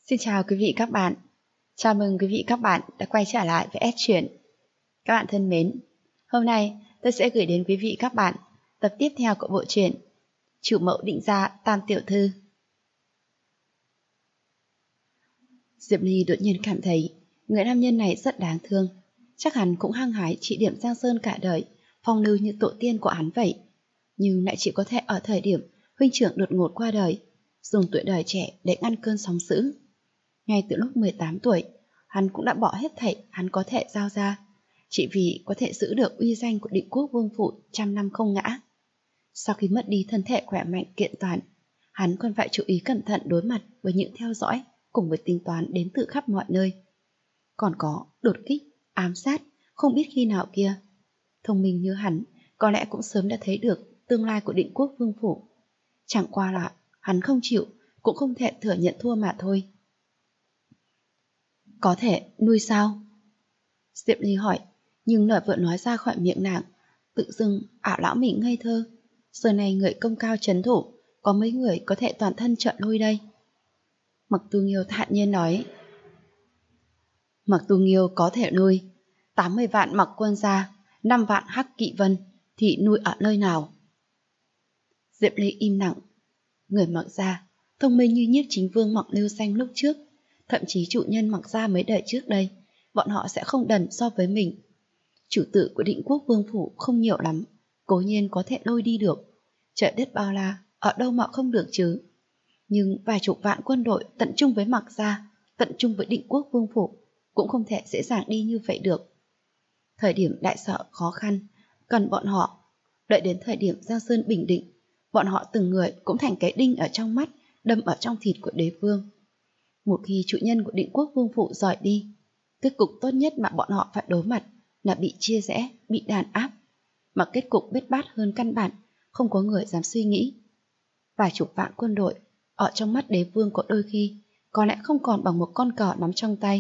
Xin chào quý vị các bạn. Chào mừng quý vị các bạn đã quay trở lại với S Truyện. Các bạn thân mến, hôm nay tôi sẽ gửi đến quý vị các bạn tập tiếp theo của bộ truyện Chủ mẫu định gia Tam tiểu thư. Diệp Ly đột nhiên cảm thấy người nam nhân này rất đáng thương. Chắc hẳn cũng hăng hái trị điểm Giang Sơn cả đời, phong lưu như tổ tiên của hắn vậy. Nhưng lại chỉ có thể ở thời điểm huynh trưởng đột ngột qua đời, dùng tuổi đời trẻ để ngăn cơn sóng dữ. Ngay từ lúc 18 tuổi, hắn cũng đã bỏ hết thảy hắn có thể giao ra, chỉ vì có thể giữ được uy danh của Định Quốc Vương phủ trăm năm không ngã. Sau khi mất đi thân thể khỏe mạnh kiện toàn, hắn còn phải chú ý cẩn thận đối mặt với những theo dõi cùng với tính toán đến từ khắp mọi nơi. Còn có đột kích, ám sát, không biết khi nào kia. Thông minh như hắn, có lẽ cũng sớm đã thấy được tương lai của Định Quốc Vương phủ. Chẳng qua là hắn không chịu, cũng không thể thừa nhận thua mà thôi. Có thể nuôi sao? Diệp Ly hỏi, nhưng lời vừa nói ra khỏi miệng nàng, tự dưng ảo lão mình ngây thơ. Giờ này người công cao trấn thủ, có mấy người có thể toàn thân trợ nuôi đây? Mặc Tu Nghiêu thản nhiên nói, Mặc Tu Nghiêu có thể nuôi 80 vạn Mặc Quân gia, 5 vạn Hắc Kỵ Vân thì nuôi ở nơi nào? Diệp Ly im lặng. Người Mặc gia thông minh như Nhiếp Chính Vương Mặc Lưu Xanh lúc trước, thậm chí chủ nhân Mặc gia mấy đời trước đây, bọn họ sẽ không đần so với mình. Chủ tử của Định Quốc Vương phủ không nhiều lắm, cố nhiên có thể lôi đi được. Trời đất bao la, ở đâu mà không được chứ. Nhưng vài chục vạn quân đội tận trung với Mặc gia, tận trung với Định Quốc Vương phủ cũng không thể dễ dàng đi như vậy được. Thời điểm đại sợ khó khăn, cần bọn họ. Đợi đến thời điểm Giang Sơn bình định, bọn họ từng người cũng thành cái đinh ở trong mắt, đâm ở trong thịt của đế vương. Một khi chủ nhân của Định Quốc Vương phủ rời đi, kết cục tốt nhất mà bọn họ phải đối mặt là bị chia rẽ, bị đàn áp, mà kết cục bết bát hơn căn bản, không có người dám suy nghĩ. Vài chục vạn quân đội, ở trong mắt đế vương có đôi khi, có lẽ không còn bằng một con cờ nắm trong tay.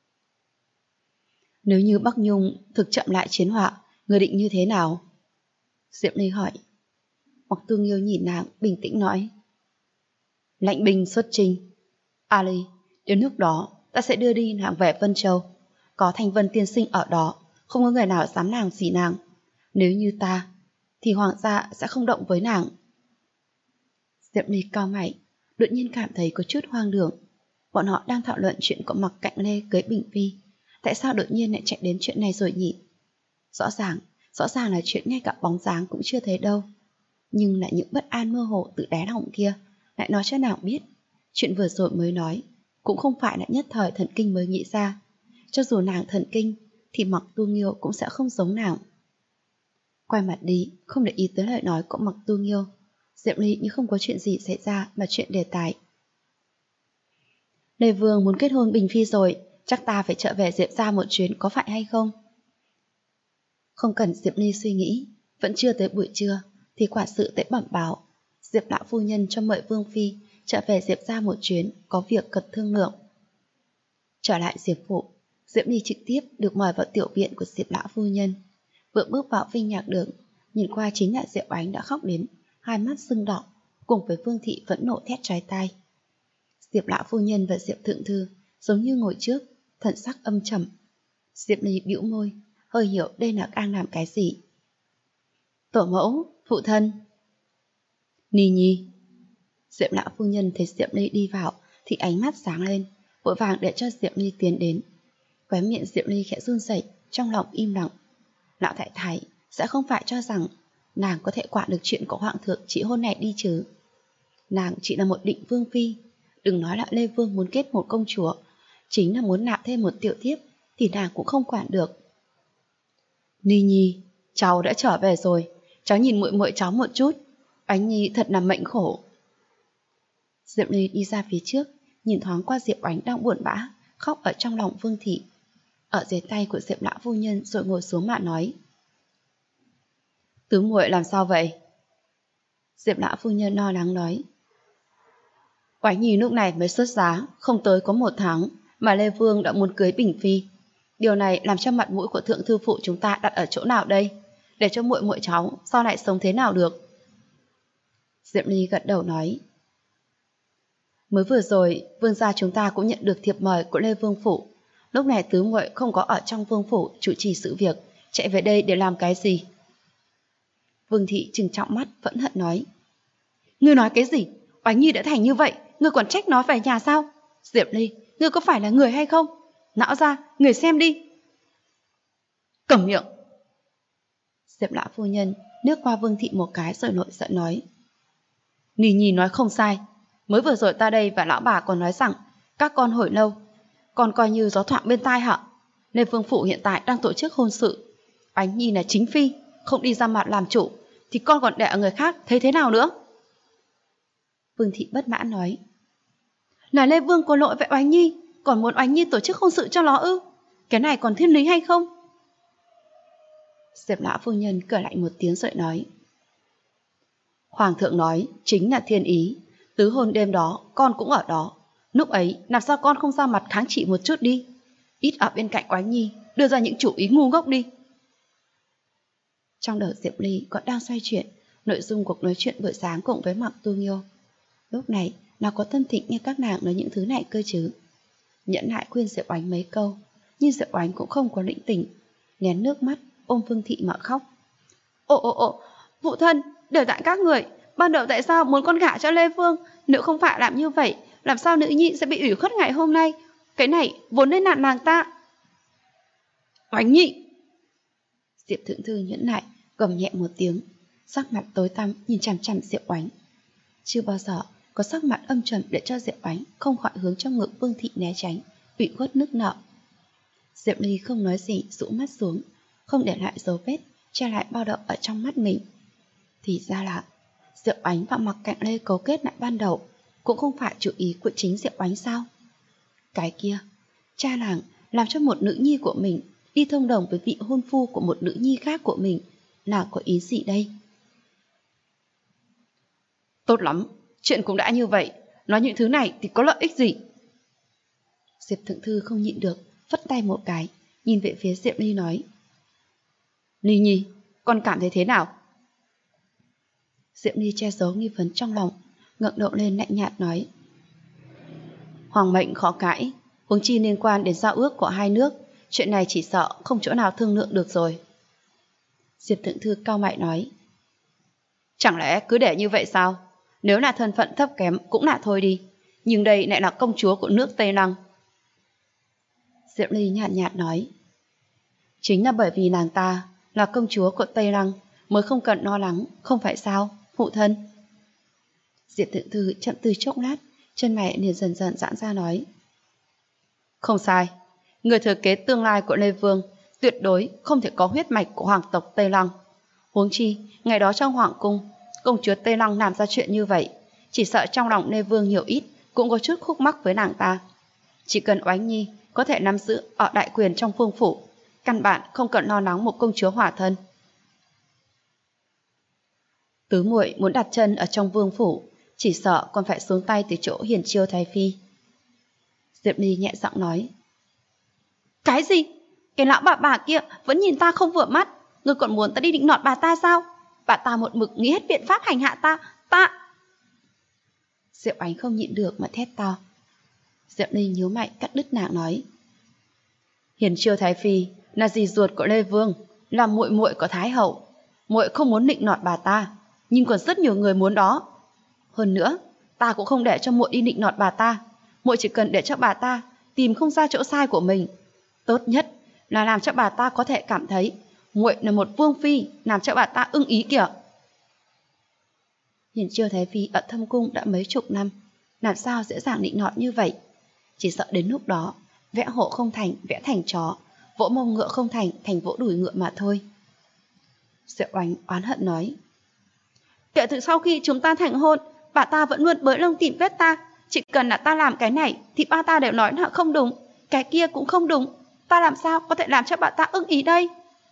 Nếu như Bắc Nhung thực chậm lại chiến họa, người định như thế nào? Diệp Ly hỏi. Mặc Tu Nghiêu nhìn nàng, bình tĩnh nói. Lãnh binh xuất chinh. Ali, đến lúc đó, ta sẽ đưa đi nàng về Vân Châu. Có Thanh Vân tiên sinh ở đó, không có người nào dám nàng gì nàng. Nếu như ta, thì hoàng gia sẽ không động với nàng. Diệp Ly cao mày, đột nhiên cảm thấy có chút hoang đường. Bọn họ đang thảo luận chuyện của Mặc Cạnh Lê cưới Bình Phi, tại sao đột nhiên lại chạy đến chuyện này rồi nhỉ? Rõ ràng là chuyện ngay cả bóng dáng cũng chưa thấy đâu. Nhưng lại những bất an mơ hồ từ đáy lòng kia lại nói cho nàng biết, chuyện vừa rồi mới nói cũng không phải là nhất thời thần kinh mới nghĩ ra. Cho dù nàng thần kinh thì Mặc Tu Nghiêu cũng sẽ không giống nàng. Quay mặt đi, không để ý tới lời nói của Mặc Tu Nghiêu, Diệp Ly như không có chuyện gì xảy ra mà chuyện đề tài. Lê Vương muốn kết hôn Bình Phi rồi, chắc ta phải trở về Diệp gia một chuyến, có phải hay không? Không cần Diệp Ly suy nghĩ, vẫn chưa tới buổi trưa thì quản sự tới bẩm báo Diệp lão phu nhân cho mời Vương Phi trở về Diệp gia một chuyến, có việc cần thương lượng. Trở lại Diệp phủ, Diệp Ly trực tiếp được mời vào tiểu viện của Diệp lão phu nhân. Vừa bước vào Vinh Nhạc Đường, nhìn qua chính là Diệp Oánh đã khóc đến hai mắt sưng đỏ, cùng với Vương thị vẫn nộ thét trái tai. Diệp lão phu nhân và Diệp thượng thư giống như ngồi trước, thần sắc âm trầm. Diệp Ly bĩu môi, hơi hiểu đây là đang làm cái gì. Tổ mẫu, phụ thân. Ni Nhi. Diệp lão phu nhân thấy Diệp Ly đi vào thì ánh mắt sáng lên, vội vàng để cho Diệp Ly tiến đến. Khóe miệng Diệp Ly khẽ run rẩy, trong lòng im lặng. Lão thái thái sẽ không phải cho rằng nàng có thể quản được chuyện của hoàng thượng chỉ hôn này đi chứ. Nàng chỉ là một định vương phi, đừng nói là Lê Vương muốn kết một công chúa, chính là muốn nạp thêm một tiểu thiếp thì nàng cũng không quản được. Ni Nhi, cháu đã trở về rồi, cháu nhìn muội muội cháu một chút, Oánh Nhi thật là mệnh khổ. Diệp Ly đi ra phía trước, nhìn thoáng qua Diệp Oánh đang buồn bã, khóc ở trong lòng Vương thị. Ở dưới tay của Diệp lão phu nhân rồi ngồi xuống mà nói. Tứ muội làm sao vậy? Diệp lão phu nhân lo lắng nói. Oánh Nhi lúc này mới xuất giá, không tới có 1 tháng, mà Lê Vương đã muốn cưới Bình Phi. Điều này làm cho mặt mũi của thượng thư phụ chúng ta đặt ở chỗ nào đây? Để cho muội muội cháu sau này sống thế nào được? Diệp Ly gật đầu nói. Mới vừa rồi, vương gia chúng ta cũng nhận được thiệp mời của Lê Vương Phủ. Lúc này tứ muội không có ở trong vương phủ chủ trì sự việc, chạy về đây để làm cái gì? Vương thị trừng trọng mắt, phẫn hận nói. Ngươi nói cái gì? Oánh Nhi đã thành như vậy, ngươi còn trách nó về nhà sao? Diệp Ly, ngươi có phải là người hay không? Não ra, người xem đi. Câm miệng. Diệp lão phu nhân nước qua Vương thị một cái rồi nổi giận nói. Nì Nhi nói không sai. Mới vừa rồi ta đây và lão bà còn nói rằng các con hồi lâu, còn coi như gió thoảng bên tai hả? Nên Vương phủ hiện tại đang tổ chức hôn sự. Oánh Nhi là chính phi, không đi ra mặt làm chủ, thì con còn để ở người khác thấy thế nào nữa? Vương thị bất mãn nói. Là Lê Vương có lỗi với Oánh Nhi, còn muốn Oánh Nhi tổ chức hôn sự cho nó ư? Cái này còn thiên lý hay không? Diệp lão phu nhân cười lạnh một tiếng rồi nói. Hoàng thượng nói chính là thiên ý. Tứ hôn đêm đó con cũng ở đó. Lúc ấy làm sao con không ra mặt kháng trị một chút đi? Ít ở bên cạnh Oánh Nhi, đưa ra những chủ ý ngu ngốc đi. Trong đầu Diệp Ly còn đang xoay chuyển nội dung cuộc nói chuyện buổi sáng cùng với Mạc Tu Nghiêu. Lúc này nào có tâm thịnh nghe các nàng nói những thứ này cơ chứ. Nhẫn nại khuyên Diệp Oánh mấy câu, nhưng Diệp Oánh cũng không có lĩnh tỉnh, nén nước mắt ôm Vương thị mà khóc. Ồ, phụ thân, đều tại các người. Ban đầu tại sao muốn con gả cho Lê Vương? Nếu không phải làm như vậy, làm sao nữ nhi sẽ bị ủy khuất ngày hôm nay? Cái này vốn nên nạn nàng ta. Oánh Nhi! Diệp thượng thư nhẫn nại gầm nhẹ một tiếng, sắc mặt tối tăm nhìn chằm chằm Diệp Oánh. Chưa bao giờ có sắc mặt âm trầm để cho Diệp Oánh không khỏi hướng trong ngực Vương thị né tránh, ủy khuất nức nở. Diệp Ly không nói gì, rũ mắt xuống, không để lại dấu vết, che lại bao động ở trong mắt mình. Thì ra là Diệp Oánh và Mạc Cạnh Lê cấu kết lại ban đầu cũng không phải chủ ý của chính Diệp Oánh sao? Cái kia, cha làng làm cho một nữ nhi của mình đi thông đồng với vị hôn phu của một nữ nhi khác của mình là có ý gì đây? Tốt lắm, chuyện cũng đã như vậy, nói những thứ này thì có lợi ích gì? Diệp thượng thư không nhịn được, phất tay một cái, nhìn về phía Diệp Ly nói. Ly Nhi, con cảm thấy thế nào? Diệp Ly che giấu nghi vấn trong lòng, ngẩng đầu lên lạnh nhạt nói. Hoàng mệnh khó cãi, huống chi liên quan đến giao ước của hai nước, chuyện này chỉ sợ không chỗ nào thương lượng được rồi. Diệp thượng thư cau mày nói. Chẳng lẽ cứ để như vậy sao? Nếu là thân phận thấp kém cũng là thôi đi, nhưng đây lại là công chúa của nước Tây Lăng. Diệp Ly nhàn nhạt nói. Chính là bởi vì nàng ta là công chúa của Tây Lăng mới không cần lo lắng, không phải sao, phụ thân? Diệp thượng thư chậm từ chốc lát, chân mày liền dần dần giãn ra nói. Không sai, người thừa kế tương lai của Lê Vương tuyệt đối không thể có huyết mạch của hoàng tộc Tây Lăng. Huống chi, ngày đó trong hoàng cung, công chúa Tây Lăng làm ra chuyện như vậy, chỉ sợ trong lòng Lê Vương nhiều ít cũng có chút khúc mắc với nàng ta. Chỉ cần Oánh Nhi có thể nắm giữ ở đại quyền trong vương phủ, căn bản không cần lo lắng một công chúa hỏa thân. Tứ muội muốn đặt chân ở trong vương phủ, chỉ sợ còn phải xuống tay từ chỗ Hiền Chiêu thái phi. Diệp Ly nhẹ giọng nói. Cái gì? Cái lão bà kia vẫn nhìn ta không vừa mắt, ngươi còn muốn ta đi định nọt bà ta sao? Bà ta một mực nghĩ hết biện pháp hành hạ ta. Diệp Oánh không nhịn được mà thét to. Diệp Ly nhíu mày cắt đứt nàng nói. Hiền Chiêu thái phi là dì ruột của Lê Vương, là muội muội của Thái hậu. Muội không muốn định nọt bà ta, nhưng còn rất nhiều người muốn đó. Hơn nữa, ta cũng không để cho muội đi định nọt bà ta. Muội chỉ cần để cho bà ta tìm không ra chỗ sai của mình. Tốt nhất là làm cho bà ta có thể cảm thấy muội là một vương phi, làm cho bà ta ưng ý kìa. Hiền Chiêu thái phi ở thâm cung đã mấy chục năm, làm sao dễ dàng định nọt như vậy? Chỉ sợ đến lúc đó vẽ hộ không thành vẽ thành chó, vỗ mông ngựa không thành thành vỗ đùi ngựa mà thôi. Diệp Oánh oán hận nói. Kể từ sau khi chúng ta thành hôn, bà ta vẫn luôn bới lông tìm vết ta. Chỉ cần là ta làm cái này thì ba ta đều nói là không đúng, cái kia cũng không đúng. Ta làm sao có thể làm cho bà ta ưng ý đây?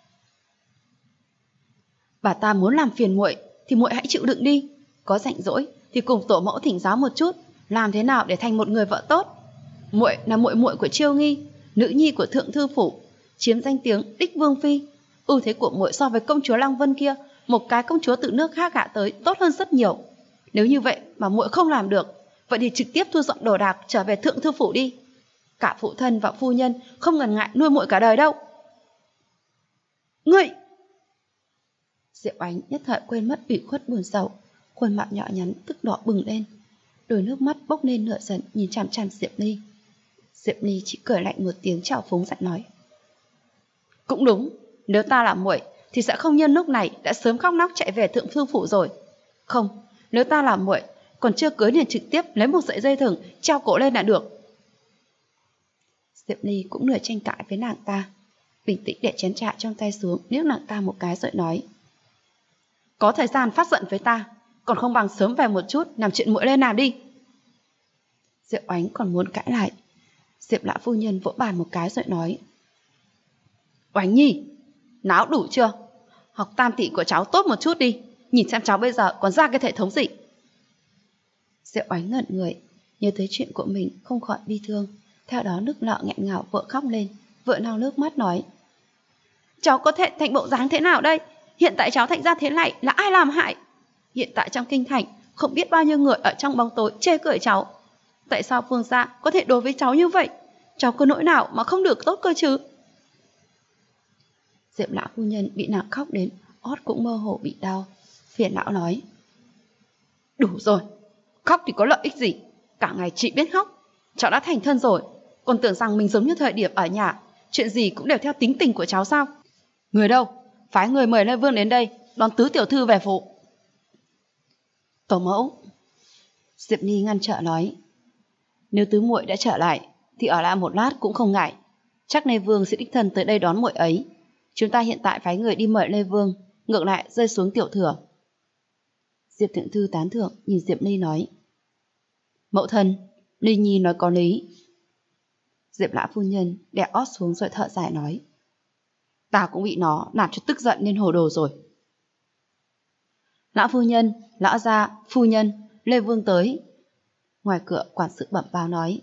Bà ta muốn làm phiền muội thì muội hãy chịu đựng đi. Có rảnh rỗi thì cùng tổ mẫu thỉnh giáo một chút, làm thế nào để thành một người vợ tốt. Muội là muội muội của Chiêu Nghi, nữ nhi của thượng thư phủ, chiếm danh tiếng đích vương phi. Ưu thế của muội so với công chúa Lăng Vân kia, một cái công chúa từ nước khác gả tới, tốt hơn rất nhiều. Nếu như vậy mà muội không làm được, vậy thì trực tiếp thu dọn đồ đạc trở về thượng thư phủ đi. Cả phụ thân và phu nhân không ngần ngại nuôi muội cả đời đâu. Ngươi! Diệu Ánh nhất thời quên mất ủy khuất buồn rầu, khuôn mặt nhỏ nhắn tức đỏ bừng lên, đôi nước mắt bốc lên nửa giận nhìn chằm chằm Diệp Ly. Diệp Ly chỉ cười lạnh một tiếng trào phúng giận nói: cũng đúng, nếu ta là muội thì sẽ không nhân lúc này đã sớm khóc nóc chạy về thượng thư phủ rồi. Không, nếu ta là muội còn chưa cưới liền trực tiếp lấy một sợi dây thừng treo cổ lên là được. Diệp Ly cũng nửa tranh cãi với nàng ta, bình tĩnh để chén trà trong tay xuống, liếc nàng ta một cái rồi nói: có thời gian phát giận với ta, còn không bằng sớm về một chút làm chuyện muội lên làm đi. Diệu Ánh còn muốn cãi lại, Diệp lão phu nhân vỗ bàn một cái rồi nói: Oánh nhi, náo đủ chưa? Học tam tỷ của cháu tốt một chút đi, nhìn xem cháu bây giờ còn ra cái thể thống gì. Diệu Oánh ngẩn người, nhớ tới chuyện của mình không khỏi bi thương, theo đó nức nở nghẹn ngào vợ khóc lên, vợ lau nước mắt nói: cháu có thể thành bộ dáng thế nào đây? Hiện tại cháu thành ra thế này là ai làm hại? Hiện tại trong kinh thành không biết bao nhiêu người ở trong bóng tối chê cười cháu. Tại sao Vương gia có thể đối với cháu như vậy? Cháu có nỗi nào mà không được tốt cơ chứ? Diệp lão phu nhân bị nàng khóc đến ót cũng mơ hồ bị đau, phiền não nói: đủ rồi, khóc thì có lợi ích gì? Cả ngày chị biết khóc. Cháu đã thành thân rồi, còn tưởng rằng mình giống như thời điểm ở nhà, chuyện gì cũng đều theo tính tình của cháu sao? Người đâu? Phái người mời Lê Vương đến đây đón tứ tiểu thư về phủ. Tổ mẫu. Diệp Ly ngăn trở nói: nếu tứ muội đã trở lại thì ở lại một lát cũng không ngại. Chắc Lê Vương sẽ đích thân tới đây đón muội ấy. Chúng ta hiện tại phái người đi mời Lê Vương, ngược lại rơi xuống tiểu thừa. Diệp thượng thư tán thưởng nhìn Diệp Ly nói: mẫu thân, Ly nhi nói có lý. Diệp lão phu nhân đè ót xuống rồi thở dài nói: ta cũng bị nó làm cho tức giận nên hồ đồ rồi. Lão phu nhân, lão gia, phu nhân, Lê Vương tới. Ngoài cửa quản sự bẩm báo nói.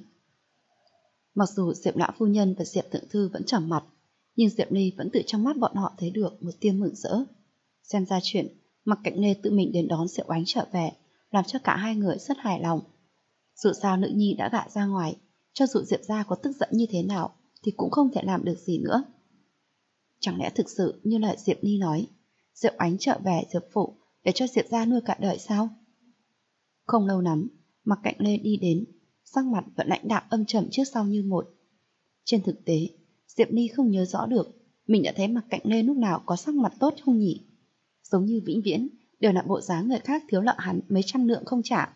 Mặc dù Diệp lão phu nhân và Diệp thượng thư vẫn trầm mặt, nhưng Diệp Ly vẫn từ trong mắt bọn họ thấy được một tia mừng rỡ. Xem ra chuyện Mặc Cạnh Lê tự mình đến đón Diệu Ánh trở về làm cho cả hai người rất hài lòng. Dù sao nữ nhi đã gả ra ngoài, cho dù Diệp gia có tức giận như thế nào thì cũng không thể làm được gì nữa. Chẳng lẽ thực sự như lời Diệp Ly nói, Diệu Ánh trở về Diệp phủ để cho Diệp gia nuôi cả đời sao? Không lâu lắm, Mặc Cạnh Lê đi đến, sắc mặt vẫn lãnh đạm âm trầm trước sau như một. Trên thực tế, Diệp Ly không nhớ rõ được mình đã thấy Mặc Cạnh Lê lúc nào có sắc mặt tốt không nhỉ? Giống như vĩnh viễn đều là bộ dáng người khác thiếu nợ hắn mấy trăm lượng không trả.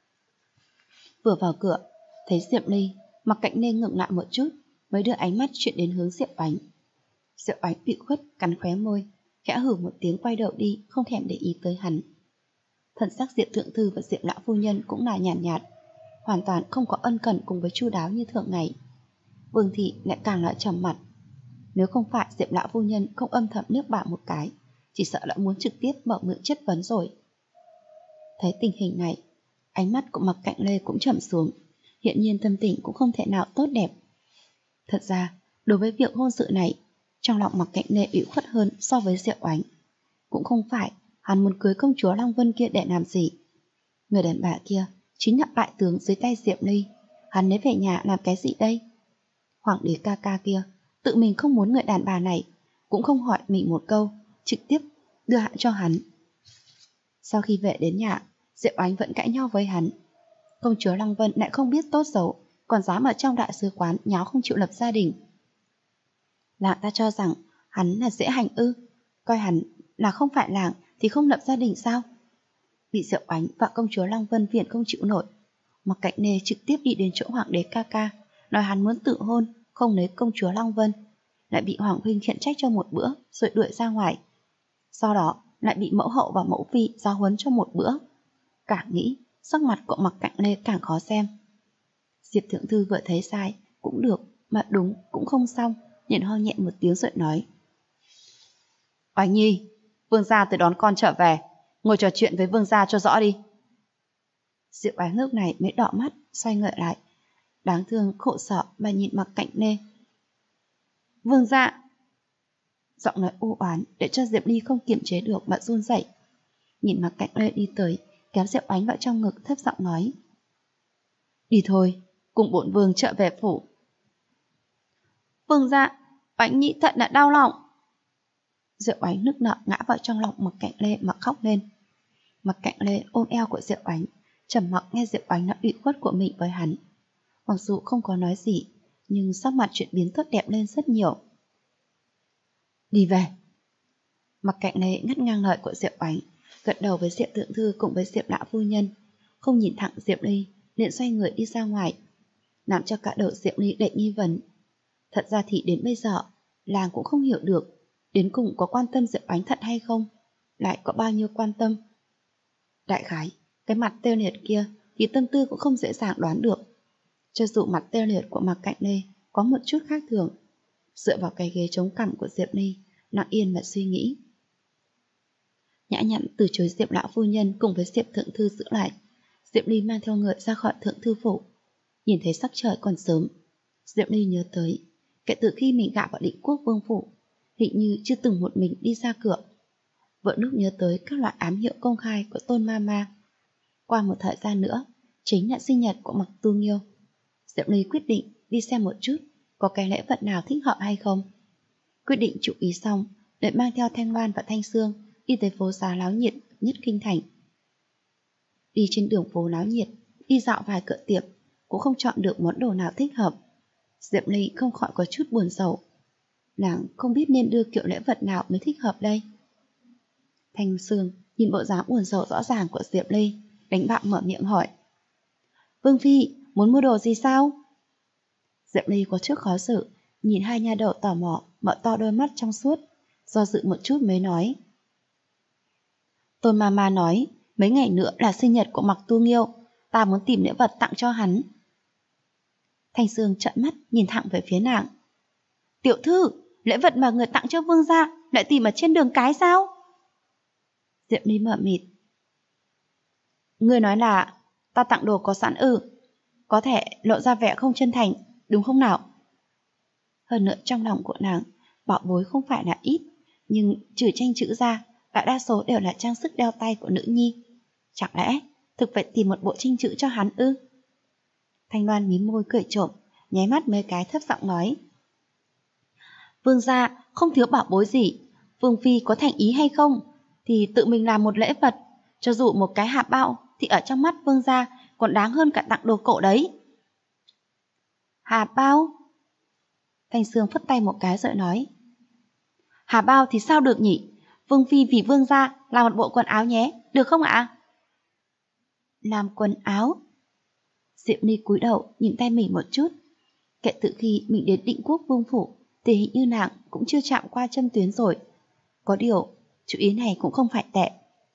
Vừa vào cửa, thấy Diệp Ly, Mặc Cạnh Lê ngừng lại một chút, mới đưa ánh mắt chuyển đến hướng Diệp Ánh. Diệp Ánh bị khuất cắn khóe môi, khẽ hừ một tiếng quay đầu đi, không thèm để ý tới hắn. Thần sắc Diệp thượng thư và Diệp lão phu nhân cũng là nhàn nhạt, hoàn toàn không có ân cần cùng với chu đáo như thường ngày. Vương thị lại càng lại trầm mặt. Nếu không phải Diệp lão phu nhân không âm thầm liếc bà một cái, chỉ sợ đã muốn trực tiếp mở miệng chất vấn rồi. Thấy tình hình này, ánh mắt của Mặc Cạnh Lê cũng trầm xuống, hiện nhiên tâm tình cũng không thể nào tốt đẹp. Thật ra, đối với việc hôn sự này, trong lòng Mặc Cạnh Lê ủy khuất hơn so với Diệu Ánh. Cũng không phải hắn muốn cưới công chúa Long Vân kia để làm gì. Người đàn bà kia chính là bại tướng dưới tay Diệp Ly, hắn lấy về nhà làm cái gì đây? Hoàng đế ca ca kia tự mình không muốn người đàn bà này, cũng không hỏi mình một câu, trực tiếp đưa hạn cho hắn. Sau khi về đến nhà, Diệu Ánh vẫn cãi nhau với hắn. Công chúa Long Vân lại không biết tốt xấu, còn dám ở trong đại sứ quán nháo không chịu lập gia đình. Làng ta cho rằng hắn là dễ hành ư? Coi hắn là không phải làng thì không lập gia đình sao? Bị Diệu Ánh và công chúa Long Vân viện không chịu nổi, Mặc Cạnh Lê trực tiếp đi đến chỗ hoàng đế ca ca, nói hắn muốn tự hôn, không lấy công chúa Long Vân, lại bị hoàng huynh khiển trách cho một bữa rồi đuổi ra ngoài. Sau đó lại bị mẫu hậu và mẫu phi giáo huấn cho một bữa. Càng nghĩ, sắc mặt của Mặc Cạnh Lê càng khó xem. Diệp thượng thư vừa thấy sai cũng được, mà đúng cũng không xong, liền ho nhẹ một tiếng rồi nói: Oánh nhi, vương gia tới đón con trở về, ngồi trò chuyện với vương gia cho rõ đi. Diệu Ánh lúc này mới đỏ mắt, xoay người lại, đáng thương khổ sở mà nhìn Mặc Cạnh Lê. Vương gia! Giọng nói u oán để cho Diệp Ly không kiềm chế được mà run rẩy. Nhìn Mặc Cạnh Lê đi tới, kéo Diệu Ánh vào trong ngực thấp giọng nói: Đi thôi, cùng bổn vương trở về phủ. Vương gia, Oánh Nhĩ thật là đau lòng. Diệu Oánh nức nở ngã vào trong lòng Mặc Cạnh Lê mà khóc lên. Mặc Cạnh Lê ôm eo của Diệu Oánh, trầm mặc nghe Diệu Oánh nói ủy khuất của mình với hắn. Mặc dù không có nói gì, nhưng sắc mặt chuyển biến tốt đẹp lên rất nhiều. Đi về. Mặc Cạnh Lê ngắt ngang lời của Diệu Oánh, gật đầu với Diệp Thượng Thư cùng với Diệp lão phu nhân, không nhìn thẳng Diệp Ly, liền xoay người đi ra ngoài, làm cho cả đầu Diệp Ly đầy nghi vấn. Thật ra thì đến bây giờ, làng cũng không hiểu được đến cùng có quan tâm Diệp Oánh thật hay không, lại có bao nhiêu quan tâm. Đại khái, cái mặt tê liệt kia thì tâm tư cũng không dễ dàng đoán được. Cho dù mặt tê liệt của Mạc Cạnh Lê có một chút khác thường, dựa vào cái ghế chống cằm của Diệp Ly, lặng yên mà suy nghĩ. Nhã nhặn từ chối Diệp lão phu nhân cùng với Diệp Thượng Thư giữ lại. Diệp Ly mang theo người ra khỏi Thượng Thư phủ. Nhìn thấy sắc trời còn sớm, Diệp Ly nhớ tới kể từ khi mình gả vào Định Quốc Vương phủ, hình như chưa từng một mình đi ra cửa. Vợ lúc nhớ tới các loại ám hiệu công khai của Tôn Mama. Qua một thời gian nữa, chính là sinh nhật của Mặc Tu Nghiêu. Diệp Ly quyết định đi xem một chút có cái lễ vật nào thích hợp hay không. Quyết định chú ý xong, để mang theo Thanh Loan và Thanh Sương đi tới phố xá náo nhiệt nhất kinh thành. Đi trên đường phố náo nhiệt, đi dạo vài cửa tiệm, cũng không chọn được món đồ nào thích hợp. Diệp Ly không khỏi có chút buồn rầu. Nàng không biết nên đưa kiểu lễ vật nào mới thích hợp đây. Thanh Sương nhìn bộ dáng buồn rầu rõ ràng của Diệp Ly, đánh bạo mở miệng hỏi: Vương phi, muốn mua đồ gì sao? Diệp Ly có chút khó xử, nhìn hai nha đầu tò mò, mở to đôi mắt trong suốt, do dự một chút mới nói: Tôn Mama nói mấy ngày nữa là sinh nhật của Mặc Tu Nghiêu, ta muốn tìm lễ vật tặng cho hắn. Thanh Sương trợn mắt nhìn thẳng về phía nàng. Tiểu thư, lễ vật mà người tặng cho vương gia lại tìm ở trên đường cái sao? Diệp Ly mở mịt. Người nói là ta tặng đồ có sẵn ư? Có thể lộ ra vẻ không chân thành, đúng không nào? Hơn nữa trong lòng của nàng, bảo bối không phải là ít, nhưng trừ tranh chữ ra, đại đa số đều là trang sức đeo tay của nữ nhi. Chẳng lẽ thực phải tìm một bộ tranh chữ cho hắn ư? Thanh Loan mím môi cười trộm, nháy mắt mấy cái thấp giọng nói: Vương gia không thiếu bảo bối gì, Vương phi có thành ý hay không thì tự mình làm một lễ vật, cho dù một cái hạt bao thì ở trong mắt vương gia còn đáng hơn cả tặng đồ cổ đấy. Hà bao? Thanh Sương phất tay một cái rồi nói: Hà bao thì sao được nhỉ? Vương phi vì vương gia làm một bộ quần áo nhé, được không ạ? Làm quần áo? Diệp Ly cúi đầu nhìn tay mình một chút. Kể từ khi mình đến Định Quốc Vương phủ thì hình như nàng cũng chưa chạm qua chân tuyến rồi. Có điều, chú ý này cũng không phải tệ.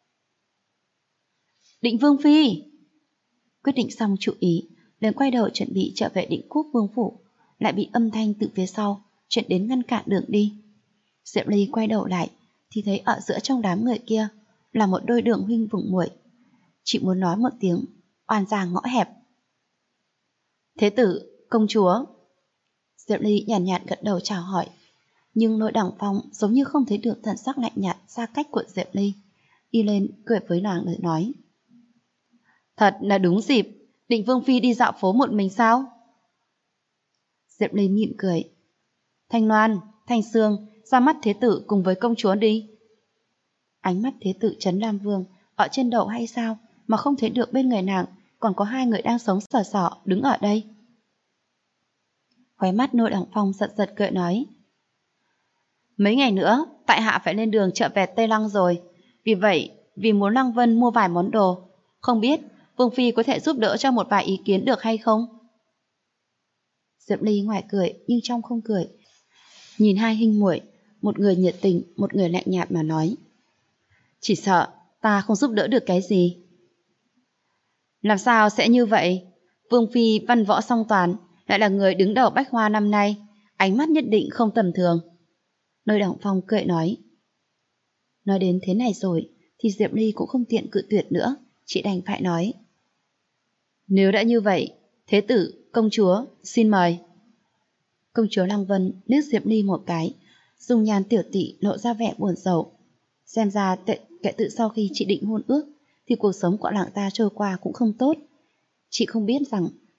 Định Vương phi! Quyết định xong chú ý, liền quay đầu chuẩn bị trở về Định Quốc Vương phủ, lại bị âm thanh từ phía sau chuyển đến ngăn cản đường đi. Diệp Ly quay đầu lại thì thấy ở giữa trong đám người kia là một đôi đường huynh vùng muội. Chị muốn nói một tiếng oan giang ngõ hẹp. Thế tử, công chúa. Diệp Ly nhàn nhạt gật đầu chào hỏi, nhưng Nội Đẳng Phong giống như không thấy được thần sắc lạnh nhạt xa cách của Diệp Ly, đi lên cười với nàng để nói: Thật là đúng dịp, Định Vương phi đi dạo phố một mình sao? Diệp Ly mỉm cười: Thanh Loan, Thanh Sương, ra mắt thế tử cùng với công chúa đi. Ánh mắt thế tử Trấn Lam Vương ở trên đầu hay sao mà không thấy được bên người nàng còn có hai người đang sống sờ sọ đứng ở đây. Khóe mắt Nội Đẳng Phong giật giật cười nói: Mấy ngày nữa tại hạ phải lên đường trở về Tây Lăng rồi, vì vậy vì muốn Lăng Vân mua vài món đồ, không biết Vương phi có thể giúp đỡ cho một vài ý kiến được hay không? Diệp Ly ngoài cười nhưng trong không cười, nhìn hai huynh muội, một người nhiệt tình, một người lạnh nhạt mà nói: Chỉ sợ ta không giúp đỡ được cái gì. Làm sao sẽ như vậy? Vương phi văn võ song toàn, lại là người đứng đầu Bách Hoa năm nay, ánh mắt nhất định không tầm thường. Nơi Đẳng Phong cười nói. Nói đến thế này rồi thì Diệp Ly cũng không tiện cự tuyệt nữa, chị đành phải nói: Nếu đã như vậy, thế tử, công chúa, xin mời. Công chúa Lăng Vân liếc Diệp Ly một cái, dung nhan tiểu tỵ lộ ra vẻ buồn rầu. Xem ra kể từ sau khi chị định hôn ước thì cuộc sống của làng ta trôi qua cũng không tốt. Chị không biết rằng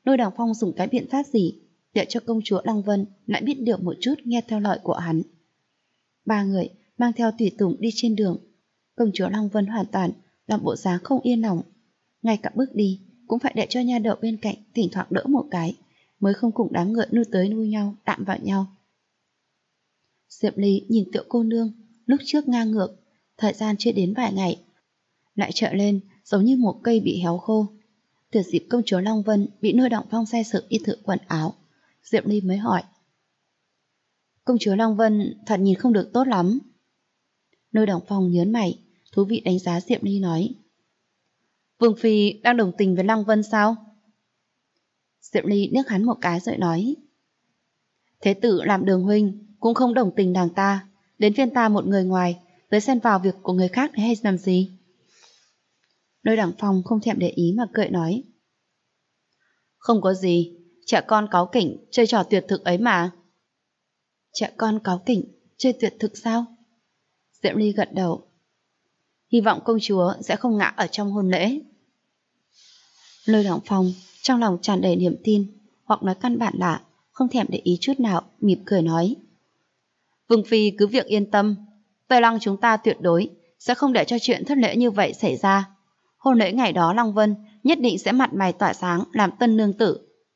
Lôi Đằng Phong dùng cái biện pháp gì để cho công chúa Lăng Vân lại biết được một chút nghe theo lời của hắn. Ba người mang theo tùy tùng đi trên đường. Công chúa Lăng Vân hoàn toàn làm bộ dáng không yên lòng. Ngay cả bước đi cũng phải để cho nha đầu bên cạnh thỉnh thoảng đỡ một cái, mới không cùng đám ngựa nuôi tới nuôi nhau, đạm vào nhau. Diệp Ly nhìn Tiểu cô nương, lúc trước ngang ngược, thời gian chưa đến vài ngày, lại trở lên giống như một cây bị héo khô. Từ dịp công chúa Long Vân bị Lôi Đằng Phong sai sự đi thử quần áo, Diệp Ly mới hỏi: công chúa Long Vân thật nhìn không được tốt lắm. Lôi Đằng Phong nhớn mày, thú vị đánh giá Diệp Ly nói: Vương phi đang đồng tình với Long Vân sao? Diệp Ly liếc hắn một cái rồi nói: thế tử làm đường huynh cũng không đồng tình nàng ta, đến phiên ta một người ngoài tới xen vào việc của người khác hay làm gì? Lôi Đằng Phong không thèm để ý mà cười nói: không có gì, trẻ con cáu kỉnh chơi trò tuyệt thực ấy mà. Trẻ con cáu kỉnh chơi tuyệt thực sao? Diệp Ly gật đầu. Hy vọng công chúa sẽ không ngã ở trong hôn lễ. Lôi Đằng Phong trong lòng tràn đầy niềm tin, hoặc nói căn bản là không thèm để ý chút nào, mỉm cười nói: Vương phi cứ việc yên tâm, Tây Lăng chúng ta tuyệt đối sẽ không để cho chuyện thất lễ như vậy xảy ra. Hôn lễ ngày đó Long Vân nhất định sẽ mặt mày tỏa sáng làm tân nương tử.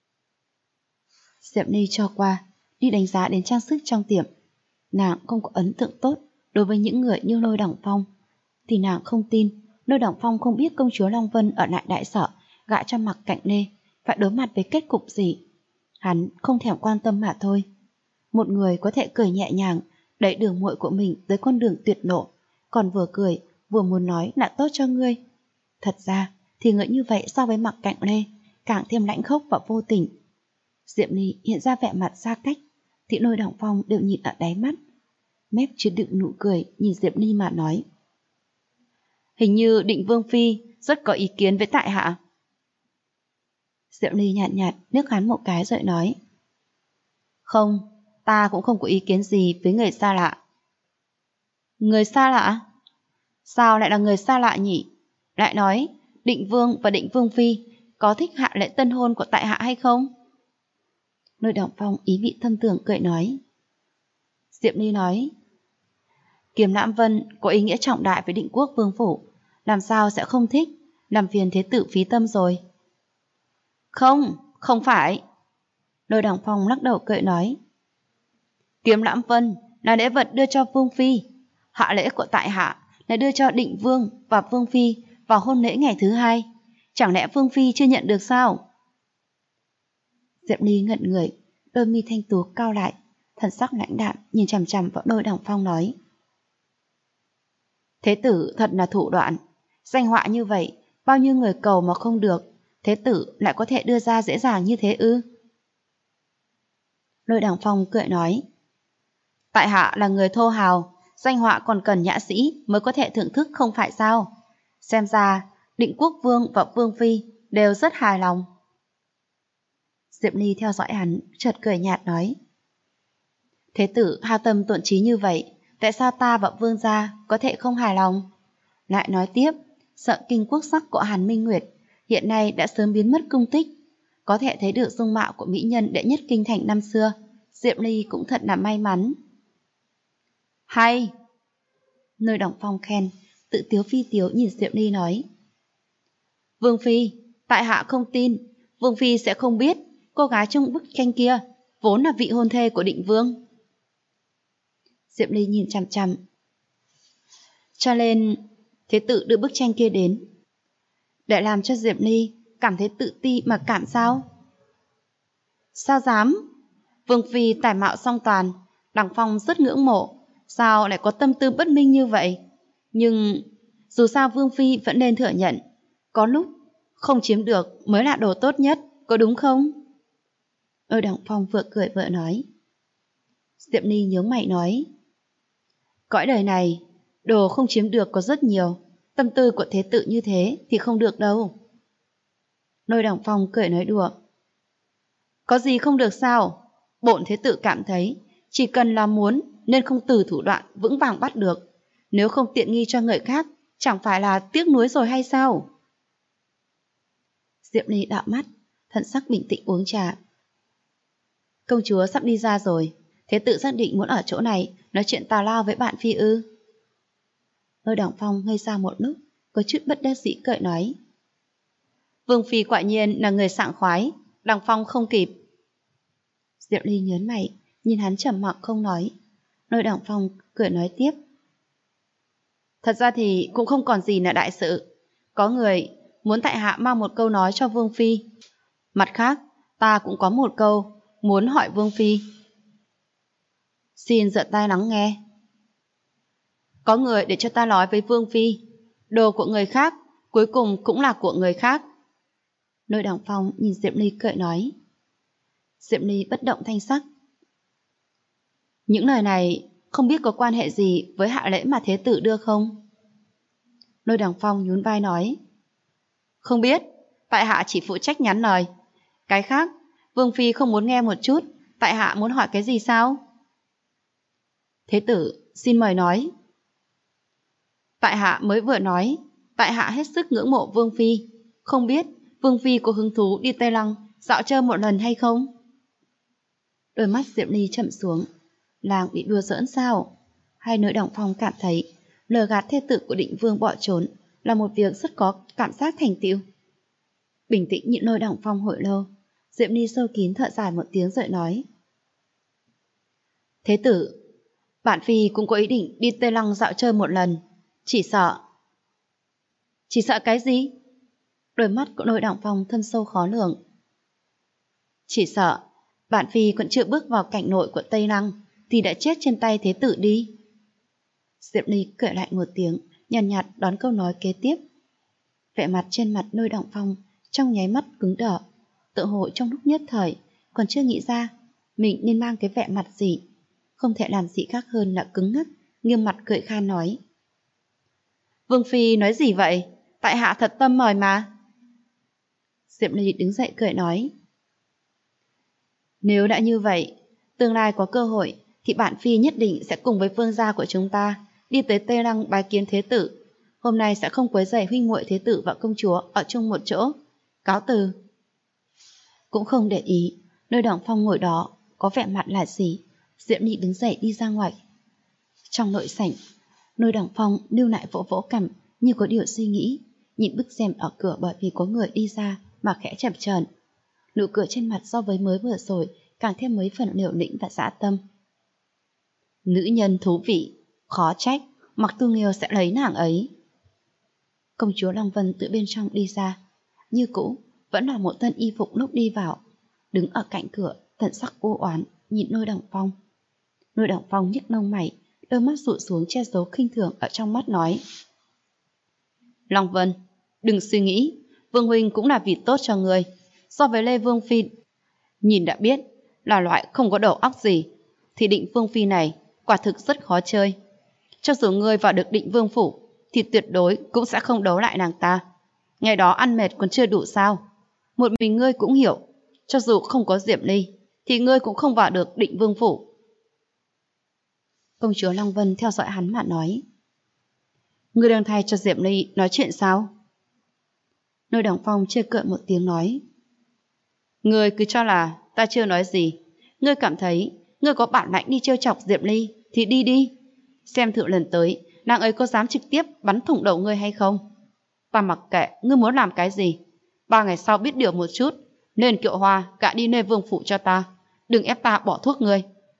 Diệp Ly cho qua đi đánh giá đến trang sức trong tiệm. Nàng không có ấn tượng tốt đối với những người như Lôi Đằng Phong, thì nàng không tin Lôi Đằng Phong không biết công chúa Long Vân ở lại đại sở gả cho Mạc Cạnh Lê phải đối mặt với kết cục gì. Hắn không thèm quan tâm mà thôi. Một người có thể cười nhẹ nhàng đẩy đường muội của mình tới con đường tuyệt lộ, còn vừa cười vừa muốn nói là tốt cho ngươi. Thật ra thì người như vậy so với Mạc Cạnh Lê càng thêm lãnh khốc và vô tình. Diệp Ly hiện ra vẻ mặt xa cách, thì Lôi Đằng Phong đều nhìn ở đáy mắt, mép chứa đựng nụ cười nhìn Diệp Ly mà nói: hình như Định Vương phi rất có ý kiến với tại hạ. Diệp Ly nhạt nhạt liếc hắn một cái rồi nói: không, ta cũng không có ý kiến gì với người xa lạ. Người xa lạ? Sao lại là người xa lạ nhỉ? Lại nói Định Vương và Định Vương phi có thích hạ lễ tân hôn của tại hạ hay không? Lôi Đằng Phong ý vị thâm tưởng cười nói. Diệp Ly nói: Kiếm Lãm Vân có ý nghĩa trọng đại với Định Quốc Vương phủ, làm sao sẽ không thích, làm phiền thế tử phí tâm rồi. Không, không phải. Lôi Đằng Phong lắc đầu cười nói: Kiếm Lãm Vân là lễ vật đưa cho Vương phi, hạ lễ của tại hạ là đưa cho Định Vương và Vương phi vào hôn lễ ngày thứ hai. Chẳng lẽ Vương phi chưa nhận được sao? Diệp Ly ngẩn người, đôi mi thanh tú cao lại, thần sắc lãnh đạm nhìn chằm chằm vào Lôi Đằng Phong nói: Thế tử thật là thủ đoạn, danh họa như vậy, bao nhiêu người cầu mà không được, thế tử lại có thể đưa ra dễ dàng như thế ư? Lôi Đằng Phong cười nói: Tại hạ là người thô hào, danh họa còn cần nhã sĩ mới có thể thưởng thức không phải sao? Xem ra Định Quốc Vương và Vương phi đều rất hài lòng. Diệp Ly theo dõi hắn, chợt cười nhạt nói: Thế tử hao tâm tổn trí như vậy, tại sao ta và Vương gia có thể không hài lòng? Lại nói tiếp, sợ kinh quốc sắc của Hàn Minh Nguyệt hiện nay đã sớm biến mất tung tích, có thể thấy được dung mạo của mỹ nhân đệ nhất kinh thành năm xưa. Diệp Ly cũng thật là may mắn. Hay! Lôi Đằng Phong khen, tự tiếu phi tiếu nhìn Diệp Ly nói: Vương phi, tại hạ không tin Vương phi sẽ không biết cô gái trong bức tranh kia vốn là vị hôn thê của Định Vương. Diệp Ly nhìn chằm chằm. Cho nên thế tử đưa bức tranh kia đến để làm cho Diệp Ly cảm thấy tự ti mà cảm sao? Sao dám? Vương phi tài mạo song toàn, Đằng Phong rất ngưỡng mộ, sao lại có tâm tư bất minh như vậy? Nhưng dù sao Vương phi vẫn nên thừa nhận, có lúc không chiếm được mới là đồ tốt nhất, có đúng không? Đằng Phong vừa cười vừa nói. Diệp Ly nhướng mày nói: Cõi đời này, đồ không chiếm được có rất nhiều, tâm tư của thế tử như thế thì không được đâu. Lôi Đằng Phong cười nói đùa: Có gì không được sao? Bổn thế tử cảm thấy chỉ cần là muốn nên không từ thủ đoạn vững vàng bắt được, nếu không tiện nghi cho người khác chẳng phải là tiếc nuối rồi hay sao? Diệp Ly đảo mắt, thần sắc bình tĩnh uống trà. Công chúa sắp đi ra rồi, thế tự xác định muốn ở chỗ này nói chuyện tào lao với bạn phi ư? Lôi Đằng Phong ngây ra một lúc, có chút bất đắc dĩ cười nói. Vương phi quả nhiên là người sảng khoái, Đằng Phong không kịp. Diệu Ly nhớn mày, nhìn hắn trầm mặc không nói. Lôi Đằng Phong cười nói tiếp. Thật ra thì cũng không còn gì là đại sự. Có người muốn tại hạ mang một câu nói cho Vương phi. Mặt khác, ta cũng có một câu muốn hỏi Vương phi. Xin dựa tai lắng nghe. Có người để cho ta nói với Vương phi, đồ của người khác cuối cùng cũng là của người khác. Lôi Đằng Phong nhìn Diệm Ly cười nói. Diệm Ly bất động thanh sắc. Những lời này không biết có quan hệ gì với hạ lễ mà thế tử đưa không? Lôi Đằng Phong nhún vai nói. Không biết, tại hạ chỉ phụ trách nhắn lời. Cái khác, Vương phi không muốn nghe một chút, tại hạ muốn hỏi cái gì sao? Thế tử, xin mời nói. Tại hạ mới vừa nói, tại hạ hết sức ngưỡng mộ Vương phi. Không biết Vương phi có hứng thú đi Tây Lăng dạo chơi một lần hay không? Đôi mắt Diệm Ly chậm xuống. Làng bị đùa giỡn sao? Hai Lôi Đằng Phong cảm thấy lừa gạt thê tử của Định Vương bỏ trốn là một việc rất có cảm giác thành tựu. Bình tĩnh nhịn Lôi Đằng Phong hồi lâu, Diệm Ly sâu kín thở dài một tiếng rồi nói. Thế tử, bản phi cũng có ý định đi Tây Lăng dạo chơi một lần. Chỉ sợ cái gì? Đôi mắt của Lôi Đằng Phong thâm sâu khó lường. Chỉ sợ bản phi còn chưa bước vào cảnh nội của Tây Lăng thì đã chết trên tay thế tử đi. Diệm Ly cười lại một tiếng, nhàn nhạt đón câu nói kế tiếp. Vẻ mặt trên mặt Lôi Đằng Phong trong nháy mắt cứng đờ, tự hồ trong lúc nhất thời còn chưa nghĩ ra mình nên mang cái vẻ mặt gì, không thể làm gì khác hơn là cứng ngắc, nghiêm mặt cười khan nói. Vương phi nói gì vậy? Tại hạ thật tâm mời mà. Diệm Ly đứng dậy cười nói. Nếu đã như vậy, tương lai có cơ hội thì bản phi nhất định sẽ cùng với vương gia của chúng ta đi tới Tây Lăng bái kiến thế tử. Hôm nay sẽ không quấy rầy huynh muội thế tử và công chúa ở chung một chỗ. Cáo từ. Cũng không để ý, Lôi Đằng Phong ngồi đó có vẻ mặt là gì. Diệm Ly đứng dậy đi ra ngoài. Trong nội sảnh, Lôi Đằng Phong lưu lại vỗ vỗ cằm như có điều suy nghĩ, nhìn bức rèm ở cửa bởi vì có người đi ra mà khẽ chập chờn. Nụ cười trên mặt so với mới vừa rồi càng thêm mấy phần liều lĩnh và dã tâm. Nữ nhân thú vị, khó trách Mặc Tu Nghiêu sẽ lấy nàng ấy. Công chúa Long Vân từ bên trong đi ra, như cũ vẫn là một thân y phục lúc đi vào, đứng ở cạnh cửa thần sắc u oán nhìn Lôi Đằng Phong. Lôi Đằng Phong nhếch lông mày, đôi mắt dụi xuống che giấu khinh thường ở trong mắt nói. Long Vân, đừng suy nghĩ, Vương huynh cũng là vì tốt cho người. So với Lê Vương phi, nhìn đã biết là loại không có đầu óc gì, thì Định Vương phi này quả thực rất khó chơi. Cho dù ngươi vào được Định Vương phủ thì tuyệt đối cũng sẽ không đấu lại nàng ta. Ngày đó ăn mệt còn chưa đủ sao? Một mình ngươi cũng hiểu, cho dù không có Diệm Ly thì ngươi cũng không vào được Định Vương phủ. Công chúa Long Vân theo dõi hắn mà nói. Ngươi đang thay cho Diệm Ly nói chuyện sao? Lôi Đằng Phong chê cợt một tiếng nói. Ngươi cứ cho là ta chưa nói gì. Ngươi cảm thấy ngươi có bản lãnh đi trêu chọc Diệm Ly thì đi đi. Xem thử lần tới nàng ấy có dám trực tiếp bắn thủng đầu ngươi hay không. Ta mặc kệ ngươi muốn làm cái gì. 3 ngày sau biết điều một chút, nên Kiệu Hoa gả đi Lê Vương phủ cho ta. Đừng ép ta bỏ thuốc ngươi.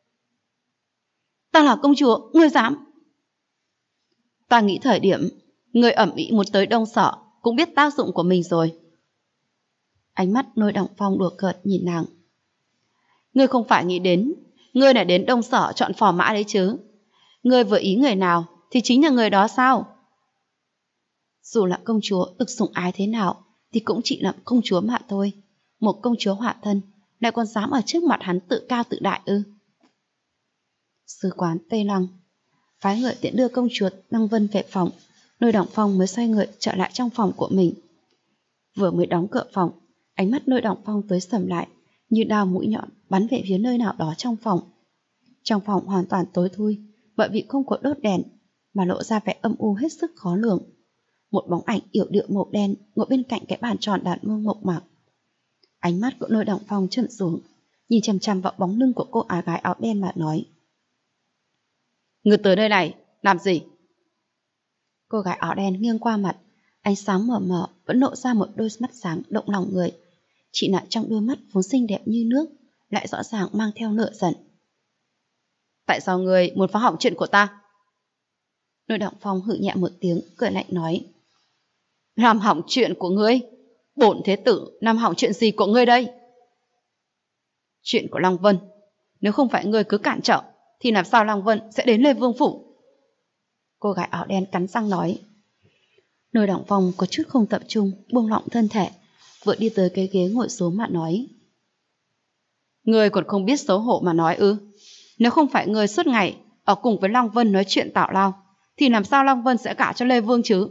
Ta là công chúa, ngươi dám? Ta nghĩ thời điểm ngươi ẩm ĩ muốn tới Đông Sở cũng biết tác dụng của mình rồi. Ánh mắt Lôi Đằng Phong đùa cợt nhìn nàng. Ngươi không phải nghĩ đến ngươi lại đến Đông Sở chọn phò mã đấy chứ? Ngươi vừa ý người nào thì chính là người đó sao? Dù là công chúa được sủng ái thế nào thì cũng chỉ là công chúa mà thôi. Một công chúa hỏa thân lại còn dám ở trước mặt hắn tự cao tự đại ư? Sứ quán Tây Lăng phái người tiễn đưa công chúa Lăng Vân về phòng. Lôi Đằng Phong mới xoay người trở lại trong phòng của mình. Vừa mới đóng cửa phòng, ánh mắt Lôi Đằng Phong tối sầm lại, như đao mũi nhọn bắn về phía nơi nào đó trong phòng. Trong phòng hoàn toàn tối thui, bởi vì không có đốt đèn, mà lộ ra vẻ âm u hết sức khó lường. Một bóng ảnh yểu điệu màu đen ngồi bên cạnh cái bàn tròn đàn mông mộc mạc. Ánh mắt của Lôi Động Phong trầm xuống, nhìn chằm chằm vào bóng lưng của cô gái áo đen mà nói: Người tới nơi này làm gì? Cô gái áo đen nghiêng qua mặt, ánh sáng mờ mờ vẫn lộ ra một đôi mắt sáng động lòng người. Chỉ là trong đôi mắt vốn xinh đẹp như nước lại rõ ràng mang theo lửa giận. Tại sao người muốn phá hỏng chuyện của ta? Lôi Động Phong hự nhẹ một tiếng, cười lạnh nói: Làm hỏng chuyện của ngươi? Bổn thế tử làm hỏng chuyện gì của ngươi đây? Chuyện của Lăng Vân, nếu không phải ngươi cứ cản trở thì làm sao Lăng Vân sẽ đến Lê Vương phủ? Cô gái áo đen cắn răng nói. Lôi Động Phong có chút không tập trung, buông lỏng thân thể, vừa đi tới cái ghế ngồi xuống mà nói: Ngươi còn không biết xấu hổ mà nói ư? Nếu không phải ngươi suốt ngày ở cùng với Lăng Vân nói chuyện tào lao, thì làm sao Lăng Vân sẽ gả cho Lê Vương chứ?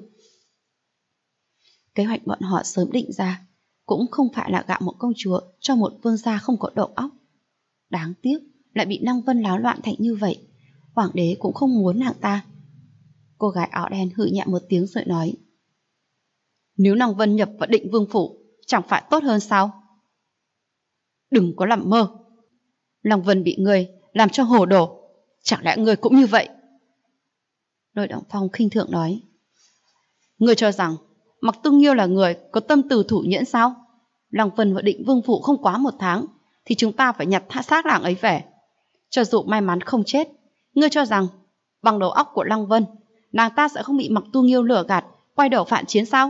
Kế hoạch bọn họ sớm định ra, cũng không phải là gả một công chúa cho một vương gia không có đầu óc. Đáng tiếc lại bị Lăng Vân láo loạn thành như vậy. Hoàng đế cũng không muốn nàng ta. Cô gái áo đen hự nhẹ một tiếng rồi nói: Nếu Lăng Vân nhập vào Định Vương phủ, chẳng phải tốt hơn sao? Đừng có làm mơ. Lăng Vân bị ngươi làm cho hồ đồ, chẳng lẽ ngươi cũng như vậy? Lôi Động Phong khinh thường nói: Ngươi cho rằng Mặc Tương Nghiêu là người có tâm từ thủ nhẫn sao? Lăng Vân vào Định Vương phủ không quá 1 tháng thì chúng ta phải nhặt xác nàng ấy về. Cho dù may mắn không chết, ngươi cho rằng bằng đầu óc của Lăng Vân, nàng ta sẽ không bị Mặc Tu Nghiêu lừa gạt, quay đầu phản chiến sao?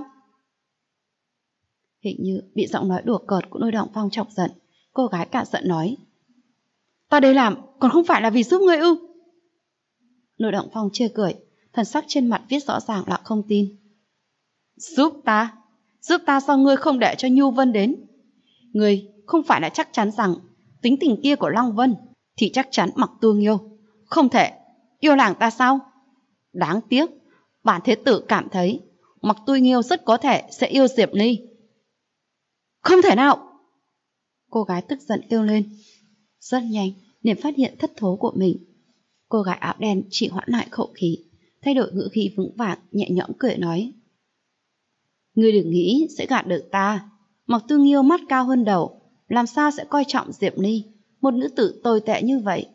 Hình như bị giọng nói đùa cợt của Lôi Động Phong chọc giận, cô gái cả giận nói: Ta đây làm còn không phải là vì giúp ngươi ư? Lôi Động Phong chê cười, thần sắc trên mặt viết rõ ràng là không tin. Giúp ta? Giúp ta sao ngươi không để cho Nhu Vân đến? Ngươi không phải là chắc chắn rằng tính tình kia của Lăng Vân thì chắc chắn Mặc Tu Nghiêu không thể yêu nàng ta sao? Đáng tiếc, bản thế tử cảm thấy Mặc Tu Nghiêu rất có thể sẽ yêu Diệp Ly. Không thể nào! Cô gái tức giận kêu lên. Rất nhanh, liền phát hiện thất thố của mình. Cô gái áo đen chỉ hoãn lại khẩu khí, thay đổi ngữ khí vững vàng, nhẹ nhõm cười nói: Ngươi đừng nghĩ sẽ gạt được ta. Mặc Tu Nghiêu mắt cao hơn đầu, làm sao sẽ coi trọng Diệp Ly, một nữ tử tồi tệ như vậy?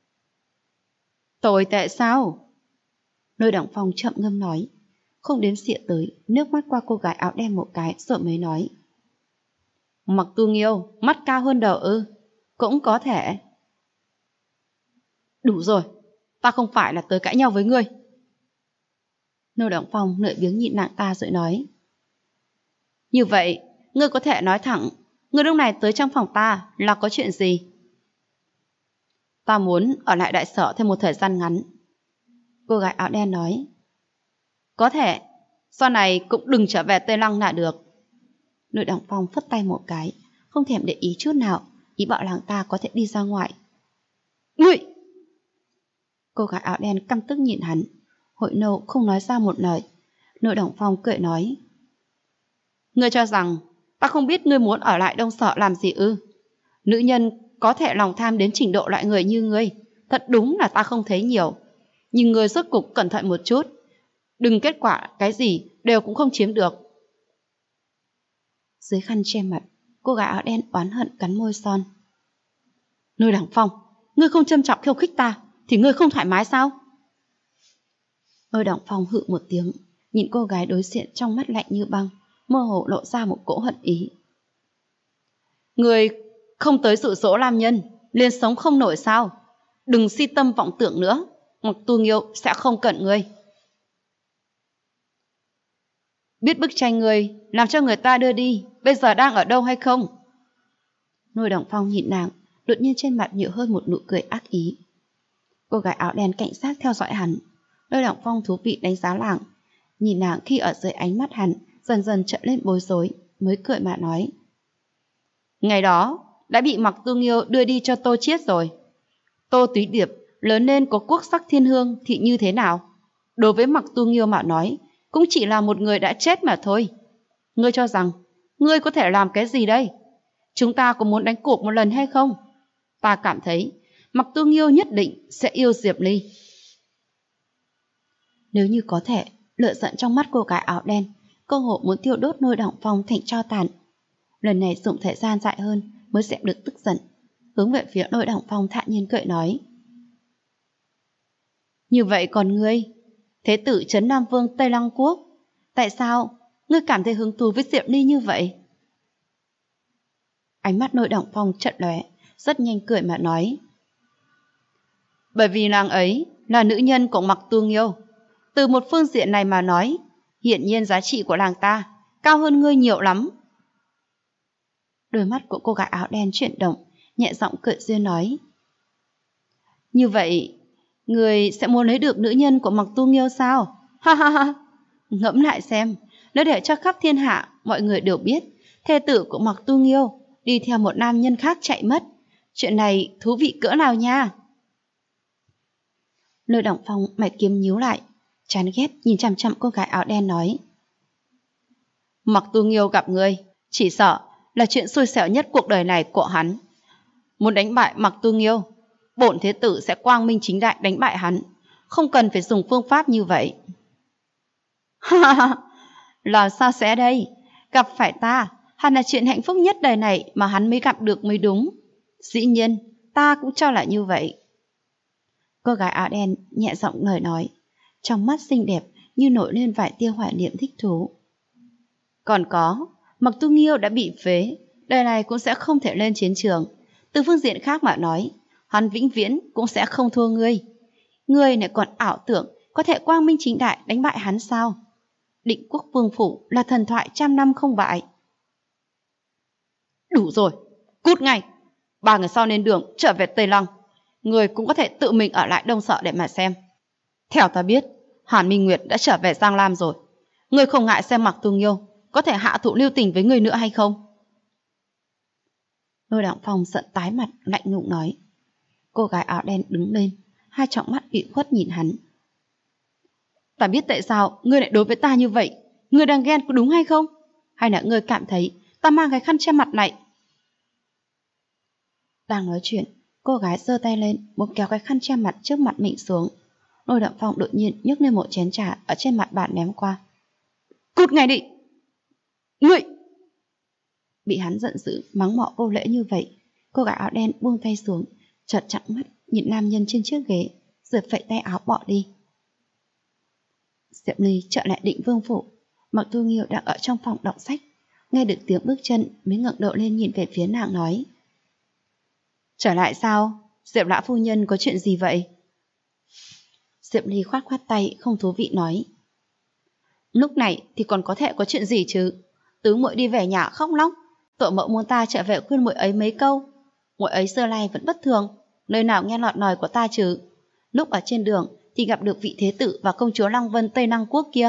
Tồi tệ sao? Lôi Động Phong chậm ngâm nói, không đếm xỉa tới, nước mắt qua cô gái áo đen một cái rồi mới nói: Mặc Tu Nghiêu mắt cao hơn đầu ư? Cũng có thể. Đủ rồi, ta không phải là tới cãi nhau với ngươi. Lôi Động Phong lười biếng nhịn nàng ta rồi nói: Như vậy, ngươi có thể nói thẳng, ngươi lúc này tới trong phòng ta là có chuyện gì? Ta muốn ở lại đại sở thêm một thời gian ngắn. Cô gái áo đen nói: Có thể, sau này cũng đừng trở về Tây Lăng là được. Lôi Động Phong phất tay một cái, không thèm để ý chút nào, ý bảo nàng ta có thể đi ra ngoài. Ngươi! Cô gái áo đen căm tức nhìn hắn, hội nộ không nói ra một lời. Lôi Động Phong cười nói: Ngươi cho rằng ta không biết ngươi muốn ở lại Đông Sở làm gì ư? Nữ nhân có thể lòng tham đến trình độ loại người như ngươi, thật đúng là ta không thấy nhiều. Nhưng ngươi rốt cục cẩn thận một chút, đừng kết quả cái gì đều cũng không chiếm được. Dưới khăn che mặt, cô gái áo đen oán hận cắn môi son. Lôi Động Phong, ngươi không châm chọc khiêu khích ta thì ngươi không thoải mái sao? Lôi Động Phong hự một tiếng, nhìn cô gái đối diện trong mắt lạnh như băng, mơ hồ lộ ra một cỗ hận ý. Ngươi không tới dụ dỗ nam nhân, liền sống không nổi sao? Đừng si tâm vọng tưởng nữa, Mặc Tu Nghiêu sẽ không cận ngươi. Biết bức tranh ngươi làm cho người ta đưa đi, bây giờ đang ở đâu hay không? Lôi Động Phong nhìn nàng, đột nhiên trên mặt nhiều hơn một nụ cười ác ý. Cô gái áo đen cảnh giác theo dõi hắn. Lôi Động Phong thú vị đánh giá nàng, nhìn nàng khi ở dưới ánh mắt hắn dần dần trở lên bối rối, mới cười mà nói: Ngày đó đã bị Mặc Tu Nghiêu đưa đi cho Tô Chiết rồi. Tô Túy Điệp lớn lên có quốc sắc thiên hương thì như thế nào? Đối với Mặc Tu Nghiêu mà nói, cũng chỉ là một người đã chết mà thôi. Ngươi cho rằng ngươi có thể làm cái gì đây? Chúng ta có muốn đánh cuộc một lần hay không? Ta cảm thấy Mặc Tu Nghiêu nhất định sẽ yêu Diệp Ly. Nếu như có thể, lửa giận trong mắt cô gái áo đen cơ hội muốn tiêu đốt Lôi Động Phong thành tro tàn. lần này dùng thời gian dài hơn mới dẹp được tức giận, hướng về phía Lôi Đằng Phong thản nhiên cười nói: Như vậy còn ngươi, thế tử Trấn Nam Vương Tây Lăng Quốc, tại sao ngươi cảm thấy hứng thú với Diệp Ly như vậy? Ánh mắt Lôi Đằng Phong chợt lóe, rất nhanh cười mà nói: Bởi vì nàng ấy là nữ nhân của Mặc Tu Nghiêu. Từ một phương diện này mà nói, hiển nhiên giá trị của nàng ta cao hơn ngươi nhiều lắm. Đôi mắt của cô gái áo đen chuyển động, nhẹ giọng cười duyên nói: Như vậy, ngươi sẽ muốn lấy được nữ nhân của Mặc Tu Nghiêu sao? Ha ha ha! Ngẫm lại xem, nếu để cho khắp thiên hạ mọi người đều biết thê tử của Mặc Tu Nghiêu đi theo một nam nhân khác chạy mất, chuyện này thú vị cỡ nào nha! Lôi Đằng Phong mày kiếm nhíu lại, chán ghét nhìn chằm chằm cô gái áo đen nói: Mặc Tu Nghiêu gặp ngươi, chỉ sợ là chuyện xui xẻo nhất cuộc đời này của hắn. Muốn đánh bại Mặc Tu Nghiêu, bổn thế tử sẽ quang minh chính đại đánh bại hắn, không cần phải dùng phương pháp như vậy. Ha ha, làm sao sẽ đây? Gặp phải ta hẳn là chuyện hạnh phúc nhất đời này mà hắn mới gặp được mới đúng. Dĩ nhiên, ta cũng cho là như vậy. Cô gái áo đen nhẹ giọng lời nói, trong mắt xinh đẹp như nổi lên vài tia hoài niệm thích thú. Còn có, Mặc Tu Nghiêu đã bị phế, đời này cũng sẽ không thể lên chiến trường. Từ phương diện khác mà nói, hắn vĩnh viễn cũng sẽ không thua ngươi. Ngươi lại còn ảo tưởng có thể quang minh chính đại đánh bại hắn sao? Định Quốc Vương Phủ là thần thoại trăm năm không bại. Đủ rồi, cút ngay. 3 ngày sau lên đường trở về Tây Lăng, ngươi cũng có thể tự mình ở lại Đông Sở để mà xem. Theo ta biết, Hàn Minh Nguyệt đã trở về Giang Lam rồi. Ngươi không ngại xem Mặc Tu Nghiêu có thể hạ thụ lưu tình với ngươi nữa hay không? Lôi Đằng Phong giận tái mặt, lạnh lùng nói. Cô gái áo đen đứng lên, hai tròng mắt ủy khuất nhìn hắn. Ta biết tại sao ngươi lại đối với ta như vậy. Ngươi đang ghen có đúng hay không? Hay là ngươi cảm thấy ta mang cái khăn che mặt này? Đang nói chuyện, cô gái giơ tay lên muốn kéo cái khăn che mặt trước mặt mình xuống. Lôi Đằng Phong đột nhiên nhấc lên một chén trà ở trên mặt bàn ném qua. Cút ngay đi! Ngươi! Bị hắn giận dữ mắng mọ vô lễ như vậy, cô gái áo đen buông tay xuống, chợt chặn mắt nhìn nam nhân trên chiếc ghế, rồi phẩy tay áo bỏ đi. Diệp Ly trở lại Định Vương Phủ. Mặc Tu Nghiêu đang ở trong phòng đọc sách, nghe được tiếng bước chân mới ngẩng đầu lên nhìn về phía nàng nói: Trở lại sao? Diệp lão phu nhân có chuyện gì vậy? Diệp Ly khoát khoát tay không thú vị nói: Lúc này thì còn có thể có chuyện gì chứ? Tứ muội đi về nhà khóc lóc, tổ mẫu muốn ta trở về khuyên muội ấy mấy câu. Muội ấy xưa nay vẫn bất thường, nơi nào nghe lọt lời của ta chứ? Lúc ở trên đường thì gặp được vị thế tử và công chúa Lăng Vân Tây Lăng Quốc kia.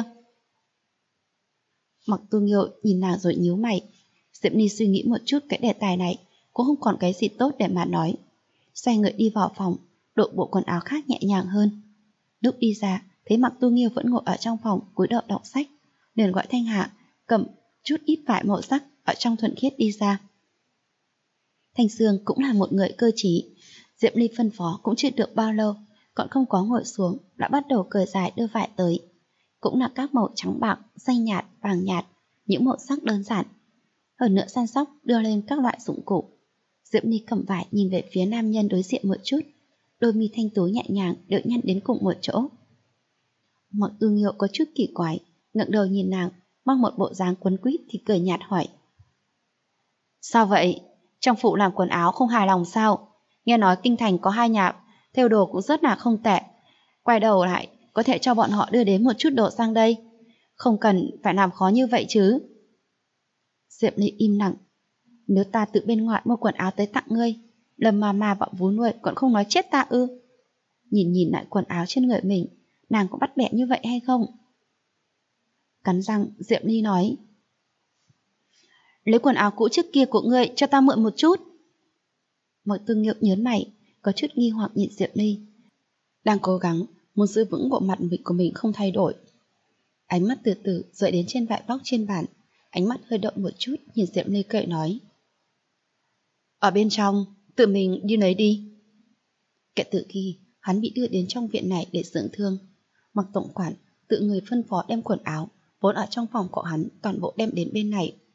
Mặc Tu Nghiêu nhìn nàng rồi nhíu mày. Diệp Ly suy nghĩ một chút cái đề tài này cũng không còn cái gì tốt để mà nói. Xoay người đi vào phòng, đội bộ quần áo khác nhẹ nhàng hơn. Lúc đi ra, thấy Mặc Tu Nghiêu vẫn ngồi ở trong phòng cúi đầu đọc sách, liền gọi Thanh Hạ cầm chút ít vải màu sắc ở trong thuần khiết đi ra. Thanh Sương cũng là một người cơ trí. Diệp Ly phân phó cũng chưa được bao lâu, còn không có ngồi xuống đã bắt đầu cởi dài đưa vải tới. Cũng là các màu trắng bạc, xanh nhạt, vàng nhạt, những màu sắc đơn giản. Hơn nữa săn sóc đưa lên các loại dụng cụ. Diệp Ly cầm vải nhìn về phía nam nhân đối diện một chút, đôi mi thanh tú nhẹ nhàng được nhăn đến cùng một chỗ. Mặc Tu Nghiêu có chút kỳ quái, ngẩng đầu nhìn nàng, mang một bộ dáng quấn quýt thì cười nhạt hỏi: Sao vậy? Trong phủ làm quần áo không hài lòng sao? Nghe nói kinh thành có 2 nhà thêu đồ cũng rất là không tệ. Quay đầu lại, có thể cho bọn họ đưa đến một chút đồ sang đây. Không cần phải làm khó như vậy chứ. Diệp Ly im lặng. Nếu ta tự bên ngoài mua quần áo tới tặng ngươi, Lâm mà bọn vú nuôi còn không nói chết ta ư? Nhìn lại quần áo trên người mình, nàng có bắt bẻ như vậy hay không? Cắn răng, Diệp Ly nói: Lấy quần áo cũ trước kia của ngươi cho ta mượn một chút. Mặc Tu Nghiêu nhớn mày, có chút nghi hoặc nhìn Diệp Ly, đang cố gắng muốn giữ vững bộ mặt của mình không thay đổi. Ánh mắt từ từ dời đến trên vải vóc trên bàn, ánh mắt hơi động một chút nhìn Diệp Ly cười nói: Ở bên trong, tự mình đi lấy đi. Kể từ khi hắn bị đưa đến trong viện này để dưỡng thương, Mặc tổng quản tự người phân phó đem quần áo vốn ở trong phòng của hắn toàn bộ đem đến bên này.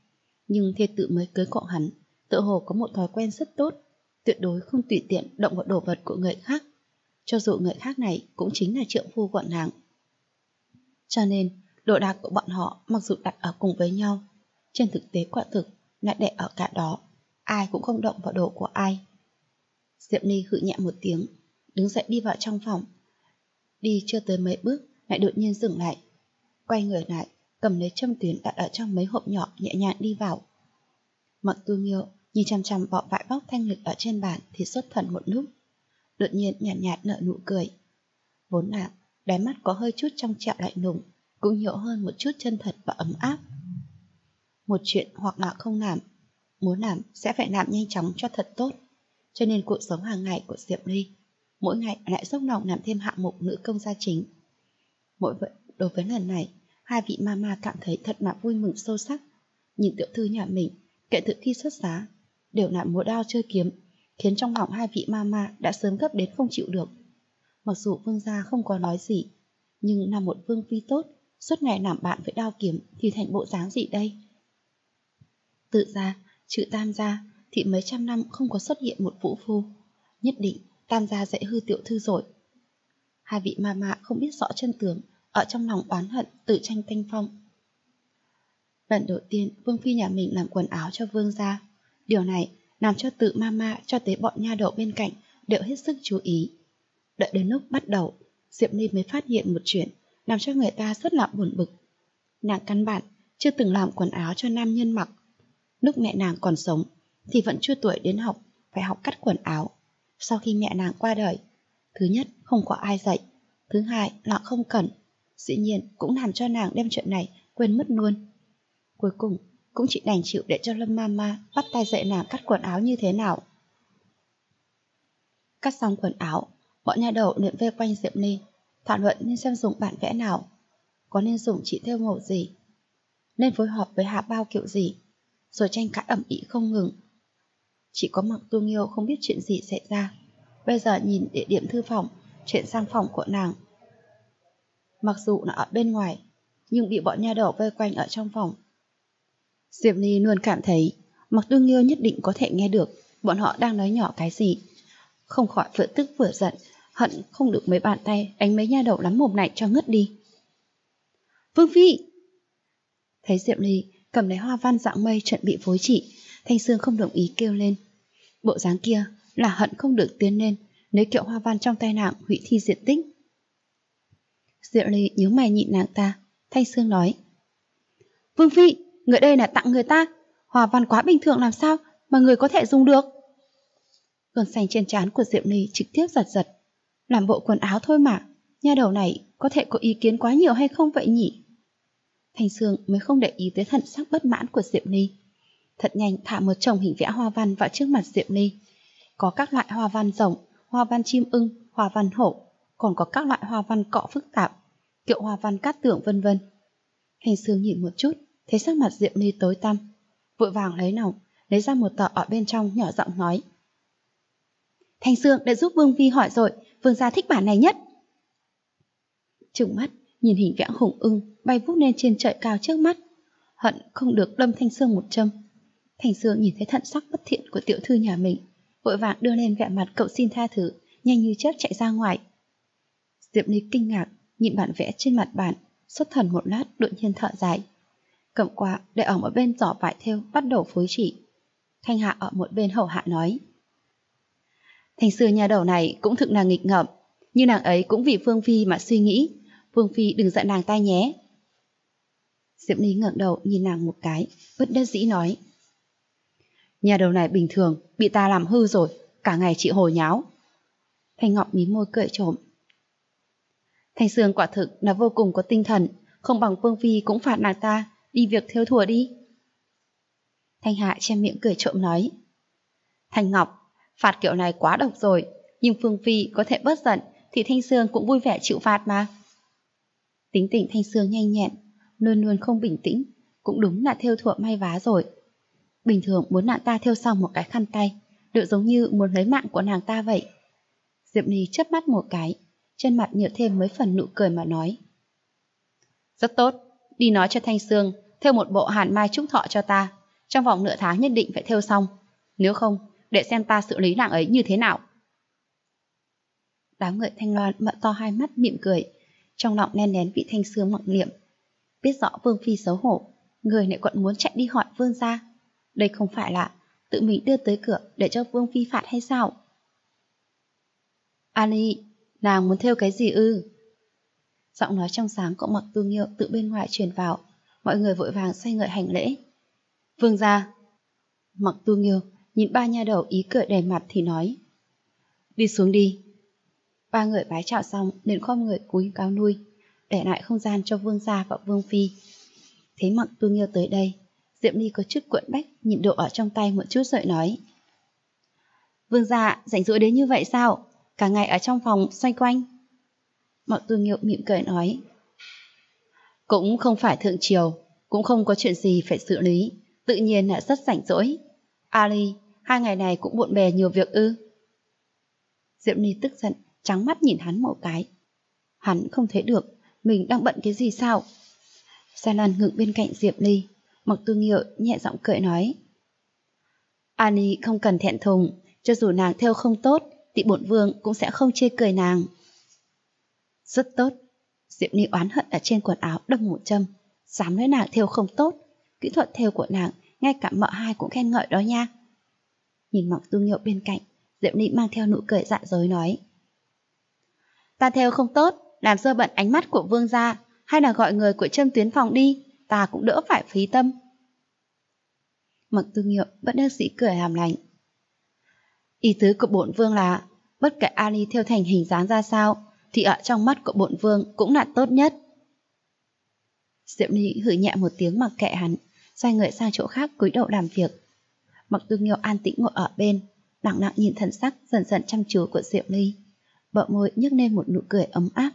Nhưng thê tử mới cưới của hắn tựa hồ có một thói quen rất tốt, tuyệt đối không tùy tiện động vào đồ vật của người khác, cho dù người khác này cũng chính là trượng phu của nàng. Cho nên, đồ đạc của bọn họ mặc dù đặt ở cùng với nhau, trên thực tế quả thực lại để ở cả đó, ai cũng không động vào đồ của ai. Diệp Ly hự nhẹ một tiếng, đứng dậy đi vào trong phòng. Đi chưa tới mấy bước, lại đột nhiên dừng lại. Quay người lại, cầm lấy châm tuyến đặt ở trong mấy hộp nhỏ, nhẹ nhàng đi vào. Mặc Tu Nghiêu nhìn chằm chằm bọ vải bóc thanh lịch ở trên bàn thì xuất thần một lúc, đột nhiên nhàn nhạt nở nụ cười. Vốn là đáy mắt có hơi chút trong trẻo lạnh lùng, cũng nhiều hơn một chút chân thật và ấm áp. Một chuyện hoặc là không làm, muốn làm sẽ phải làm nhanh chóng cho thật tốt. Cho nên cuộc sống hàng ngày của Diệp Ly mỗi ngày lại dốc lòng làm thêm hạng mục nữ công gia chính. Đối với lần này, hai vị mama cảm thấy thật là vui mừng sâu sắc. Nhìn tiểu thư nhà mình kể từ khi xuất giá đều là múa đao chơi kiếm, khiến trong lòng hai vị mama đã sớm gấp đến không chịu được. Mặc dù vương gia không có nói gì, nhưng là một vương phi tốt, suốt ngày làm bạn với đao kiếm thì thành bộ dáng gì đây? Tự ra, trừ Tam gia thì mấy trăm năm không có xuất hiện một vũ phu, nhất định Tam gia dạy hư tiểu thư rồi. Hai vị mama không biết rõ chân tướng, ở trong lòng oán hận tự tranh thanh phong. Lần đầu tiên vương phi nhà mình làm quần áo cho vương gia, điều này làm cho tự mama cho tới bọn nha đầu bên cạnh đều hết sức chú ý. Đợi đến lúc bắt đầu, Diệp Ly mới phát hiện một chuyện làm cho người ta rất là buồn bực. Nàng căn bản chưa từng làm quần áo cho nam nhân mặc. Lúc mẹ nàng còn sống thì vẫn chưa tuổi đến học, phải học cắt quần áo. Sau khi mẹ nàng qua đời, thứ nhất không có ai dạy, thứ hai là không cần, dĩ nhiên cũng làm cho nàng đem chuyện này quên mất luôn. Cuối cùng cũng chỉ đành chịu để cho Lâm Mama bắt tay dạy nàng cắt quần áo như thế nào. Cắt xong quần áo, bọn nha đầu liền vây quanh Diệp Ly, thảo luận nên xem dùng bản vẽ nào, có nên dùng chỉ thêu màu gì, nên phối hợp với hạ bao kiểu gì, rồi tranh cãi ầm ĩ không ngừng. Chỉ có Mặc Tu Nghiêu không biết chuyện gì xảy ra, bây giờ nhìn địa điểm thư phòng chuyển sang phòng của nàng. Mặc dù là ở bên ngoài, nhưng bị bọn nha đầu vây quanh ở trong phòng. Diệp Ly luôn cảm thấy Mặc Tu Nghiêu nhất định có thể nghe được bọn họ đang nói nhỏ cái gì, không khỏi vừa tức vừa giận, hận không được mấy bàn tay đánh mấy nha đầu lắm mồm này cho ngất đi. Vương phi! Thấy Diệp Ly cầm lấy hoa văn dạng mây chuẩn bị phối chỉ, Thanh Sương không đồng ý kêu lên. Bộ dáng kia là hận không được tiến lên lấy kiệu hoa văn trong tay nàng hủy thi diệt tích. Diệp Ly nhíu mày nhịn nàng ta. Thanh Sương nói: Vương phi, người đây là tặng người ta, hoa văn quá bình thường làm sao mà người có thể dùng được? Gân xanh trên trán của Diệp Ly trực tiếp giật giật. Làm bộ quần áo thôi mà, nha đầu này có thể có ý kiến quá nhiều hay không vậy nhỉ? Thanh Sương mới không để ý tới thần sắc bất mãn của Diệp Ly. Thật nhanh thả một chồng hình vẽ hoa văn vào trước mặt Diệp Ly. Có các loại hoa văn rồng, hoa văn chim ưng, hoa văn hổ, còn có các loại hoa văn cọ phức tạp, kiệu hoa văn cát tường vân vân. Thanh Sương nhìn một chút, thấy sắc mặt Diệp Ly tối tăm, vội vàng lấy ra một tờ ở bên trong, nhỏ giọng nói: Thanh Sương đã giúp Vương phi hỏi rồi, vương gia thích bản này nhất. Trừng mắt nhìn hình vẽ hùng ưng bay vút lên trên trời cao trước mắt, hận không được đâm Thanh Sương một châm. Thanh Sương nhìn thấy thận sắc bất thiện của tiểu thư nhà mình, vội vàng đưa lên vẻ mặt cậu xin tha thứ, nhanh như chớp chạy ra ngoài. Diệp Ly kinh ngạc nhìn bản vẽ trên mặt bàn, xuất thần một lát, đột nhiên thở dài, cầm qua để ở một bên giỏ vải thêu bắt đầu phối chỉ. Thanh Hạ ở một bên hầu hạ nói: Thanh Sương nhà đầu này cũng thực là nghịch ngợm, nhưng nàng ấy cũng vì Vương phi mà suy nghĩ, Vương phi đừng giận nàng ta nhé. Diệp Ly ngẩng đầu nhìn nàng một cái, bất đắc dĩ nói: Nhà đầu này bình thường bị ta làm hư rồi, cả ngày chị hồ nháo. Thanh Ngọc mím môi cười trộm: Thanh Sương quả thực là vô cùng có tinh thần, không bằng Vương phi cũng phạt nàng ta đi việc thêu thùa đi. Thanh Hạ che miệng cười trộm nói: Thanh Ngọc, phạt kiểu này quá độc rồi, nhưng Vương phi có thể bớt giận thì Thanh Sương cũng vui vẻ chịu phạt mà. Tính tình Thanh Sương nhanh nhẹn, luôn luôn không bình tĩnh, cũng đúng là thêu thùa may vá rồi. Bình thường muốn nàng ta thêu xong một cái khăn tay, được giống như muốn lấy mạng của nàng ta vậy. Diệp Ly chớp mắt một cái, trên mặt nhiều thêm mấy phần nụ cười mà nói: Rất tốt, đi nói cho Thanh Sương thêu một bộ hàn mai trúc thọ cho ta, Trong vòng nửa tháng nhất định phải thêu xong. Nếu không, để xem ta xử lý nàng ấy như thế nào. Đám người Thanh Loan mở to hai mắt mỉm cười, trong lòng len lén vị Thanh Sương mặc niệm. Biết rõ Vương Phi xấu hổ, người lại còn muốn chạy đi hỏi Vương gia. Đây không phải là tự mình đưa tới cửa để cho Vương Phi phạt hay sao? Ali, nàng muốn thêu cái gì ư? Giọng nói trong sáng của Mặc Tu Nghiêu từ bên ngoài truyền vào. Mọi người vội vàng xoay người hành lễ. Vương gia. Mặc Tu Nghiêu nhìn ba nha đầu ý cười đầy mặt thì nói. Đi xuống đi. Ba người bái chào xong liền khom người cúi cao nuôi, để lại không gian cho Vương gia và Vương Phi. Thấy Mặc Tu Nghiêu tới đây, Diệm Ly có chút cuộn bách, nhịn độ ở trong tay một chút rồi nói. Vương gia rảnh rỗi đến như vậy sao? Cả ngày ở trong phòng xoay quanh. Mặc Tu Nghiêu mỉm cười nói. Cũng không phải thượng triều, cũng không có chuyện gì phải xử lý, tự nhiên là rất rảnh rỗi. Ali, 2 ngày này cũng bộn bề nhiều việc ư? Diệm Ly tức giận, trắng mắt nhìn hắn một cái. Hắn không thấy được, mình đang bận cái gì sao? Gia Lan ngừng bên cạnh Diệm Ly, Mặc Tu Nghiêu nhẹ giọng cười nói. Ali không cần thẹn thùng, cho dù nàng thêu không tốt, thì bổn vương cũng sẽ không chê cười nàng. Rất tốt. Diệm Ly oán hận ở trên quần áo đâm một châm. Dám nói nàng thêu không tốt, kỹ thuật thêu của nàng ngay cả mợ hai cũng khen ngợi đó nha. Nhìn Mặc Tu Nghiêu bên cạnh, Diệm Ly mang theo nụ cười dạ dối nói. Ta thêu không tốt, làm dơ bẩn ánh mắt của vương gia, hay là gọi người của Trâm Tuyến phòng đi, ta cũng đỡ phải phí tâm. Mặc Tu Nghiêu vẫn đắc dĩ cười làm lành. Ý tứ của bổn vương là bất kể Ali thêu thành hình dáng ra sao, thì ở trong mắt của bổn vương cũng là tốt nhất. Diệm Ly hử nhẹ một tiếng mặc kệ hắn, xoay người sang chỗ khác cúi đầu làm việc. Mặc Tu Nghiêu an tĩnh ngồi ở bên, lặng lặng nhìn thần sắc dần dần chăm chú của Diệm Ly, bờ môi nhếch lên một nụ cười ấm áp.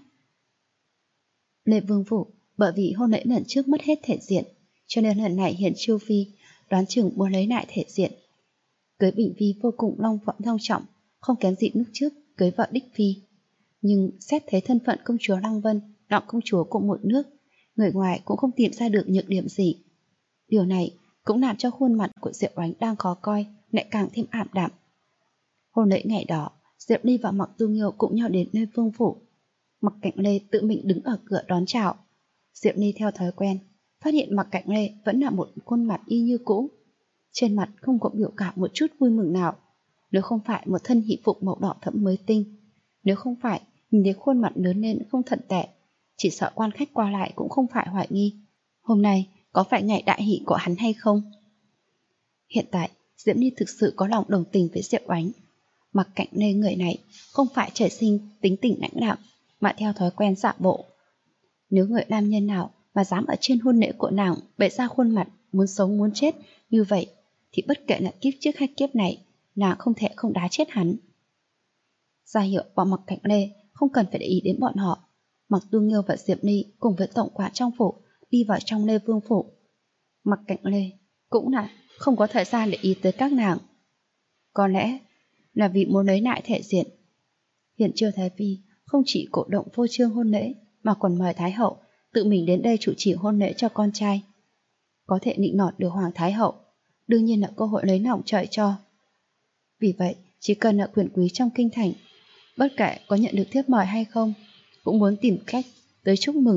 Lê Vương Phủ bởi vì hôn lễ lần trước mất hết thể diện, cho nên lần này Hiển Chiêu Phi đoán chừng muốn lấy lại thể diện. Cưới Bình Phi vô cùng long trọng, không kém gì lúc trước cưới vợ Đích Phi. Nhưng xét thấy thân phận công chúa Lăng Vân, đọng công chúa của một nước, người ngoài cũng không tìm ra được nhược điểm gì. Điều này cũng làm cho khuôn mặt của Diệu Oánh đang khó coi lại càng thêm ảm đạm. Hôn lễ ngày đó, Diệp Ly và Mặc Tu Nghiêu cùng nhau đến nơi Vương Phủ. Mặc Cạnh Lê tự mình đứng ở cửa đón chào. Diệp Ly theo thói quen, phát hiện Mặc Cạnh Lê vẫn là một khuôn mặt y như cũ. Trên mặt không có biểu cảm một chút vui mừng nào. Nếu không phải một thân hỷ phục màu đỏ thẫm mới tinh, nếu không phải nhìn thấy khuôn mặt lớn lên không thận tệ, chỉ sợ quan khách qua lại cũng không phải hoài nghi hôm nay có phải ngày đại hỷ của hắn hay không. Hiện tại Diễm Ly thực sự có lòng đồng tình với Diệu Oánh. Mặc Cạnh Lê người này không phải trời sinh tính tình lãnh đạm, mà theo thói quen giả bộ. Nếu người nam nhân nào mà dám ở trên hôn lễ của nàng bày ra khuôn mặt muốn sống muốn chết như vậy, thì bất kể là kiếp trước hay kiếp này, nàng không thể không đá chết hắn. Ra hiệu bọn Mặc Cạnh Lê không cần phải để ý đến bọn họ. Mặc Tu Nghiêu và Diệp Ly cùng với tổng quản trong phủ đi vào trong Lê Vương Phủ. Mặc Cạnh Lê cũng là không có thời gian để ý tới các nàng. Có lẽ là vì muốn lấy lại thể diện. Hiện Chiêu Thái Phi không chỉ cổ động phô trương hôn lễ, mà còn mời Thái Hậu tự mình đến đây chủ trì hôn lễ cho con trai. Có thể nịnh nọt được Hoàng Thái Hậu, đương nhiên là cơ hội lấy lòng trời cho. Vì vậy, chỉ cần là quyền quý trong kinh thành, bất kể có nhận được thiếp mời hay không, cũng muốn tìm cách tới chúc mừng.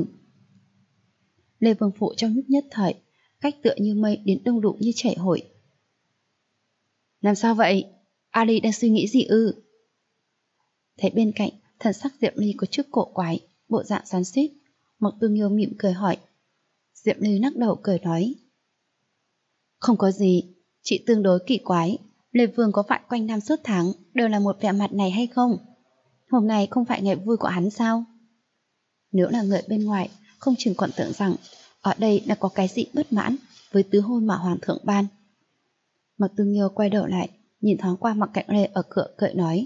Lê Vương Phụ trong lúc nhất thời, cách tựa như mây đến đông đủ như chảy hội. Làm sao vậy? Ali đang suy nghĩ gì ư? Thấy bên cạnh, thần sắc Diệm Ly có chút cổ quái, bộ dạng xoắn xuýt. Mặc Tu Nghiêu mỉm cười hỏi. Diệm Ly lắc đầu cười nói. Không có gì, chị tương đối kỳ quái. Lê Vương có phải quanh năm suốt tháng đều là một vẻ mặt này hay không? Hôm nay không phải ngày vui của hắn sao? Nếu là người bên ngoài, không chừng còn tưởng rằng ở đây đã có cái gì bất mãn với tứ hôn mà Hoàng thượng ban. Mặc Tu Nghiêu quay đầu lại, nhìn thoáng qua Mặc Cạnh Lê ở cửa cười nói.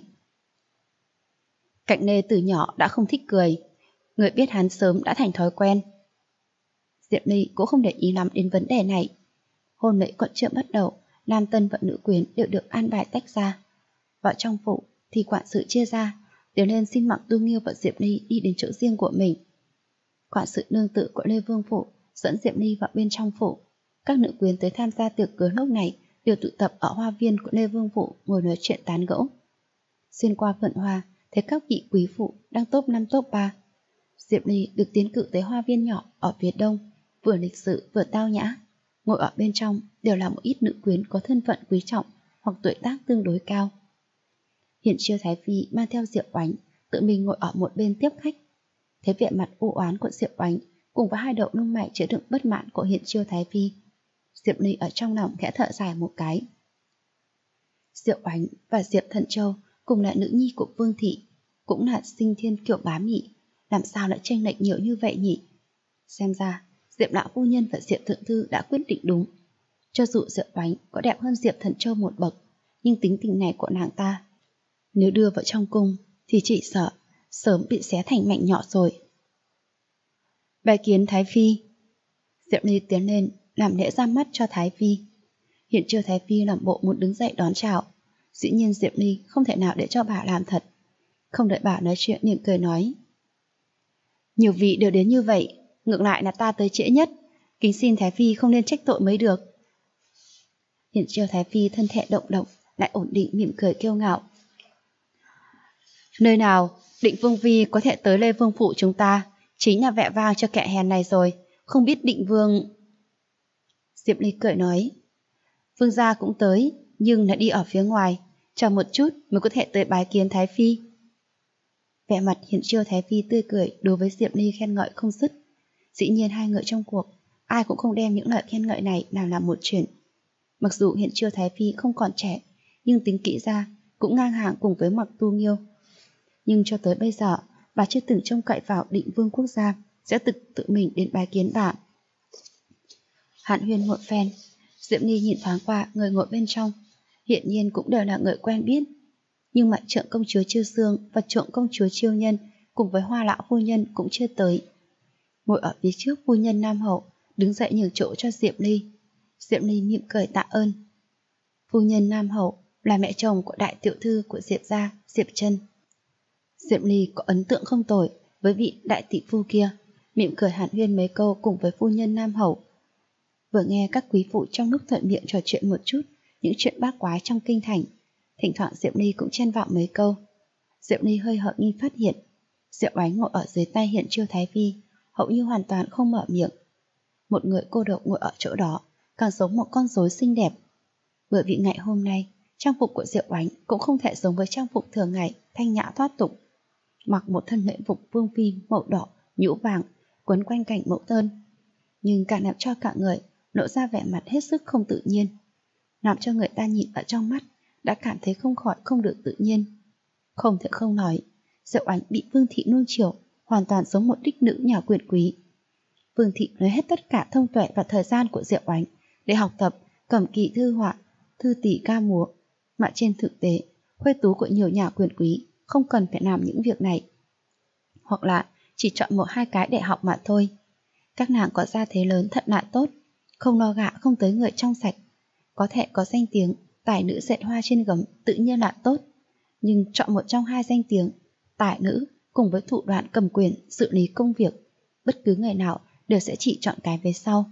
Cạnh Lê từ nhỏ đã không thích cười, người biết hắn sớm đã thành thói quen. Diệp Ly cũng không để ý lắm đến vấn đề này. Hôn lễ còn chưa bắt đầu, nam tân và nữ quyến đều được an bài tách ra. Vào trong phủ thì quản sự chia ra, đều lên xin Mặc Tu Nghiêu và Diệp Ly đi đến chỗ riêng của mình. Quản sự nương tự của Lê Vương Phủ dẫn Diệp Ly vào bên trong phủ. Các nữ quyến tới tham gia tiệc cưới lúc này đều tụ tập ở hoa viên của Lê Vương Phụ ngồi nói chuyện tán gẫu. Xuyên qua vườn hoa, thấy các vị quý phụ đang top 5 top 3. Diệp Ly được tiến cử tới hoa viên nhỏ ở phía đông, vừa lịch sự vừa tao nhã. Ngồi ở bên trong đều là một ít nữ quyến có thân phận quý trọng hoặc tuổi tác tương đối cao. Hiện Chiêu Thái Phi mang theo Diệp Oánh, tự mình ngồi ở một bên tiếp khách. Thấy vẻ mặt u oán của Diệp Oánh cùng với hai đầu lông mày chứa đựng bất mãn của Hiện Chiêu Thái Phi, Diệp Ly ở trong lòng khẽ thở dài một cái. Diệp Oánh và Diệp Thận Châu cùng là nữ nhi của Vương thị, cũng là sinh thiên kiểu bá mị, làm sao lại chênh lệch nhiều như vậy nhỉ? Xem ra Diệp lão phu nhân và Diệp thượng thư đã quyết định đúng. Cho dù Diệp Oánh có đẹp hơn Diệp Thận Châu một bậc, nhưng tính tình này của nàng ta, nếu đưa vào trong cung thì chỉ sợ sớm bị xé thành mảnh nhỏ rồi. Bái kiến Thái Phi. Diệp Ly tiến lên làm lễ ra mắt cho Thái Phi. Hiện Chiêu Thái Phi làm bộ muốn đứng dậy đón chào. Dĩ nhiên Diệp Ly không thể nào để cho bà làm thật. Không đợi bà nói chuyện liền cười nói: nhiều vị đều đến như vậy, ngược lại là ta tới trễ nhất, kính xin Thái Phi không nên trách tội mới được. Hiện Chiêu Thái Phi thân thể động động, lại ổn định mỉm cười kiêu ngạo. Nơi nào Định Vương Phi có thể tới Lê Vương Phụ chúng ta, chính là vẻ vang cho kẻ hèn này rồi, không biết Định Vương... Diệp Ly cười nói: Vương gia cũng tới, nhưng lại đi ở phía ngoài, chờ một chút mới có thể tới bái kiến Thái Phi. Vẻ mặt Hiện Chiêu Thái Phi tươi cười đối với Diệp Ly khen ngợi không dứt. Dĩ nhiên hai người trong cuộc, ai cũng không đem những lời khen ngợi này làm một chuyện. Mặc dù Hiện Chiêu Thái Phi không còn trẻ, nhưng tính kỹ ra cũng ngang hàng cùng với Mặc Tu Nghiêu. Nhưng cho tới bây giờ, bà chưa từng trông cậy vào Định Vương quốc gia sẽ tự mình đến bái kiến bà. Hạn huyên một phen, Diệp Ly nhìn thoáng qua người ngồi bên trong, hiện nhiên cũng đều là người quen biết. Nhưng mà trượng công chúa Chiêu Sương và trượng công chúa Chiêu Nhân cùng với Hoa lão phu nhân cũng chưa tới. Ngồi ở phía trước phu nhân Nam Hậu đứng dậy nhường chỗ cho Diệp Ly. Diệp Ly mỉm cười tạ ơn. Phu nhân Nam Hậu là mẹ chồng của đại tiểu thư của Diệp gia, Diệp Trân. Diệp Ly có ấn tượng không tồi với vị đại tỷ phu kia, mỉm cười hàn huyên mấy câu cùng với phu nhân Nam Hậu. Vừa nghe các quý phụ trong lúc thuận miệng trò chuyện một chút những chuyện bát quái trong kinh thành, thỉnh thoảng Diệp Ly cũng chen vào mấy câu. Diệp Ly hơi hờ nghi phát hiện Diệp Oánh ngồi ở dưới tay Hiện Chiêu Thái Phi hầu như hoàn toàn không mở miệng. Một người cô độc ngồi ở chỗ đó càng giống một con rối xinh đẹp. Bởi vì ngày hôm nay trang phục của Diệp Oánh cũng không thể giống với trang phục thường ngày thanh nhã thoát tục. Mặc một thân lễ phục vương phi màu đỏ nhũ vàng quấn quanh cạnh mẫu tơn, nhưng càng làm cho cả người lộ ra vẻ mặt hết sức không tự nhiên, làm cho người ta nhìn ở trong mắt đã cảm thấy không khỏi không được tự nhiên. Không thể không nói, Diệp Oánh bị Vương thị nuông chiều hoàn toàn giống một đích nữ nhà quyền quý. Vương thị lấy hết tất cả thông tuệ và thời gian của Diệp Oánh để học tập cẩm kỵ thư họa, thư tỷ ca múa, mà trên thực tế khuê tú của nhiều nhà quyền quý không cần phải làm những việc này, hoặc là chỉ chọn một hai cái để học mà thôi. Các nàng có gia thế lớn thật là tốt, không lo gạ không tới người trong sạch, có thể có danh tiếng tài nữ dệt hoa trên gấm tự nhiên là tốt, nhưng chọn một trong hai danh tiếng tài nữ cùng với thủ đoạn cầm quyền xử lý công việc, bất cứ người nào đều sẽ chỉ chọn cái về sau.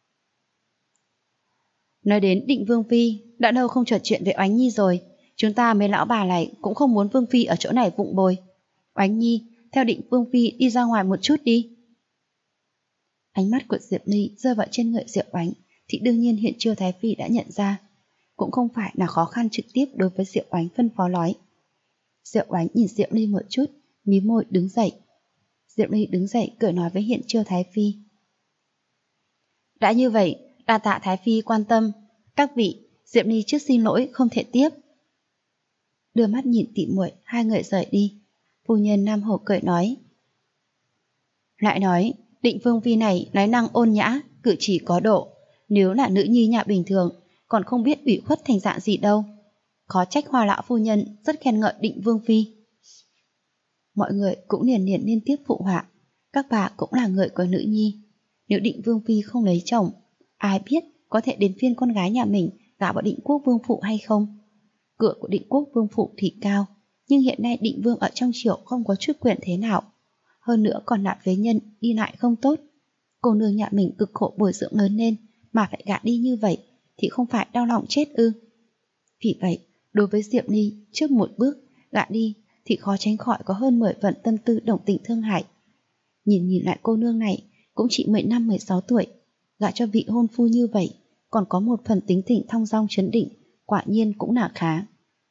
Nói đến Định Vương Phi, đã lâu không trò chuyện với Oánh Nhi rồi, chúng ta mấy lão bà này cũng không muốn Vương Phi ở chỗ này vụng bồi. Oánh Nhi, theo Định Vương Phi đi ra ngoài một chút đi. Ánh mắt của Diệp Ly rơi vào trên người Diệp Oánh thì đương nhiên Hiện Chiêu Thái Phi đã nhận ra, cũng không phải là khó khăn trực tiếp đối với Diệp Oánh phân phó nói. Diệp Oánh nhìn Diệp Ly một chút, mím môi đứng dậy. Diệp Ly đứng dậy cười nói với Hiện Chiêu Thái Phi. Đã như vậy, đa tạ Thái Phi quan tâm. Các vị, Diệp Ly trước xin lỗi không thể tiếp. Đưa mắt nhìn tỉ muội, hai người rời đi. Phu nhân Nam Hậu cười nói. Lại nói, Định Vương Phi này nói năng ôn nhã, cử chỉ có độ. Nếu là nữ nhi nhà bình thường, còn không biết ủy khuất thành dạng gì đâu. Khó trách Hoa lão phu nhân rất khen ngợi Định Vương Phi. Mọi người cũng liền liên tiếp phụ họa. Các bà cũng là người của nữ nhi. Nếu Định Vương Phi không lấy chồng, ai biết có thể đến phiên con gái nhà mình gả vào Định Quốc Vương Phụ hay không. Cửa của Định Quốc Vương Phụ thì cao, nhưng hiện nay Định Vương ở trong triều không có chức quyền thế nào. Hơn nữa còn là phế nhân, đi lại không tốt. Cô nương nhà mình cực khổ bồi dưỡng lớn lên, mà phải gạ đi như vậy thì không phải đau lòng chết ư? Vì vậy, đối với Diệp Ly, trước một bước gạ đi thì khó tránh khỏi có hơn 10 phần tâm tư đồng tình thương hại. Nhìn lại cô nương này, cũng chỉ 15-16 tuổi, gạ cho vị hôn phu như vậy, còn có một phần tính tình thong dong trấn định, quả nhiên cũng là khá.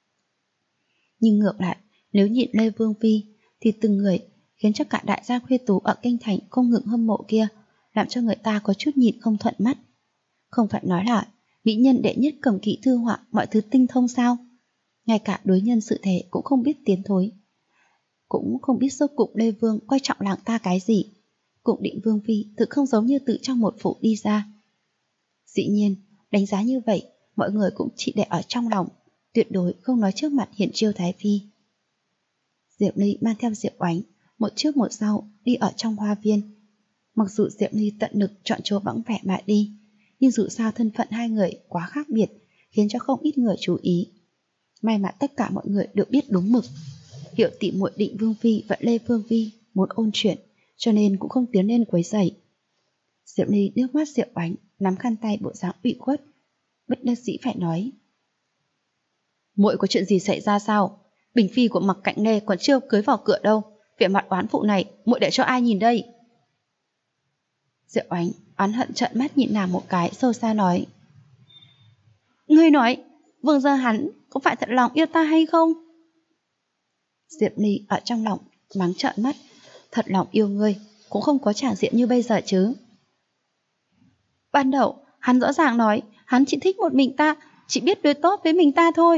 Nhưng ngược lại, nếu nhịn Lê Vương Phi, thì từng người khiến cho cả đại gia khuê tú ở kinh thành không ngừng hâm mộ kia, làm cho người ta có chút nhìn không thuận mắt. Không phải nói là mỹ nhân đệ nhất cầm kỵ thư họa mọi thứ tinh thông sao? Ngay cả đối nhân sự thể cũng không biết tiến thối, cũng không biết rốt cục Lê Vương coi trọng làng ta cái gì. Cũng định Vương Phi thực không giống như tự trong một phủ đi ra. Dĩ nhiên, đánh giá như vậy, mọi người cũng chỉ để ở trong lòng, tuyệt đối không nói trước mặt Hiển Chiêu Thái Phi. Diệp Ly mang theo Diệp Oánh, một trước một sau đi ở trong hoa viên. Mặc dù Diệp Ly tận lực chọn chỗ vắng vẻ mà đi, nhưng dù sao thân phận hai người quá khác biệt, khiến cho không ít người chú ý. May mà tất cả mọi người được biết đúng mực. Hiệu tỷ muội Định Vương Phi và Lê Vương Phi muốn ôn chuyện, cho nên cũng không tiến lên quấy rầy. Diệp Ly nước mắt Diệp Oánh, nắm khăn tay bộ dáng ủy khuất, bất đắc dĩ phải nói: muội có chuyện gì xảy ra sao? Bình phi của Mặc Cạnh Lê còn chưa cưới vào cửa đâu, vẻ mặt oán phụ này muội để cho ai nhìn đây? Diệp Oánh oán hận trợn mắt nhìn nàng một cái, sâu xa nói: ngươi nói Vương gia hắn có phải thật lòng yêu ta hay không? Diệp Ly ở trong lòng mắng trợn mắt: thật lòng yêu ngươi cũng không có tràng diện như bây giờ chứ. Ban đầu hắn rõ ràng nói hắn chỉ thích một mình ta, chỉ biết đối tốt với mình ta thôi.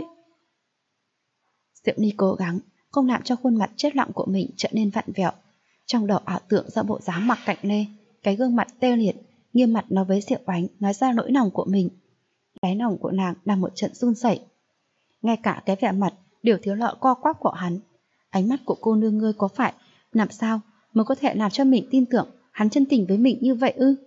Diệp Ly cố gắng không làm cho khuôn mặt chết lặng của mình trở nên vặn vẹo, trong đầu ảo tưởng ra bộ dáng Mặc Cạnh Lê, cái gương mặt tê liệt, nghiêm mặt nói với Diệp Oánh, nói ra nỗi lòng của mình. Đáy lòng của nàng là một trận run rẩy, ngay cả cái vẻ mặt đều thiếu lọ co quắp của hắn. Ánh mắt của cô nương ngươi có phải làm sao mới có thể làm cho mình tin tưởng hắn chân tình với mình như vậy ư?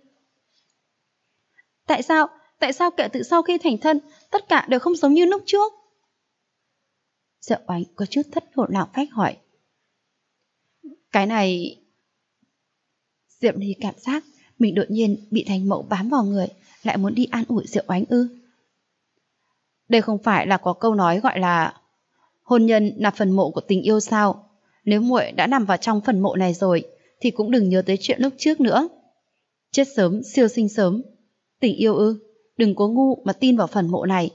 Tại sao kể từ sau khi thành thân, tất cả đều không giống như lúc trước? Diệp Oánh có chút thất hồn lạc phách hỏi. Cái này... Diệp Ly cảm giác mình đột nhiên bị Thành Mẫu bám vào người, lại muốn đi an ủi Diệp Oánh ư? Đây không phải là có câu nói gọi là hôn nhân là phần mộ của tình yêu sao? Nếu muội đã nằm vào trong phần mộ này rồi thì cũng đừng nhớ tới chuyện lúc trước nữa. Chết sớm siêu sinh sớm. Tình yêu ư? Đừng có ngu mà tin vào phần mộ này.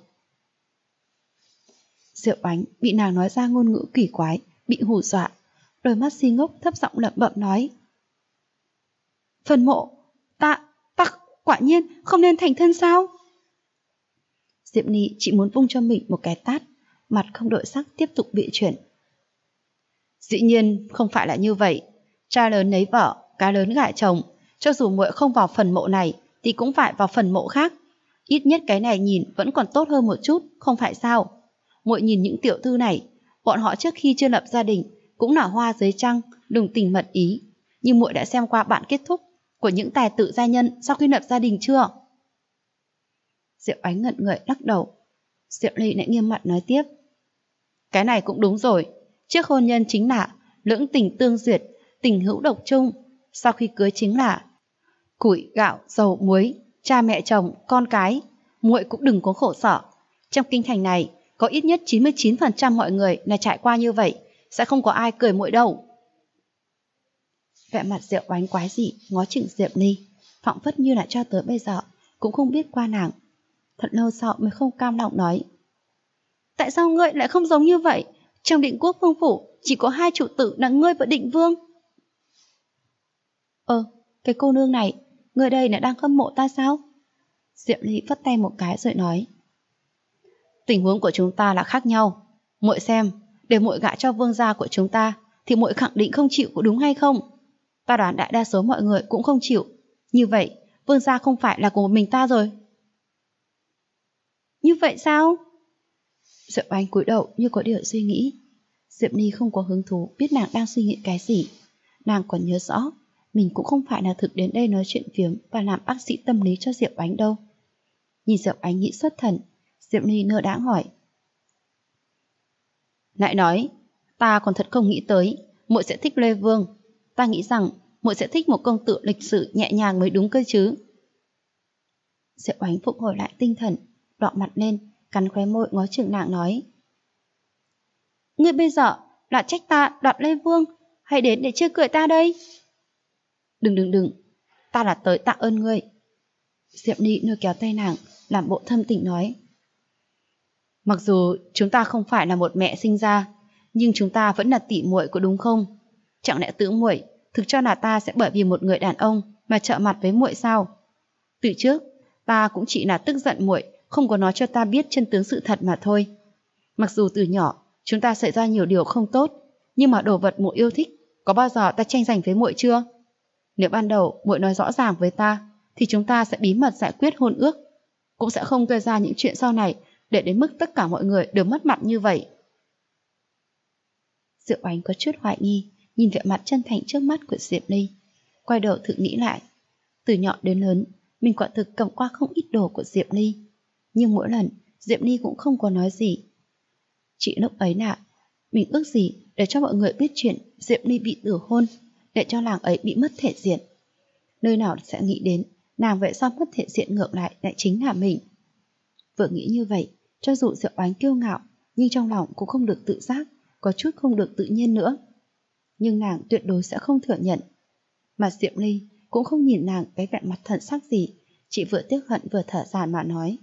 Diệp Oánh bị nàng nói ra ngôn ngữ kỳ quái, bị hù dọa, đôi mắt si ngốc thấp giọng lẩm bẩm nói: phần mộ, ta quả nhiên không nên thành thân sao? Diệp Ly chỉ muốn vung cho mình một cái tát, mặt không đổi sắc tiếp tục bịa chuyện. Dĩ nhiên không phải là như vậy. Cha lớn lấy vợ, cá lớn gả chồng, cho dù muội không vào phần mộ này thì cũng phải vào phần mộ khác. Ít nhất cái này nhìn vẫn còn tốt hơn một chút, không phải sao? Muội nhìn những tiểu thư này, bọn họ trước khi chưa lập gia đình cũng là hoa dưới trăng, đồng tình mật ý. Nhưng muội đã xem qua bản kết thúc của những tài tử gia nhân sau khi lập gia đình chưa? Diệp Oánh ngẩn người lắc đầu. Diệp Ly lại nghiêm mặt nói tiếp: cái này cũng đúng rồi. Trước hôn nhân chính là lưỡng tình tương duyệt, tình hữu độc chung. Sau khi cưới chính là củi, gạo, dầu, muối, cha mẹ chồng, con cái. Muội cũng đừng có khổ sở. Trong kinh thành này có ít nhất 99% mọi người là trải qua như vậy, sẽ không có ai cười muội đâu. Vẻ mặt Diệp Oánh quái dị ngó chừng Diệp Ly, phảng phất như là cho tới bây giờ cũng không biết qua nàng. Thật lâu sau mới không cam lòng nói: tại sao ngươi lại không giống như vậy? Trong Định Quốc vương phủ chỉ có hai chủ tử là ngươi và Định Vương. Cái cô nương này, ngươi đây là đang hâm mộ ta sao? Diệp Ly phất tay một cái rồi nói: tình huống của chúng ta là khác nhau. Muội xem, để muội gả cho vương gia của chúng ta thì muội khẳng định không chịu, có đúng hay không? Ta đoán đại đa số mọi người cũng không chịu. Như vậy, vương gia không phải là của một mình ta rồi. Như vậy sao? Diệp Oánh cúi đầu như có điều suy nghĩ. Diệp Ly không có hứng thú biết nàng đang suy nghĩ cái gì. Nàng còn nhớ rõ mình cũng không phải là thực đến đây nói chuyện phiếm và làm bác sĩ tâm lý cho Diệp Oánh đâu. Nhìn Diệp Oánh nghĩ xuất thần, Diệp Ly nơ đãng hỏi: lại nói, ta còn thật không nghĩ tới muội sẽ thích Lê Vương. Ta nghĩ rằng muội sẽ thích một công tử lịch sự nhẹ nhàng mới đúng cơ chứ. Diệu Oánh phục hồi lại tinh thần, đỏ mặt lên, cắn khóe môi ngó chừng nàng nói: Ngươi bây giờ là trách ta đoạt Lê Vương, hay đến để chê cười ta đây? Đừng, ta là tới tạ ơn ngươi. Diệp Ly lôi kéo tay nàng, làm bộ thâm tình nói: Mặc dù chúng ta không phải là một mẹ sinh ra, nhưng chúng ta vẫn là tỷ muội có đúng không? Chẳng lẽ tứ muội thực cho là ta sẽ bởi vì một người đàn ông mà trợ mặt với muội sao? Từ trước, ta cũng chỉ là tức giận muội không có nói cho ta biết chân tướng sự thật mà thôi. Mặc dù từ nhỏ chúng ta xảy ra nhiều điều không tốt, nhưng mà đồ vật muội yêu thích có bao giờ ta tranh giành với muội chưa? Nếu ban đầu muội nói rõ ràng với ta, thì chúng ta sẽ bí mật giải quyết hôn ước, cũng sẽ không gây ra những chuyện sau này để đến mức tất cả mọi người đều mất mặt như vậy. Diệu Oánh có chút hoài nghi, nhìn vẻ mặt chân thành trước mắt của Diệp Ly, quay đầu thử nghĩ lại. Từ nhỏ đến lớn, mình quả thực cầm qua không ít đồ của Diệp Ly, nhưng mỗi lần Diệp Ly cũng không có nói gì. Chỉ lúc ấy là mình ước gì để cho mọi người biết chuyện Diệp Ly bị tử hôn, để cho làng ấy bị mất thể diện. Nơi nào sẽ nghĩ đến nàng vậy sao mất thể diện ngược lại chính là mình. Vừa nghĩ như vậy, cho dù Diệu Oánh kiêu ngạo, nhưng trong lòng cũng không được tự giác, có chút không được tự nhiên nữa. Nhưng nàng tuyệt đối sẽ không thừa nhận. Mà Diệp Ly cũng không nhìn nàng cái vẻ mặt thần sắc gì, chỉ vừa tiếc hận vừa thở dài mà nói: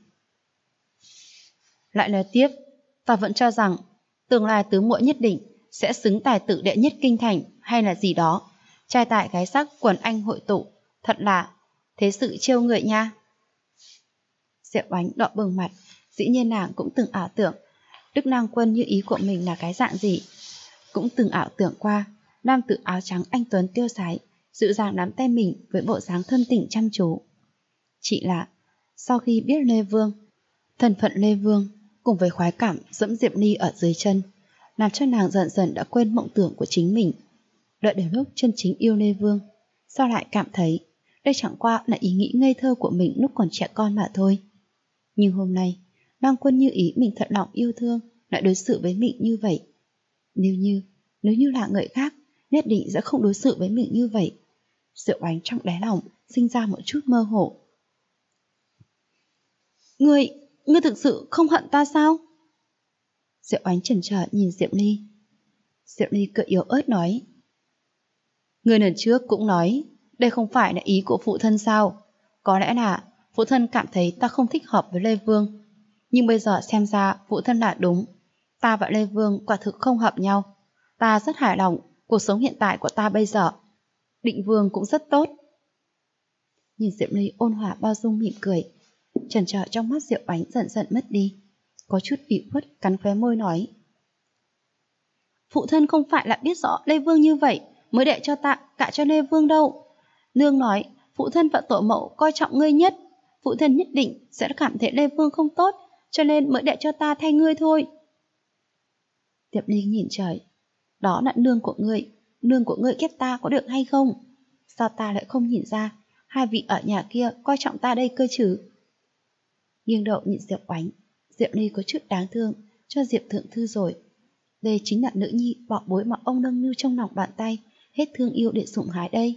Lại nói tiếp, ta vẫn cho rằng tương lai tứ muội nhất định sẽ xứng tài tử đệ nhất kinh thành hay là gì đó, trai tài gái sắc quần anh hội tụ, thật là thế sự trêu người nha. Diệu Oánh đỏ bừng mặt, dĩ nhiên nàng cũng từng ảo tưởng Đức Lang Quân như ý của mình là cái dạng gì, cũng từng ảo tưởng qua nam tử áo trắng anh tuấn tiêu sái dịu dàng nắm tay mình với bộ dáng thâm tình chăm chú. Chỉ là sau khi biết Lê Vương, thân phận Lê Vương cùng với khoái cảm dẫm Diệp Ly ở dưới chân, làm cho nàng dần dần đã quên mộng tưởng của chính mình. Đợi đến lúc chân chính yêu Lê Vương, sao lại cảm thấy đây chẳng qua là ý nghĩ ngây thơ của mình lúc còn trẻ con mà thôi. Nhưng hôm nay, Lang Quân như ý mình thật lòng yêu thương lại đối xử với mình như vậy. Nếu như là người khác, nhất định sẽ không đối xử với mình như vậy. Diệu Oánh trong đáy lòng sinh ra một chút mơ hồ. Ngươi thực sự không hận ta sao? Diệu Oánh chần chờ nhìn Diệp Ly. Diệp Ly cười yếu ớt nói: Ngươi lần trước cũng nói đây không phải là ý của phụ thân sao? Có lẽ là phụ thân cảm thấy ta không thích hợp với Lê Vương, nhưng bây giờ xem ra phụ thân là đúng. Ta và Lê Vương quả thực không hợp nhau. Ta rất hài lòng cuộc sống hiện tại của ta bây giờ. Định Vương cũng rất tốt. Nhìn Diệp Ly ôn hòa bao dung mỉm cười, chần chờ trong mắt Diệu Oánh dần dần mất đi, có chút ủy khuất cắn khóe môi nói: Phụ thân không phải là biết rõ Lê Vương như vậy mới để cho ta gả cho Lê Vương đâu. Nương nói phụ thân và tổ mẫu coi trọng ngươi nhất, phụ thân nhất định sẽ cảm thấy Lê Vương không tốt, cho nên mới để cho ta thay ngươi thôi. Diệp Ly nhìn trời: Đó là nương của ngươi ghét ta có được hay không? Sao ta lại không nhìn ra hai vị ở nhà kia coi trọng ta đây cơ chứ? Nghiêng đầu nhìn Diệp Oánh, Diệp Ly có chút đáng thương cho Diệp Thượng Thư rồi. Đây chính là nữ nhi bỏ bối mà ông nâng niu trong lòng bàn tay, hết thương yêu để sủng hái đây.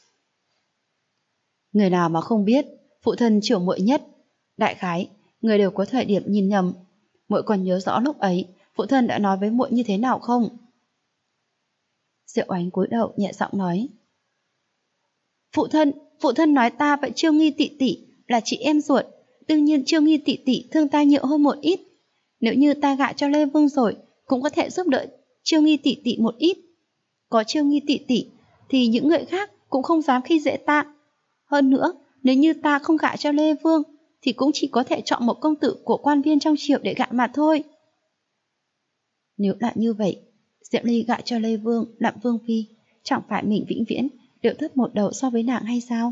Người nào mà không biết phụ thân chiều muội nhất, đại khái người đều có thời điểm nhìn nhầm. Muội còn nhớ rõ lúc ấy phụ thân đã nói với muội như thế nào không? Diệu Oánh cúi đầu nhẹ giọng nói: Phụ thân nói ta và Chiêu Nghi tỷ tỷ là chị em ruột, đương nhiên Chiêu Nghi tỷ tỷ thương ta nhiều hơn một ít. Nếu như ta gả cho Lê Vương rồi, cũng có thể giúp đỡ Chiêu Nghi tỷ tỷ một ít. Có Chiêu Nghi tỷ tỷ thì những người khác cũng không dám khi dễ ta. Hơn nữa, nếu như ta không gả cho Lê Vương thì cũng chỉ có thể chọn một công tử của quan viên trong triều để gả mà thôi. Nếu là như vậy, Diệp Ly gả cho Lê Vương làm vương phi, chẳng phải mình vĩnh viễn đều thấp một đầu so với nàng hay sao?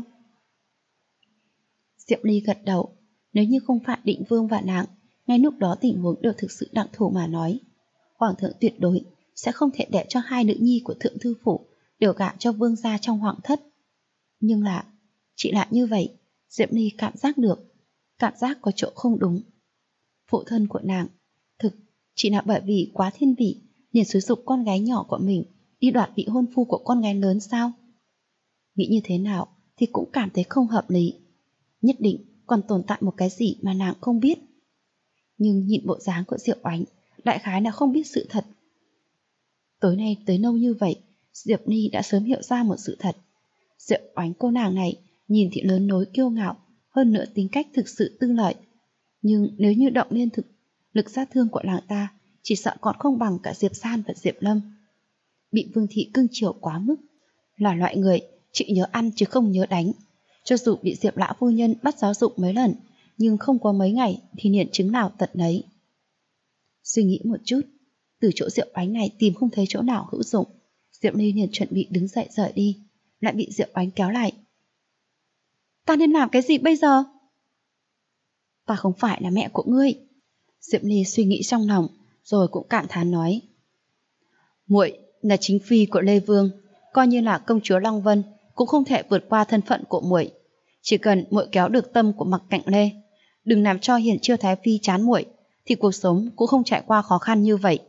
Diệp Ly gật đầu. Nếu như không phải Định Vương và nàng, ngay lúc đó tình huống đều thực sự đặc thù mà nói, Hoàng thượng tuyệt đối sẽ không thể để cho hai nữ nhi của Thượng Thư Phủ đều gả cho vương gia trong hoàng thất. Nhưng là, chỉ là như vậy, Diệp Ly cảm giác được, cảm giác có chỗ không đúng. Phụ thân của nàng thực chỉ là bởi vì quá thiên vị liền xúi giục con gái nhỏ của mình đi đoạt vị hôn phu của con gái lớn sao? Nghĩ như thế nào thì cũng cảm thấy không hợp lý. Nhất định còn tồn tại một cái gì mà nàng không biết. Nhưng nhìn bộ dáng của Diệp Oánh, đại khái là không biết sự thật. Tối nay tới lâu như vậy, Diệp Ni đã sớm hiểu ra một sự thật. Diệp Oánh cô nàng này nhìn thì lớn lối kiêu ngạo, hơn nữa tính cách thực sự tư lợi. Nhưng nếu như động lên lực sát thương của nàng ta, chỉ sợ còn không bằng cả Diệp San và Diệp Lâm. Bị Vương thị cưng chiều quá mức, là loại người chỉ nhớ ăn chứ không nhớ đánh. Cho dù bị Diệp lão phu nhân bắt giáo dục mấy lần, nhưng không có mấy ngày thì niệm chứng nào tận đấy. Suy nghĩ một chút, từ chỗ Diệp Oánh này tìm không thấy chỗ nào hữu dụng, Diệp Ly liền chuẩn bị đứng dậy rời đi, lại bị Diệp Oánh kéo lại. Ta nên làm cái gì bây giờ? Ta không phải là mẹ của ngươi. Diệp Ly suy nghĩ trong lòng, rồi cũng cảm thán nói. Muội là chính phi của Lê Vương, coi như là công chúa Long Vân, cũng không thể vượt qua thân phận của muội. Chỉ cần muội kéo được tâm của Mặc Cạnh Lê, đừng làm cho Hiền Chiêu Thái Phi chán muội, thì cuộc sống cũng không trải qua khó khăn như vậy.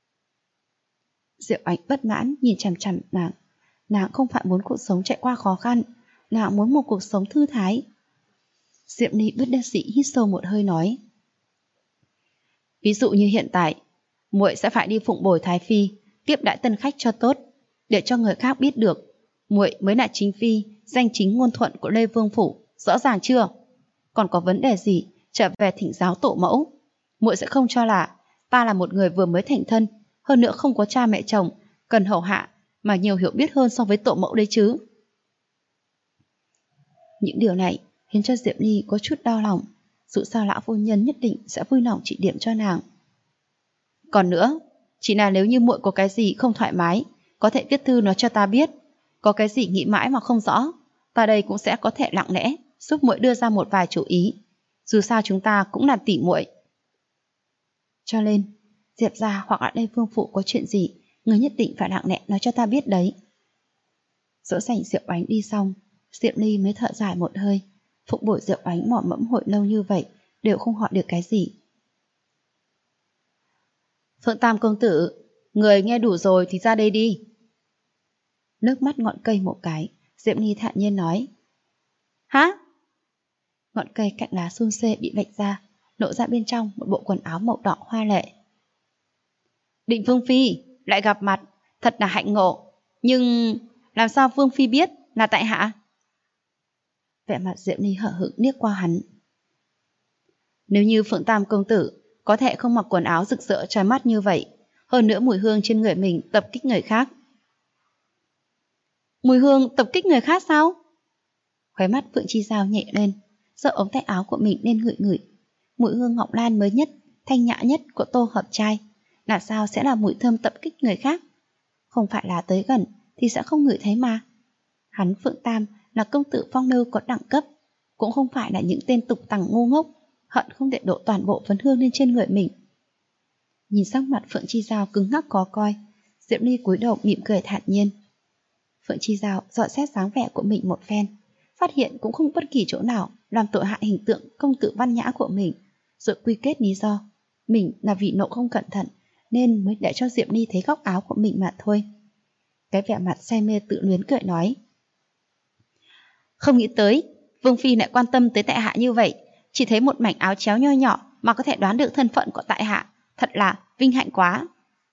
Diệp Oánh bất mãn nhìn chằm chằm nàng. Nàng không phải muốn cuộc sống trải qua khó khăn, nàng muốn một cuộc sống thư thái. Diệp Ly bất đắc dĩ hít sâu một hơi nói. Ví dụ như hiện tại, muội sẽ phải đi phụng bồi Thái Phi, tiếp đãi tân khách cho tốt, để cho người khác biết được muội mới là chính phi, danh chính ngôn thuận của Lê Vương phủ, rõ ràng chưa? Còn có vấn đề gì, trở về thỉnh giáo tổ mẫu. Muội sẽ không cho là ta là một người vừa mới thành thân, hơn nữa không có cha mẹ chồng, cần hầu hạ, mà nhiều hiểu biết hơn so với tổ mẫu đấy chứ. Những điều này khiến cho Diệp Ly có chút đau lòng, dù sao lão phu nhân nhất định sẽ vui lòng chỉ điểm cho nàng. Còn nữa, chỉ là nếu như muội có cái gì không thoải mái, có thể viết thư nói cho ta biết. Có cái gì nghĩ mãi mà không rõ, ta đây cũng sẽ có thể lặng lẽ giúp muội đưa ra một vài chủ ý. Dù sao chúng ta cũng là tỉ muội. Cho nên, Diệp gia hoặc là Lê Vương phủ có chuyện gì, người nhất định phải lặng lẽ nói cho ta biết đấy. Dỗ dành Diệp Oánh đi xong, Diệp Ly mới thở dài một hơi. Phụng bồi Diệp Oánh mỏ mẫm hội lâu như vậy, đều không hỏi được cái gì. Phượng Tam công tử, người nghe đủ rồi thì ra đây đi. Nước mắt ngọn cây một cái, Diệp Ly thản nhiên nói. Hả? Ngọn cây cạnh lá xun xê bị vạch ra, lộ ra bên trong một bộ quần áo màu đỏ hoa lệ. Định Vương Phi, lại gặp mặt, thật là hạnh ngộ. Nhưng làm sao Vương Phi biết là tại hạ? Vẻ mặt Diệp Ly hở hững liếc qua hắn. Nếu như Phượng Tam công tử có thể không mặc quần áo rực rỡ trói mắt như vậy, hơn nữa mùi hương trên người mình tập kích người khác. Mùi hương tập kích người khác sao? Khóe mắt Phượng Chi Giao nhẹ lên, giơ ống tay áo của mình lên ngửi ngửi. Mùi hương ngọc lan mới nhất, thanh nhã nhất của Tô Hợp Trai, làm sao sẽ là mùi thơm tập kích người khác? Không phải là tới gần thì sẽ không ngửi thấy mà. Hắn Phượng Tam là công tử phong lưu có đẳng cấp, cũng không phải là những tên tục tằng ngu ngốc, hận không để đổ toàn bộ phấn hương lên trên người mình. Nhìn sắc mặt Phượng Chi Giao cứng ngắc khó coi, Diệp Ly cúi đầu mỉm cười thản nhiên. Phượng Chi Giao dọn xét dáng vẻ của mình một phen, phát hiện cũng không bất kỳ chỗ nào làm tội hại hình tượng công tử văn nhã của mình, rồi quy kết lý do mình là vì nộ không cẩn thận nên mới để cho Diệp Ly thấy góc áo của mình mà thôi. Cái vẻ mặt say mê tự luyến cười nói. Không nghĩ tới Vương Phi lại quan tâm tới tại hạ như vậy, chỉ thấy một mảnh áo chéo nho nhỏ mà có thể đoán được thân phận của tại hạ, thật là vinh hạnh quá.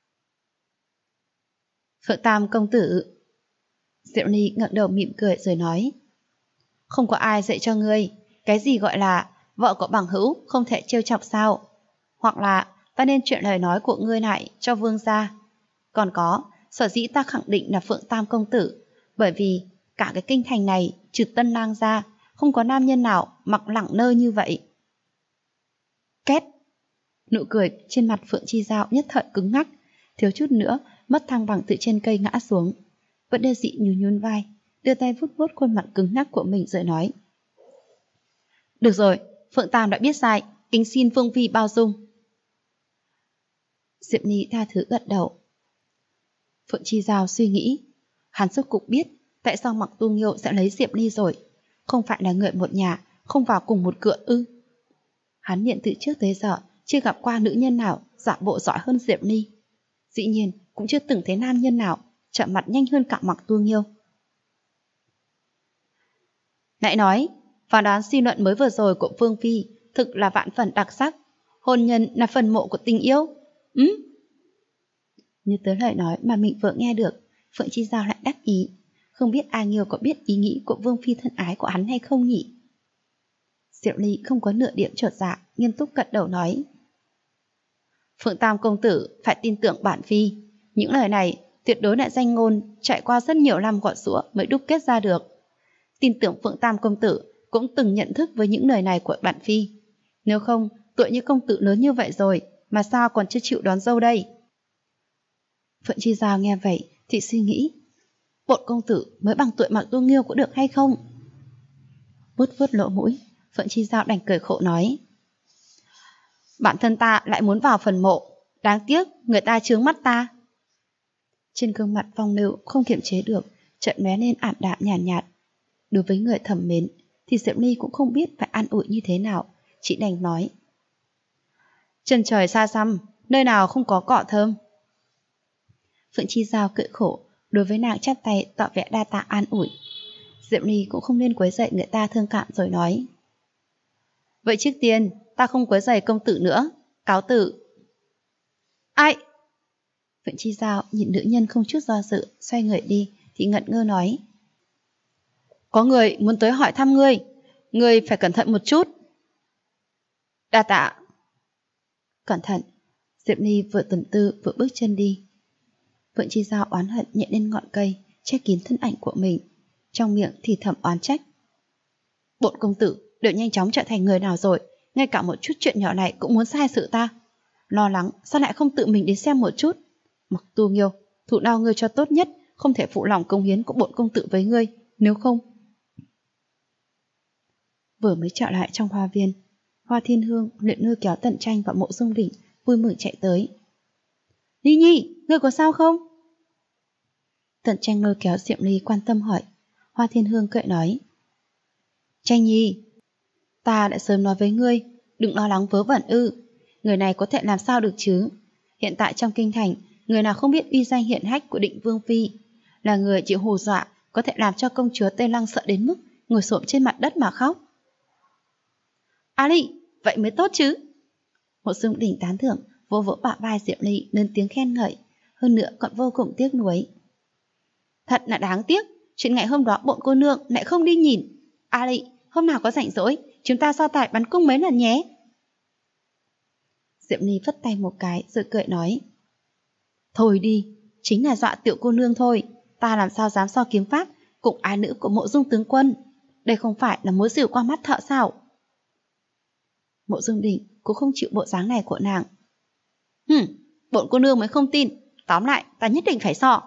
Phượng Tam công tử. Diệu Ly ngẩng đầu mỉm cười rồi nói. Không có ai dạy cho ngươi cái gì gọi là vợ của bằng hữu không thể trêu chọc sao? Hoặc là ta nên chuyện lời nói của ngươi lại cho vương gia. Còn có, sở dĩ ta khẳng định là Phượng Tam công tử, bởi vì cả cái kinh thành này trừ Tân Lang ra, không có nam nhân nào mặc lẳng lơ như vậy. Két. Nụ cười trên mặt Phượng Chi Giao nhất thời cứng ngắc, thiếu chút nữa mất thăng bằng từ trên cây ngã xuống. Vẫn đê dị nhún nhún vai, đưa tay vuốt vuốt khuôn mặt cứng ngắc của mình rồi nói. Được rồi, Phượng Tam đã biết sai, kính xin Vương Phi bao dung. Diệp Ly tha thứ gật đầu. Phượng Chi Giao suy nghĩ, hắn rốt cục biết tại sao Mặc Tu Nghiêu sẽ lấy Diệp Ly rồi, không phải là người một nhà, không vào cùng một cửa ư? Hắn nhận từ trước tới giờ chưa gặp qua nữ nhân nào giả bộ giỏi hơn Diệp Ly, dĩ nhiên cũng chưa từng thấy nam nhân nào chạm mặt nhanh hơn cả Mặc Tu Nghiêu. Lại nói, Phán đoán suy luận mới vừa rồi của Vương Phi thực là vạn phần đặc sắc. Hôn nhân là phần mộ của tình yêu. Như tới lời nói mà mình vừa nghe được, Phượng Chi Giao lại đắc ý. Không biết A Nghiêu có biết ý nghĩ của Vương Phi thân ái của hắn hay không nhỉ? Diệu Ly không có nửa điểm chột dạ, nghiêm túc gật đầu nói. Phượng Tam công tử phải tin tưởng bản Phi. Những lời này tuyệt đối là danh ngôn trải qua rất nhiều năm gọt giũa mới đúc kết ra được. Tin tưởng Phượng Tam công tử cũng từng nhận thức với những lời này của bản Phi. Nếu không, tuổi như công tử lớn như vậy rồi mà sao còn chưa chịu đón dâu đây? Phượng Chi Giao nghe vậy thì suy nghĩ, bổn công tử mới bằng tuổi Mạc Tu Nghiêu có được hay không? Vuốt vuốt lỗ mũi, Phượng Chi Giao đành cười khổ nói, bản thân ta lại muốn vào phần mộ, đáng tiếc người ta chướng mắt ta. Trên gương mặt Phong Lưu không kiềm chế được, chợt lóe lên ảm đạm nhàn nhạt. Đối với người thầm mến thì Diệp Ly cũng không biết phải an ủi như thế nào, chỉ đành nói, chân trời xa xăm, nơi nào không có cỏ thơm. Phượng Chi Giao cười khổ, đối với nàng chắp tay tỏ vẻ đa tạ an ủi. Diệp Ly cũng không nên quấy rầy người ta thương cảm rồi nói, vậy trước tiên ta không quấy rầy công tử nữa, cáo tử. Ai? Phượng Chi Giao nhìn nữ nhân không chút do dự, xoay người đi thì ngẩn ngơ nói, có người muốn tới hỏi thăm ngươi, ngươi phải cẩn thận một chút. Đa tạ. Cẩn thận. Diệp Ly vừa tuần tư vừa bước chân đi. Phượng Chi Giao oán hận nhẹ lên ngọn cây, che kín thân ảnh của mình, trong miệng thì thầm oán trách. Bổn công tử đều nhanh chóng trở thành người nào rồi, ngay cả một chút chuyện nhỏ này cũng muốn sai sự ta. Lo lắng sao lại không tự mình đến xem một chút. Mặc Tu Nghiêu, thụ nào ngươi cho tốt nhất, không thể phụ lòng công hiến của bổn công tử với ngươi, nếu không. Vừa mới trở lại trong hoa viên, Hoa Thiên Hương luyện lôi kéo Tần Tranh và Mộ Dung Đỉnh vui mừng chạy tới. Ly Nhi, ngươi có sao không? Tần Tranh lôi kéo Diệm Ly quan tâm hỏi. Hoa Thiên Hương cười nói, Tranh Nhi, ta đã sớm nói với ngươi, đừng lo lắng vớ vẩn ư. Người này có thể làm sao được chứ? Hiện tại trong kinh thành, người nào không biết uy danh hiển hách của Định Vương Phi, là người chịu hù dọa, có thể làm cho công chúa Tây Lăng sợ đến mức ngồi xổm trên mặt đất mà khóc. A Ly, vậy mới tốt chứ. Mộ Dung Đỉnh tán thưởng, vỗ vỗ bả vai Diệm Ly lớn tiếng khen ngợi, hơn nữa còn vô cùng tiếc nuối. Thật là đáng tiếc, chuyện ngày hôm đó bộn cô nương lại không đi nhìn. A Ly, hôm nào có rảnh rỗi, chúng ta so tài bắn cung mấy lần nhé. Diệm Ly phất tay một cái rồi cười nói, thôi đi, chính là dọa tiểu cô nương thôi, ta làm sao dám so kiếm pháp cùng ái nữ của Mộ Dung tướng quân. Đây không phải là múa rìu qua mắt thợ sao? Mộ Dung Đỉnh cũng không chịu bộ dáng này của nàng. Bổn cô nương mới không tin, tóm lại ta nhất định phải so.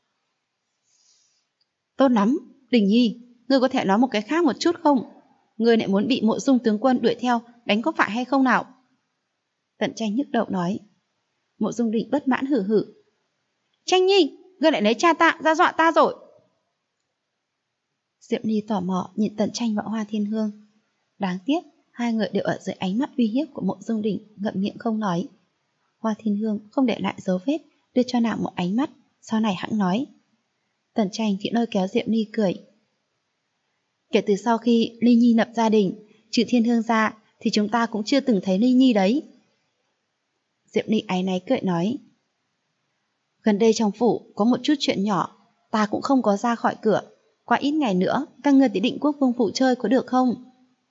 Tốt lắm, Đình Nhi, ngươi có thể nói một cái khác một chút không? Ngươi lại muốn bị Mộ Dung tướng quân đuổi theo đánh có phải hay không nào? Tần Tranh nhức đầu nói. Mộ Dung Đỉnh bất mãn hử hử. Tranh Nhi, ngươi lại lấy cha ta ra dọa ta rồi. Diệm Ly tò mò nhìn Tần Tranh và Hoa Thiên Hương. Đáng tiếc, hai người đều ở dưới ánh mắt uy hiếp của Mộ Dung Đỉnh, ngậm miệng không nói. Hoa Thiên Hương không để lại dấu vết, đưa cho nàng một ánh mắt, sau này hẵng nói. Tần Tranh thì lôi kéo Diệm Ly cười. Kể từ sau khi Ly Nhi lập gia đình, trừ Thiên Hương ra thì chúng ta cũng chưa từng thấy Ly Nhi đấy. Diệm Ly áy náy cười nói. Gần đây trong phủ có một chút chuyện nhỏ, ta cũng không có ra khỏi cửa. Qua ít ngày nữa, các ngươi tới Định Quốc Vương phủ chơi có được không?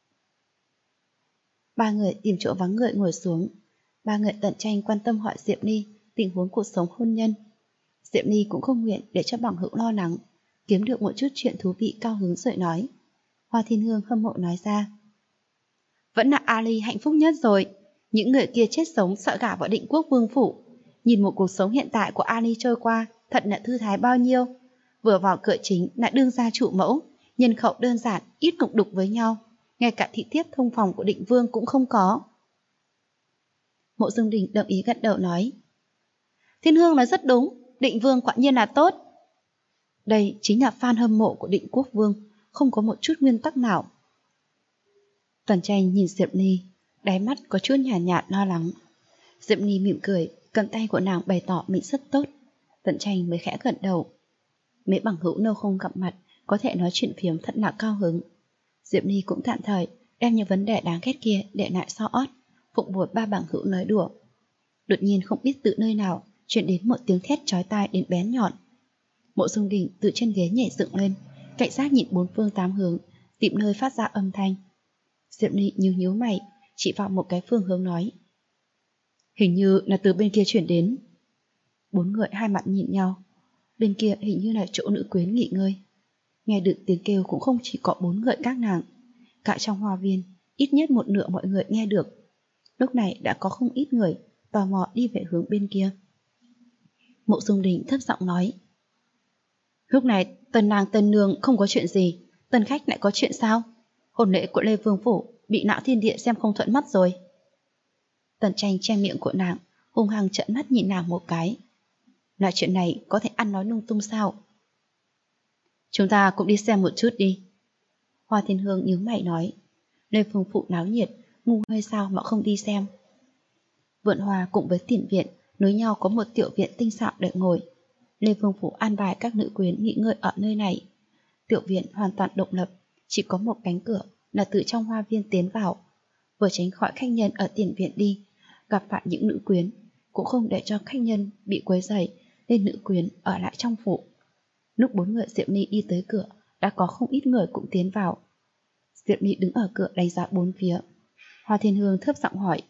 Ba người tìm chỗ vắng người ngồi xuống. Ba người Tần Tranh quan tâm hỏi Diệm Ly tình huống cuộc sống hôn nhân. Diệm Ly cũng không nguyện để cho bằng hữu lo lắng, kiếm được một chút chuyện thú vị cao hứng rồi nói. Hoa Thiên Hương hâm mộ nói ra. Vẫn là A Ly hạnh phúc nhất rồi. Những người kia chết sống sợ gả vào Định Quốc Vương phủ. Nhìn một cuộc sống hiện tại của A Ly trôi qua, thật là thư thái bao nhiêu. Vừa vào cửa chính là đương gia chủ mẫu, nhân khẩu đơn giản, ít cục đục với nhau. Ngay cả thị thiếp thông phòng của Định Vương cũng không có. Mộ Dung Đình đồng ý gật đầu nói. Thiên Hương nói rất đúng, Định Vương quả nhiên là tốt. Đây chính là fan hâm mộ của Định Quốc Vương, không có một chút nguyên tắc nào. Tần Tranh nhìn Diệm Ly, đáy mắt có chút nhàn nhạt lo lắng. Diệm Ly mỉm cười, cầm tay của nàng bày tỏ mình rất tốt. Tần Tranh mới khẽ gật đầu. Mấy bằng hữu lâu không gặp mặt, có thể nói chuyện phiếm thật là cao hứng. Diệp Ly cũng tạm thời đem những vấn đề đáng ghét kia để lại sau ót, phụng bồi ba bằng hữu nói đùa. Đột nhiên không biết từ nơi nào truyền đến một tiếng thét chói tai đến bén nhọn. Mộ Dung Đình từ trên ghế nhảy dựng lên, cảnh giác nhìn bốn phương tám hướng, tìm nơi phát ra âm thanh. Diệp Ly nhíu mày, chỉ vào một cái phương hướng nói: hình như là từ bên kia chuyển đến. Bốn người hai mặt nhìn nhau. Bên kia hình như là chỗ nữ quyến nghỉ ngơi. Nghe được tiếng kêu cũng không chỉ có bốn người các nàng. Cả trong hoa viên, ít nhất một nửa mọi người nghe được. Lúc này đã có không ít người tò mò đi về hướng bên kia. Mộ Dung Đình thấp giọng nói: lúc này Tần nàng Tần nương không có chuyện gì, Tần khách lại có chuyện sao? Hôn lễ của Lê Vương Phủ bị Nạo Thiên Địa xem không thuận mắt rồi. Tần Tranh che miệng của nàng, hung hăng trợn mắt nhìn nàng một cái. Loại chuyện này có thể ăn nói lung tung sao? Chúng ta cũng đi xem một chút đi. Hoa Thiên Hương nhíu mày nói: Lê Vương Phủ náo nhiệt, ngu hơi sao mà không đi xem. Vượn Hoa cùng với Tiền Viện nối nhau có một tiểu viện tinh xảo để ngồi. Lê Vương Phủ an bài các nữ quyến nghỉ ngơi ở nơi này. Tiểu viện hoàn toàn độc lập, chỉ có một cánh cửa là từ trong hoa viên tiến vào. Vừa tránh khỏi khách nhân ở Tiền Viện đi, gặp phải những nữ quyến, cũng không để cho khách nhân bị quấy rầy, nên nữ quyến ở lại trong phủ. Lúc bốn người Diệp Ly đi tới cửa, đã có không ít người cũng tiến vào. Diệp Ly đứng ở cửa đánh giá bốn phía. Hoa Thiên Hương thấp giọng hỏi: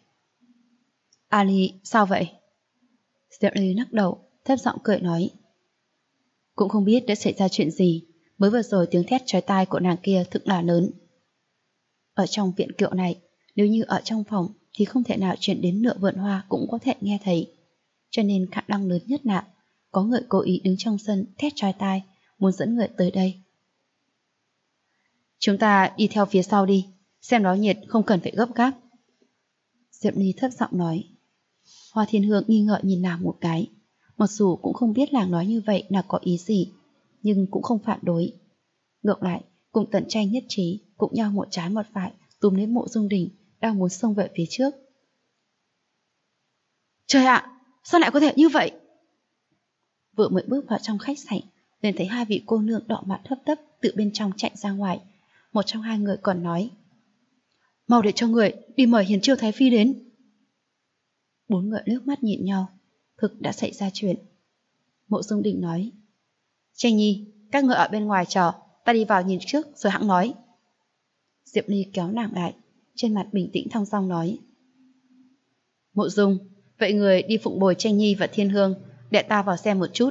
Ali, sao vậy? Diệp Ly lắc đầu, thấp giọng cười nói: cũng không biết đã xảy ra chuyện gì, mới vừa rồi tiếng thét chói tai của nàng kia thực là lớn. Ở trong viện kiệu này, nếu như ở trong phòng thì không thể nào chuyển đến nửa Vượn Hoa cũng có thể nghe thấy. Cho nên khả năng lớn nhất là có người cố ý đứng trong sân thét chói tai, muốn dẫn người tới đây. Chúng ta đi theo phía sau đi, xem náo nhiệt không cần phải gấp gáp. Diệp Ly thấp giọng nói. Hoa Thiên Hương nghi ngờ nhìn nàng một cái, mặc dù cũng không biết nàng nói như vậy là có ý gì, nhưng cũng không phản đối. Ngược lại, cùng Tần Tranh nhất trí, cùng nhau một trái một phải túm lấy Mộ Dung Đình đang muốn xông về phía trước. Trời ạ, sao lại có thể như vậy? Vừa mới bước vào trong khách sảnh, liền thấy hai vị cô nương đỏ mặt hấp tấp từ bên trong chạy ra ngoài. Một trong hai người còn nói: mau để cho người đi mời Hiền Chiêu Thái Phi đến. Bốn người nước mắt nhìn nhau, thực đã xảy ra chuyện. Mộ Dung Đình nói: Tranh Nhi, các người ở bên ngoài chờ, ta đi vào nhìn trước rồi hẵng nói. Diệp Ly kéo nàng lại, trên mặt bình tĩnh thong dong nói: Mộ Dung, vậy người đi phụng bồi Tranh Nhi và Thiên Hương, để ta vào xem một chút.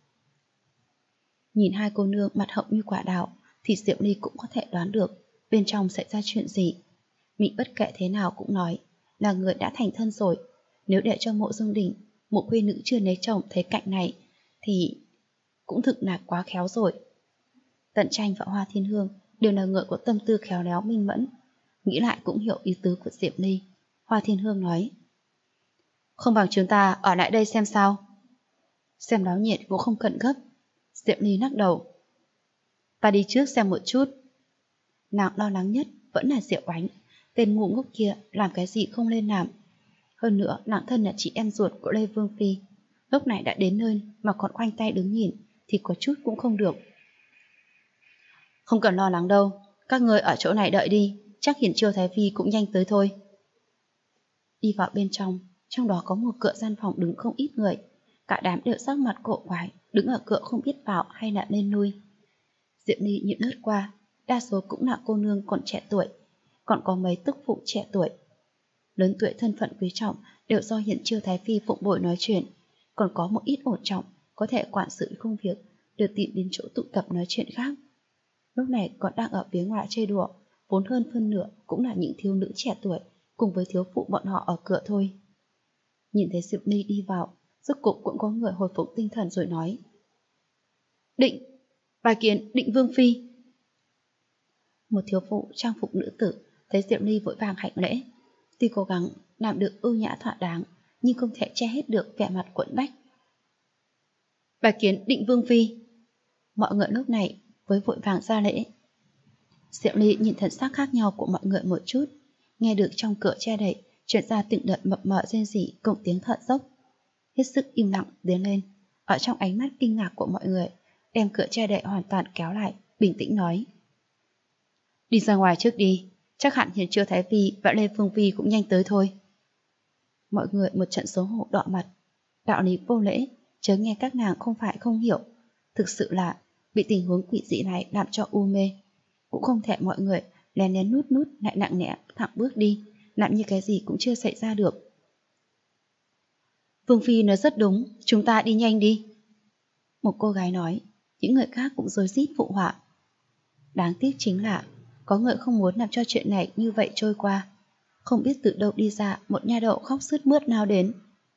Nhìn hai cô nương mặt hậu như quả đào, thì Diệp Ly cũng có thể đoán được bên trong xảy ra chuyện gì. Mình bất kể thế nào cũng nói là người đã thành thân rồi, nếu để cho Mộ Dung Đình, một khuê nữ chưa lấy chồng thấy cảnh này thì cũng thực là quá khéo rồi. Tần Tranh và Hoa Thiên Hương đều là người có tâm tư khéo léo minh mẫn, nghĩ lại cũng hiểu ý tứ của Diệp Ly. Hoa Thiên Hương nói: không bằng chúng ta ở lại đây xem sao. Xem náo nhiệt cũng không cần gấp. Diệp Ly lắc đầu: ta đi trước xem một chút. Nàng lo lắng nhất vẫn là Diệu Ánh, tên ngu ngốc kia làm cái gì không lên làm. Hơn nữa nàng thân là chị em ruột của Lê Vương Phi, lúc này đã đến nơi mà còn khoanh tay đứng nhìn thì có chút cũng không được. Không cần lo lắng đâu, các người ở chỗ này đợi đi, chắc Hiển Chiêu Thái Phi cũng nhanh tới thôi. Đi vào bên trong đó có một cửa gian phòng đứng không ít người, cả đám đều sắc mặt cổ quái, đứng ở cửa không biết vào hay là nên lui. Diệp Ly nhìn lướt qua, đa số cũng là cô nương còn trẻ tuổi, còn có mấy tức phụ trẻ tuổi. Lớn tuổi thân phận quý trọng đều do Hiển Chiêu Thái Phi phụng bồi nói chuyện, còn có một ít ổn trọng, có thể quản sự công việc, được tìm đến chỗ tụ tập nói chuyện khác. Lúc này còn đang ở phía ngoài chơi đùa, vốn hơn phân nửa cũng là những thiếu nữ trẻ tuổi, cùng với thiếu phụ bọn họ ở cửa thôi. Nhìn thấy Diệp Ly đi vào, rốt cục cũng có người hồi phục tinh thần rồi nói: bài kiến Định Vương Phi. Một thiếu phụ trang phục nữ tử thấy Diệp Ly vội vàng hành lễ, tuy cố gắng làm được ưu nhã thỏa đáng, nhưng không thể che hết được vẻ mặt quẫn bách. Bài kiến Định Vương Phi. Mọi người lúc này với vội vàng ra lễ. Diệp Ly nhìn thần sắc khác nhau của mọi người một chút, nghe được trong cửa che đậy truyền ra từng đợt mập mờ rên rỉ cùng tiếng thở dốc, hết sức im lặng tiến lên, ở trong ánh mắt kinh ngạc của mọi người đem cửa che đậy hoàn toàn kéo lại, bình tĩnh nói: Đi ra ngoài trước đi, chắc hẳn Hiền Chiêu Thái Phi và Lê Phương Phi cũng nhanh tới thôi. Mọi người một trận xấu hổ đỏ mặt. Đạo lý vô lễ, chớ nghe các nàng không phải không hiểu. Thực sự là bị tình huống quỷ dị này làm cho u mê. Cũng không thể mọi người lén lén nút nút lại nặng nẽ thẳng bước đi, làm như cái gì cũng chưa xảy ra được. Vương Phi nói rất đúng, chúng ta đi nhanh đi. Một cô gái nói, những người khác cũng rối rít phụ họa. Đáng tiếc chính là có người không muốn làm cho chuyện này như vậy trôi qua. Không biết từ đâu đi ra một nha đầu khóc sướt mướt nào đến.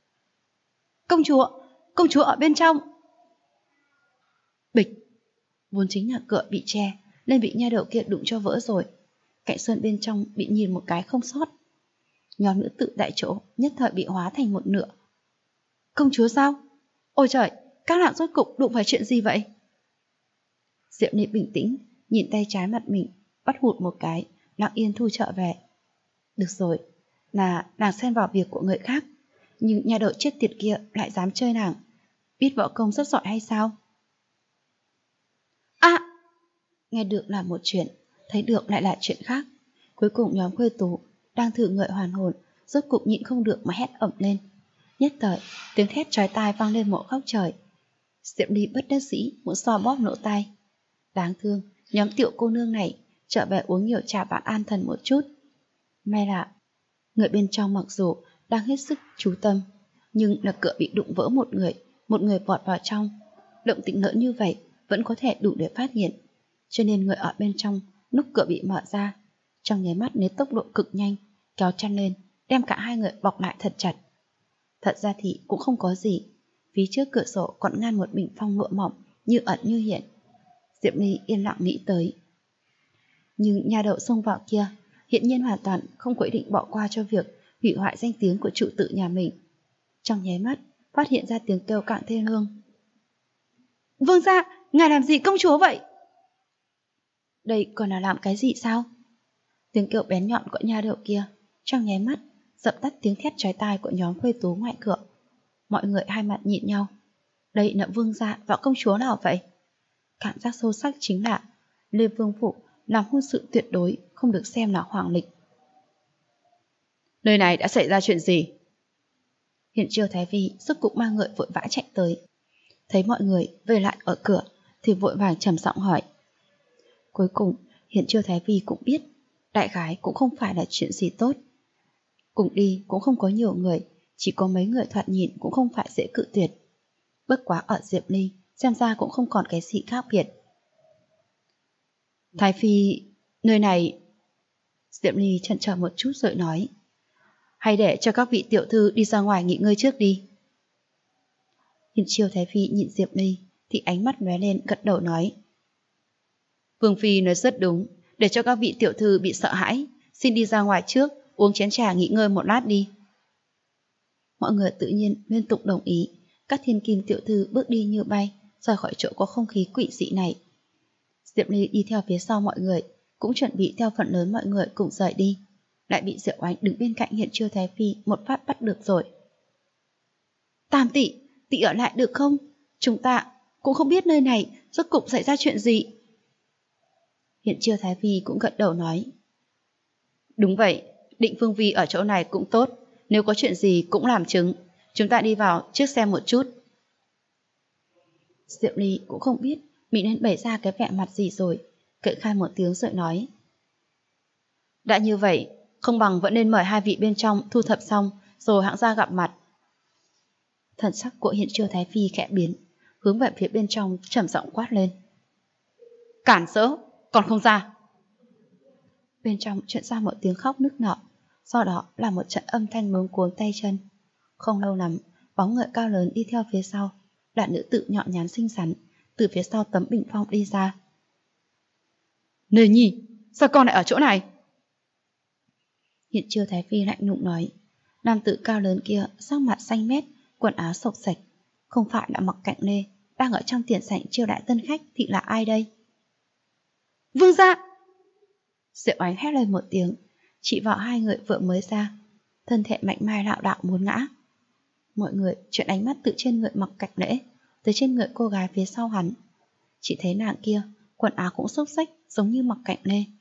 Công chúa ở bên trong. Bịch, vốn chính là cửa bị che nên bị nha đầu kia đụng cho vỡ rồi. Cạnh Xuân bên trong bị nhìn một cái không sót. Nhóm nữ tự tại chỗ nhất thời bị hóa thành một nửa. Công chúa sao? Ôi trời, các nàng rốt cục đụng phải chuyện gì vậy? Diệu Nị bình tĩnh nhìn tay trái mặt mình, bắt hụt một cái, lặng yên thu trở về. Được rồi, là nàng xen vào việc của người khác, nhưng nhà đầu chết tiệt kia lại dám chơi nàng. Biết võ công rất giỏi hay sao? À! Nghe được là một chuyện, thấy được lại là chuyện khác. Cuối cùng nhóm Khuê Tú đang thử ngợi hoàn hồn, rốt cục nhịn không được mà hét ầm lên. Nhất thời, tiếng thét chói tai vang lên một khóc trời. Diệm Ly bất đắc dĩ muốn xoa bóp lỗ tai. Đáng thương, nhóm tiểu cô nương này trở về uống nhiều trà bạn an thần một chút. May là người bên trong mặc dù đang hết sức chú tâm, nhưng là cửa bị đụng vỡ một người vọt vào trong. Động tĩnh lớn như vậy vẫn có thể đủ để phát hiện, cho nên người ở bên trong lúc cửa bị mở ra, trong nháy mắt lấy tốc độ cực nhanh kéo chăn lên, đem cả hai người bọc lại thật chặt. Thật ra thì cũng không có gì, phía trước cửa sổ còn ngăn một bình phong lụa mỏng như ẩn như hiện. Diệp Ly yên lặng nghĩ tới. Nhưng nhà đậu xông vào kia hiện nhiên hoàn toàn không có ý định bỏ qua cho việc hủy hoại danh tiếng của trụ tự nhà mình. Trong nháy mắt phát hiện ra tiếng kêu càng thê lương. Vương gia, ngài làm gì công chúa vậy? Đây còn là làm cái gì sao? Tiếng kêu bén nhọn của nhà đậu kia trong nháy mắt dập tắt tiếng thét chói tai của nhóm Khuê Tú ngoại cửa. Mọi người hai mặt nhìn nhau. Đây là vương gia và công chúa nào vậy? Cảm giác sâu sắc chính là Lê Vương Phủ làm hôn sự tuyệt đối không được xem là hoàng lịch. Nơi này đã xảy ra chuyện gì? Hiện Chiêu Thái Phi sức cục mang ngợi vội vã chạy tới. Thấy mọi người về lại ở cửa thì vội vàng trầm giọng hỏi. Cuối cùng Hiện Chiêu Thái Phi cũng biết đại khái cũng không phải là chuyện gì tốt. Cùng đi cũng không có nhiều người, chỉ có mấy người thoạt nhìn cũng không phải dễ cự tuyệt. Bất quá ở Diệp Ly xem ra cũng không còn cái gì khác biệt. Thái Phi, nơi này... Diệp Ly chần chờ một chút rồi nói. Hay để cho các vị tiểu thư đi ra ngoài nghỉ ngơi trước đi. Hiện Chiêu Thái Phi nhìn Diệp Ly thì ánh mắt lóe lên gật đầu nói. Vương Phi nói rất đúng, để cho các vị tiểu thư bị sợ hãi, xin đi ra ngoài trước, uống chén trà nghỉ ngơi một lát đi. Mọi người tự nhiên liên tục đồng ý. Các thiên kim tiểu thư bước đi như bay, rời khỏi chỗ có không khí quỷ dị này. Diệp Ly đi theo phía sau mọi người, cũng chuẩn bị theo phần lớn mọi người cùng rời đi. Lại bị Diệu Oánh đứng bên cạnh Hiện Chiêu Thái Phi một phát bắt được rồi. Tam tỷ, tỷ ở lại được không? Chúng ta cũng không biết nơi này rốt cục xảy ra chuyện gì. Hiện Chiêu Thái Phi cũng gật đầu nói. Đúng vậy, Định Phương Vi ở chỗ này cũng tốt, nếu có chuyện gì cũng làm chứng. Chúng ta đi vào trước xem một chút. Diệu Ly cũng không biết mình nên bày ra cái vẻ mặt gì rồi, cậy khai một tiếng rồi nói. Đã như vậy, không bằng vẫn nên mời hai vị bên trong thu thập xong rồi hãng ra gặp mặt. Thần sắc của Hiện Chiêu Thái Phi khẽ biến, hướng về phía bên trong trầm giọng quát lên. Cản rỡ, còn không ra. Bên trong truyền ra một tiếng khóc nức nở, sau đó là một trận âm thanh luống cuống tay chân. Không lâu lắm, bóng người cao lớn đi theo phía sau, là nữ tử nhọn nhắn xinh xắn, từ phía sau tấm bình phong đi ra. Nề nhi, sao con lại ở chỗ này? Hiện Chiêu Thái Phi lạnh lùng nói. Nam tử cao lớn kia sắc mặt xanh mét, quần áo sộc sạch, không phải là Mặc Cạnh Lê, đang ở trong tiền sảnh chiêu đãi tân khách thì là ai đây? Vương gia! Diệu Oánh hét lên một tiếng, chỉ vào hai người vừa mới ra, thân thể mạnh mẽ lảo đảo muốn ngã. Mọi người chuyển ánh mắt từ trên người Mặc Cạnh Lễ tới trên người cô gái phía sau hắn. Chỉ thấy nàng kia quần áo cũng xốc xách giống như Mặc Cạnh Lê.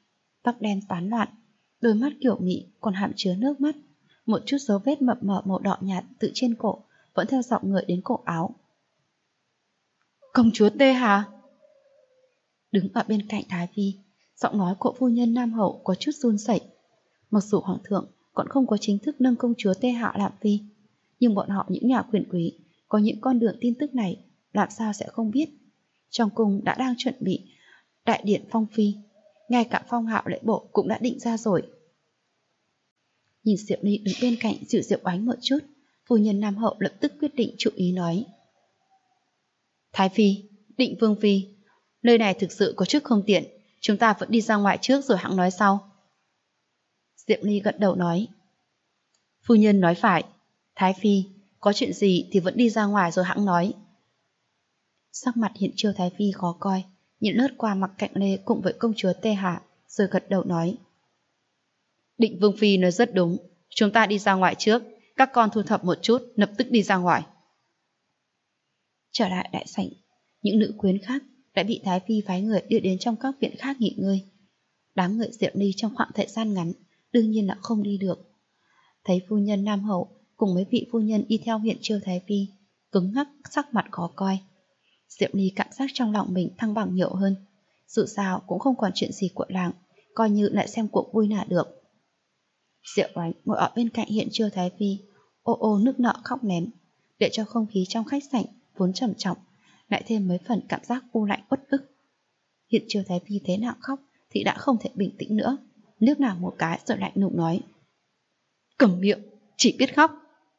tóc đen tán loạn, đôi mắt kiểu mị còn hàm chứa nước mắt, một chút dấu vết mập mờ màu đỏ nhạt từ trên cổ vẫn theo dọc người đến cổ áo. Công chúa Tê Hà! Đứng ở bên cạnh Thái Phi, giọng nói của phu nhân Nam Hậu có chút run rẩy. Mặc dù hoàng thượng còn không có chính thức nâng công chúa Tê Hạ làm phi, nhưng bọn họ những nhà quyền quý có những con đường tin tức này làm sao sẽ không biết. Trong cung đã đang chuẩn bị đại điện phong phi, ngay cả phong hạo lễ bộ cũng đã định ra rồi. Nhìn Diệp Ly đứng bên cạnh dịu Diệp Oánh một chút, phu nhân Nam Hậu lập tức quyết định chú ý nói: Thái Phi, Định Vương Phi, nơi này thực sự có chút không tiện, chúng ta vẫn đi ra ngoài trước rồi hẵng nói sau. Diệp Ly gật đầu nói: Phu nhân nói phải, Thái Phi, có chuyện gì thì vẫn đi ra ngoài rồi hẵng nói. Sắc mặt Hiện Chiêu Thái Phi khó coi, nhìn lướt qua Mặc Cạnh Lê cùng với công chúa Tê Hạ, rồi gật đầu nói: Định Vương Phi nói rất đúng, chúng ta đi ra ngoài trước, các con thu thập một chút, lập tức đi ra ngoài. Trở lại đại sảnh, những nữ quyến khác đã bị Thái Phi phái người đưa đến trong các viện khác nghỉ ngơi. Đám người Diệp Ly trong khoảng thời gian ngắn đương nhiên là không đi được. Thấy phu nhân Nam Hậu cùng mấy vị phu nhân y theo Hiện Chiêu Thái Phi cứng ngắc, sắc mặt khó coi, Diệp Ly cảm giác trong lòng mình thăng bằng nhiều hơn. Dù sao cũng không còn chuyện gì của làng, coi như lại xem cuộc vui là được. Diệp Oánh ngồi ở bên cạnh Hiện Chiêu Thái Phi, ô ô nức nở khóc nén, để cho không khí trong khách sảnh vốn trầm trọng lại thêm mấy phần cảm giác u lạnh uất ức. Hiện Chiêu Thái Phi thế nào khóc thì đã không thể bình tĩnh nữa, nước nào một cái rồi lạnh lùng nói: Cầm miệng, chỉ biết khóc.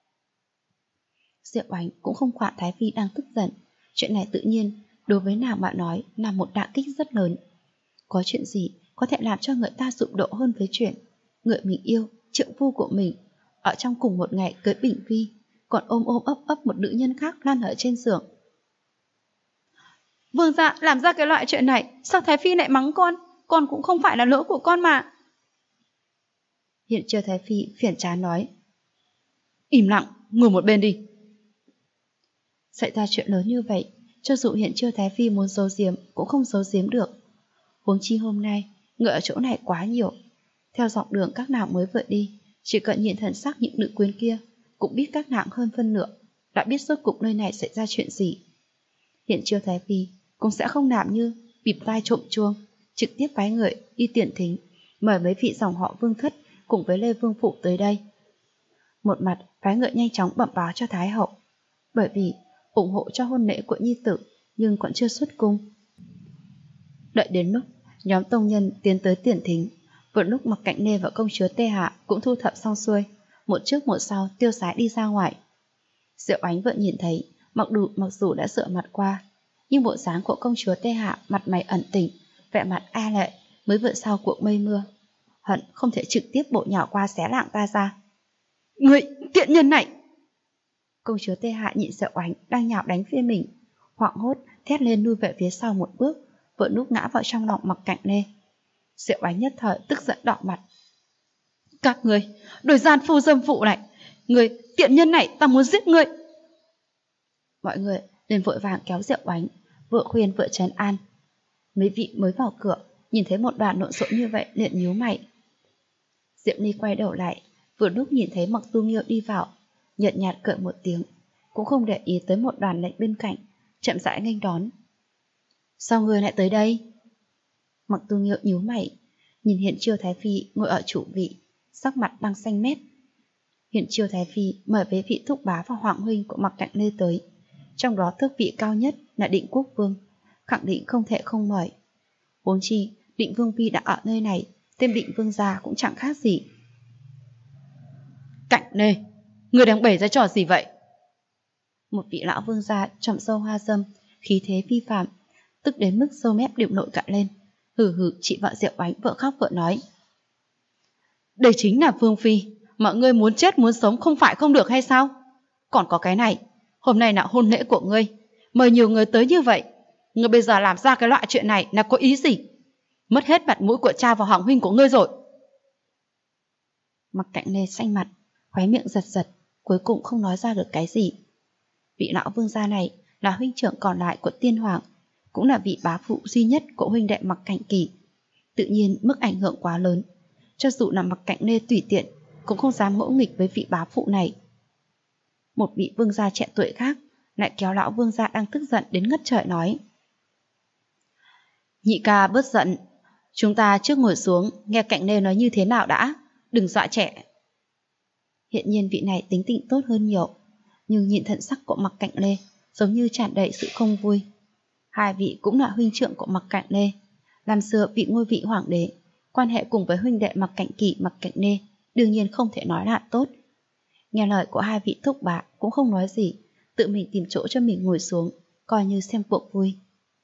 Diệp Oánh cũng không quản Thái Phi đang tức giận, chuyện này tự nhiên đối với nàng mà nói là một đả kích rất lớn. Có chuyện gì có thể làm cho người ta rụng độ hơn với chuyện người mình yêu, trượng phu của mình, ở trong cùng một ngày cưới Bình Phi, còn ôm ôm ấp ấp một nữ nhân khác lăn ở trên giường. Vương gia làm ra cái loại chuyện này, sao Thái Phi lại mắng con cũng không phải là lỗi của con mà. Hiện Chiêu Thái Phi phiền chán nói: Im lặng, ngồi một bên đi. Xảy ra chuyện lớn như vậy, cho dù Hiện Chiêu Thái Phi muốn giấu giếm cũng không giấu giếm được. Huống chi hôm nay người ở chỗ này quá nhiều, theo dọc đường các nàng mới vừa đi, chỉ cần nhìn thần sắc những nữ quyến kia cũng biết các nàng hơn phân nửa đã biết rốt cục nơi này xảy ra chuyện gì. Hiện Chiêu Thái Phi cũng sẽ không làm như bịp tai trộm chuông, trực tiếp phái người đi tiện thính mời mấy vị dòng họ Vương Thất cùng với Lê Vương Phụ tới đây. Một mặt phái người nhanh chóng bẩm báo cho Thái Hậu, bởi vì ủng hộ cho hôn lễ của nhi tử nhưng còn chưa xuất cung. Đợi đến lúc nhóm tông nhân tiến tới tiện thính, vừa lúc Mặc Cạnh Lê và công chúa Tê Hạ cũng thu thập xong xuôi, một trước một sau tiêu sái đi ra ngoài. Diệu Ánh vừa nhìn thấy, mặc dù đã rửa mặt qua, nhưng bộ dáng của công chúa Tê Hạ mặt mày ẩn tình, vẻ mặt a lệ mới vượt sau cuộc mây mưa, hận không thể trực tiếp bộ nhào qua xé lạng ta ra. Người tiện nhân này! Công chúa Tê Hạ nhịn Diệu Ánh đang nhào đánh phía mình, hoảng hốt thét lên lui về phía sau một bước, vừa lúc ngã vào trong lòng Mặc Cạnh Lê. Diệu Ánh nhất thời tức giận đỏ mặt. Các người, đôi gian phu dâm phụ này, người tiện nhân này, ta muốn giết người! Mọi người liền vội vàng kéo Diệu Ánh, vừa khuyên vừa trấn an. Mấy vị mới vào cửa, nhìn thấy một đoàn lộn xộn như vậy liền nhíu mày. Diệp Ly quay đầu lại, vừa lúc nhìn thấy Mặc Tu Nghiêu đi vào, nhợt nhạt cười một tiếng, cũng không để ý tới một đoàn lệnh bên cạnh, chậm rãi nghênh đón. Sao người lại tới đây? Mặc Tu Nghiêu nhíu mày, nhìn Hiện Chiêu Thái Phi ngồi ở chủ vị, sắc mặt đang xanh mét. Hiện Chiêu Thái Phi mời với vị thúc bá và hoàng huynh của Mặc Cạnh Lê tới, trong đó tước vị cao nhất là Định Quốc Vương, khẳng định không thể không mời. Huống chi Định Vương Phi đã ở nơi này, tên Định Vương gia cũng chẳng khác gì. Cạnh Lê, người đang bày ra trò gì vậy? Một vị lão vương gia tròm râu hoa râm, khí thế phi phạm, tức đến mức râu mép đều nổi cả lên, hừ hừ chị vợ Diệu Ánh vợ khóc vợ nói. Đây chính là Vương Phi, mọi người muốn chết muốn sống không phải không được hay sao? Còn có cái này, hôm nay là hôn lễ của ngươi, mời nhiều người tới như vậy, ngươi bây giờ làm ra cái loại chuyện này là có ý gì? Mất hết mặt mũi của cha và hoàng huynh của ngươi rồi. Mặc Cạnh Lê xanh mặt, khóe miệng giật giật, cuối cùng không nói ra được cái gì. Vị lão vương gia này là huynh trưởng còn lại của Tiên Hoàng, cũng là vị bá phụ duy nhất của huynh đệ Mặc Cạnh Kỳ. Tự nhiên mức ảnh hưởng quá lớn, cho dù là Mặc Cạnh Lê tùy tiện cũng không dám ngỗ nghịch với vị bá phụ này. Một vị vương gia trẻ tuổi khác lại kéo lão vương gia đang tức giận đến ngất trời nói: Nhị ca bớt giận, chúng ta trước ngồi xuống nghe Cạnh Lê nói như thế nào đã, đừng dọa trẻ. Hiện nhiên vị này tính tình tốt hơn nhiều, nhưng nhìn thần sắc của Mặc Cạnh Lê giống như tràn đầy sự không vui. Hai vị cũng là huynh trưởng của Mặc Cạnh Lê, làm xưa vị ngôi vị hoàng đế, quan hệ cùng với huynh đệ Mặc Cạnh Kỳ, Mặc Cạnh Lê đương nhiên không thể nói là tốt. Nghe lời của hai vị thúc bá cũng không nói gì, tự mình tìm chỗ cho mình ngồi xuống, coi như xem cuộc vui.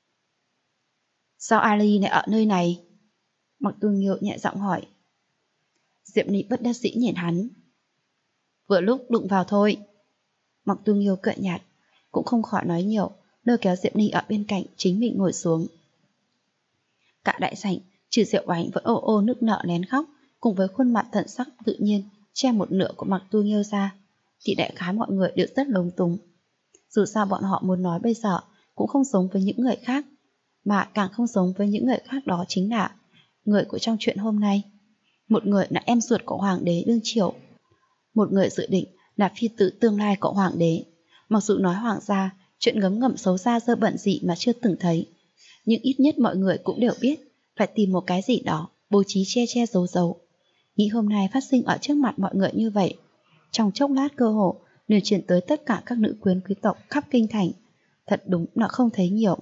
Sao Ali lại ở nơi này? Mặc Tu Nghiêu nhẹ giọng hỏi. Diệp Ly bất đắc dĩ nhìn hắn. Vừa lúc đụng vào thôi. Mặc Tu Nghiêu cợt nhạt, cũng không khỏi nói nhiều, lôi kéo Diệp Ly ở bên cạnh chính mình ngồi xuống. Cả đại sảnh trừ Diệu Oánh vẫn ồ ô nức nở lén khóc, cùng với khuôn mặt thần sắc tự nhiên che một nửa của Mặc Tu Nghiêu ra, thì đại khái mọi người đều rất lúng túng. Dù sao bọn họ muốn nói bây giờ cũng không giống với những người khác, mà càng không giống với những người khác, đó chính là người của trong chuyện hôm nay. Một người là em ruột của hoàng đế đương triều, một người dự định là phi tử tương lai của hoàng đế. Mặc dù nói hoàng gia chuyện ngấm ngầm xấu xa dơ bẩn gì mà chưa từng thấy, nhưng ít nhất mọi người cũng đều biết phải tìm một cái gì đó bố trí che che giấu giấu. Nghĩ hôm nay phát sinh ở trước mặt mọi người như vậy, trong chốc lát cơ hồ liền truyền tới tất cả các nữ quyến quý tộc khắp kinh thành, thật đúng là không thấy nhiều.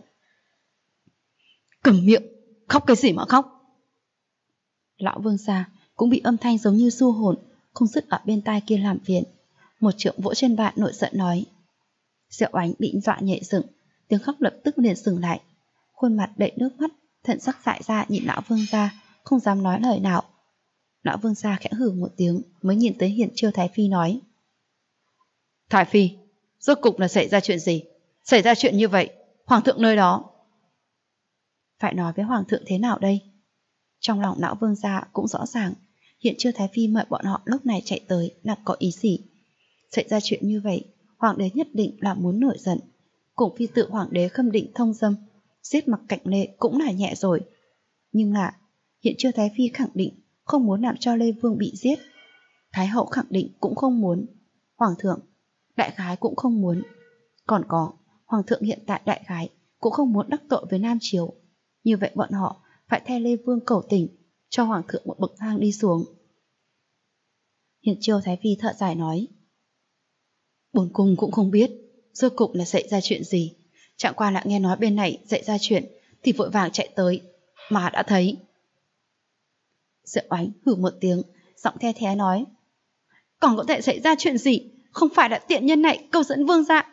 Cầm miệng, khóc cái gì mà khóc? Lão vương gia cũng bị âm thanh giống như du hồn không dứt ở bên tai kia làm phiền, một trượng vỗ chân bạn nổi giận nói. Diệu Oánh bị dọa nhảy dựng, tiếng khóc lập tức liền dừng lại, khuôn mặt đầy nước mắt, thần sắc dại ra nhìn lão vương gia, không dám nói lời nào. Lão vương gia khẽ hừ một tiếng mới nhìn tới Hiển Chiêu Thái Phi nói. Thái Phi, rốt cục là xảy ra chuyện gì? Xảy ra chuyện như vậy, hoàng thượng nơi đó. Phải nói với hoàng thượng thế nào đây? Trong lòng lão vương gia cũng rõ ràng, Hiển Chiêu Thái Phi mời bọn họ lúc này chạy tới là có ý gì. Xảy ra chuyện như vậy, hoàng đế nhất định là muốn nổi giận. Cùng phi tự hoàng đế Khâm Định thông dâm, giết Mặc Cạnh Lê cũng là nhẹ rồi. Nhưng là Hiển Chiêu Thái Phi khẳng định không muốn làm cho Lê Vương bị giết. Thái hậu khẳng định cũng không muốn. Hoàng thượng, đại khái cũng không muốn. Còn có, hoàng thượng hiện tại đại khái cũng không muốn đắc tội với Nam Triều. Như vậy bọn họ phải thay Lê Vương cầu tình, cho hoàng thượng một bậc thang đi xuống. Hiển Chiêu Thái Phi thở dài nói. Bổn cung cũng không biết rốt cục là xảy ra chuyện gì, chẳng qua lại nghe nói bên này xảy ra chuyện thì vội vàng chạy tới, mà đã thấy. Diệu Oánh hử một tiếng, giọng the thé nói. Còn có thể xảy ra chuyện gì? Không phải là tiện nhân này câu dẫn vương gia.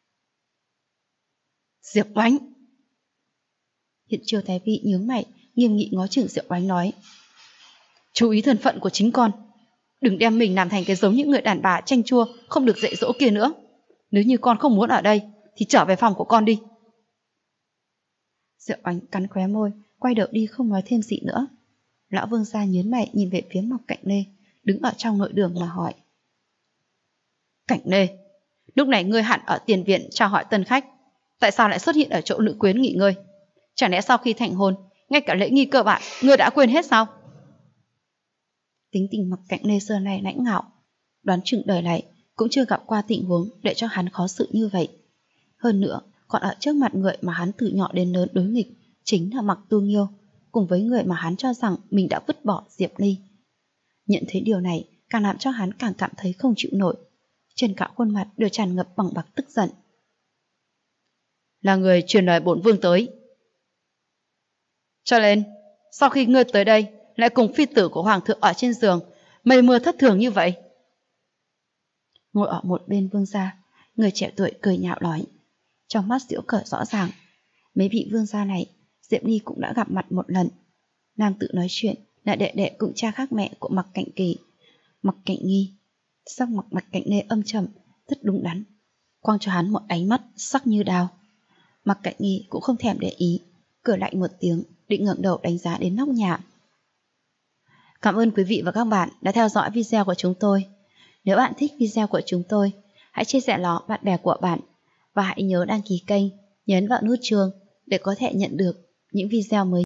Diệu Oánh. Hiển Chiêu Thái Phi nhướng mày, nghiêm nghị ngó chừng Diệu Oánh nói. Chú ý thân phận của chính con, đừng đem mình làm thành cái giống những người đàn bà chanh chua không được dạy dỗ kia nữa. Nếu như con không muốn ở đây thì trở về phòng của con đi. Diệu Oánh cắn khóe môi, quay đầu đi không nói thêm gì nữa. Lão vương gia nhớn mày nhìn về phía Mặc Cạnh Lê đứng ở trong nội đường mà hỏi. Cạnh Lê, lúc này ngươi hẳn ở tiền viện chào hỏi tân khách, tại sao lại xuất hiện ở chỗ nữ quyến nghỉ ngơi? Chẳng lẽ sau khi thành hôn, ngay cả lễ nghi cơ bản ngươi đã quên hết sao? Tính tình Mặc Cạnh Lê xưa nay lãnh ngạo, đoán chừng đời này cũng chưa gặp qua tình huống để cho hắn khó xử như vậy. Hơn nữa, còn ở trước mặt người mà hắn từ nhỏ đến lớn đối nghịch, chính là Mặc Tu Nghiêu, cùng với người mà hắn cho rằng mình đã vứt bỏ, Diệp Ly. Nhận thấy điều này càng làm cho hắn càng cảm thấy không chịu nổi, trên cả khuôn mặt đều tràn ngập bằng bạc tức giận. Là người truyền lời bổn vương tới. Cho nên, sau khi ngươi tới đây lại cùng phi tử của hoàng thượng ở trên giường, mây mưa thất thường như vậy. Ngồi ở một bên vương gia, người trẻ tuổi cười nhạo nói, trong mắt giễu cợt rõ ràng. Mấy vị vương gia này Diệp Ly cũng đã gặp mặt một lần. Nam tự nói chuyện là đệ đệ cùng cha khác mẹ của Mặc Cạnh Kỳ, Mặc Cạnh Nghi. Sắc mặt Mặc Cạnh Lê âm trầm, rất đúng đắn, quăng cho hắn một ánh mắt sắc như đao. Mặc Cạnh Nghi cũng không thèm để ý, cười lạnh một tiếng, định ngẩng đầu đánh giá đến nóc nhà. Cảm ơn quý vị và các bạn đã theo dõi video của chúng tôi. Nếu bạn thích video của chúng tôi, hãy chia sẻ nó bạn bè của bạn và hãy nhớ đăng ký kênh, nhấn vào nút chuông để có thể nhận được những video mới.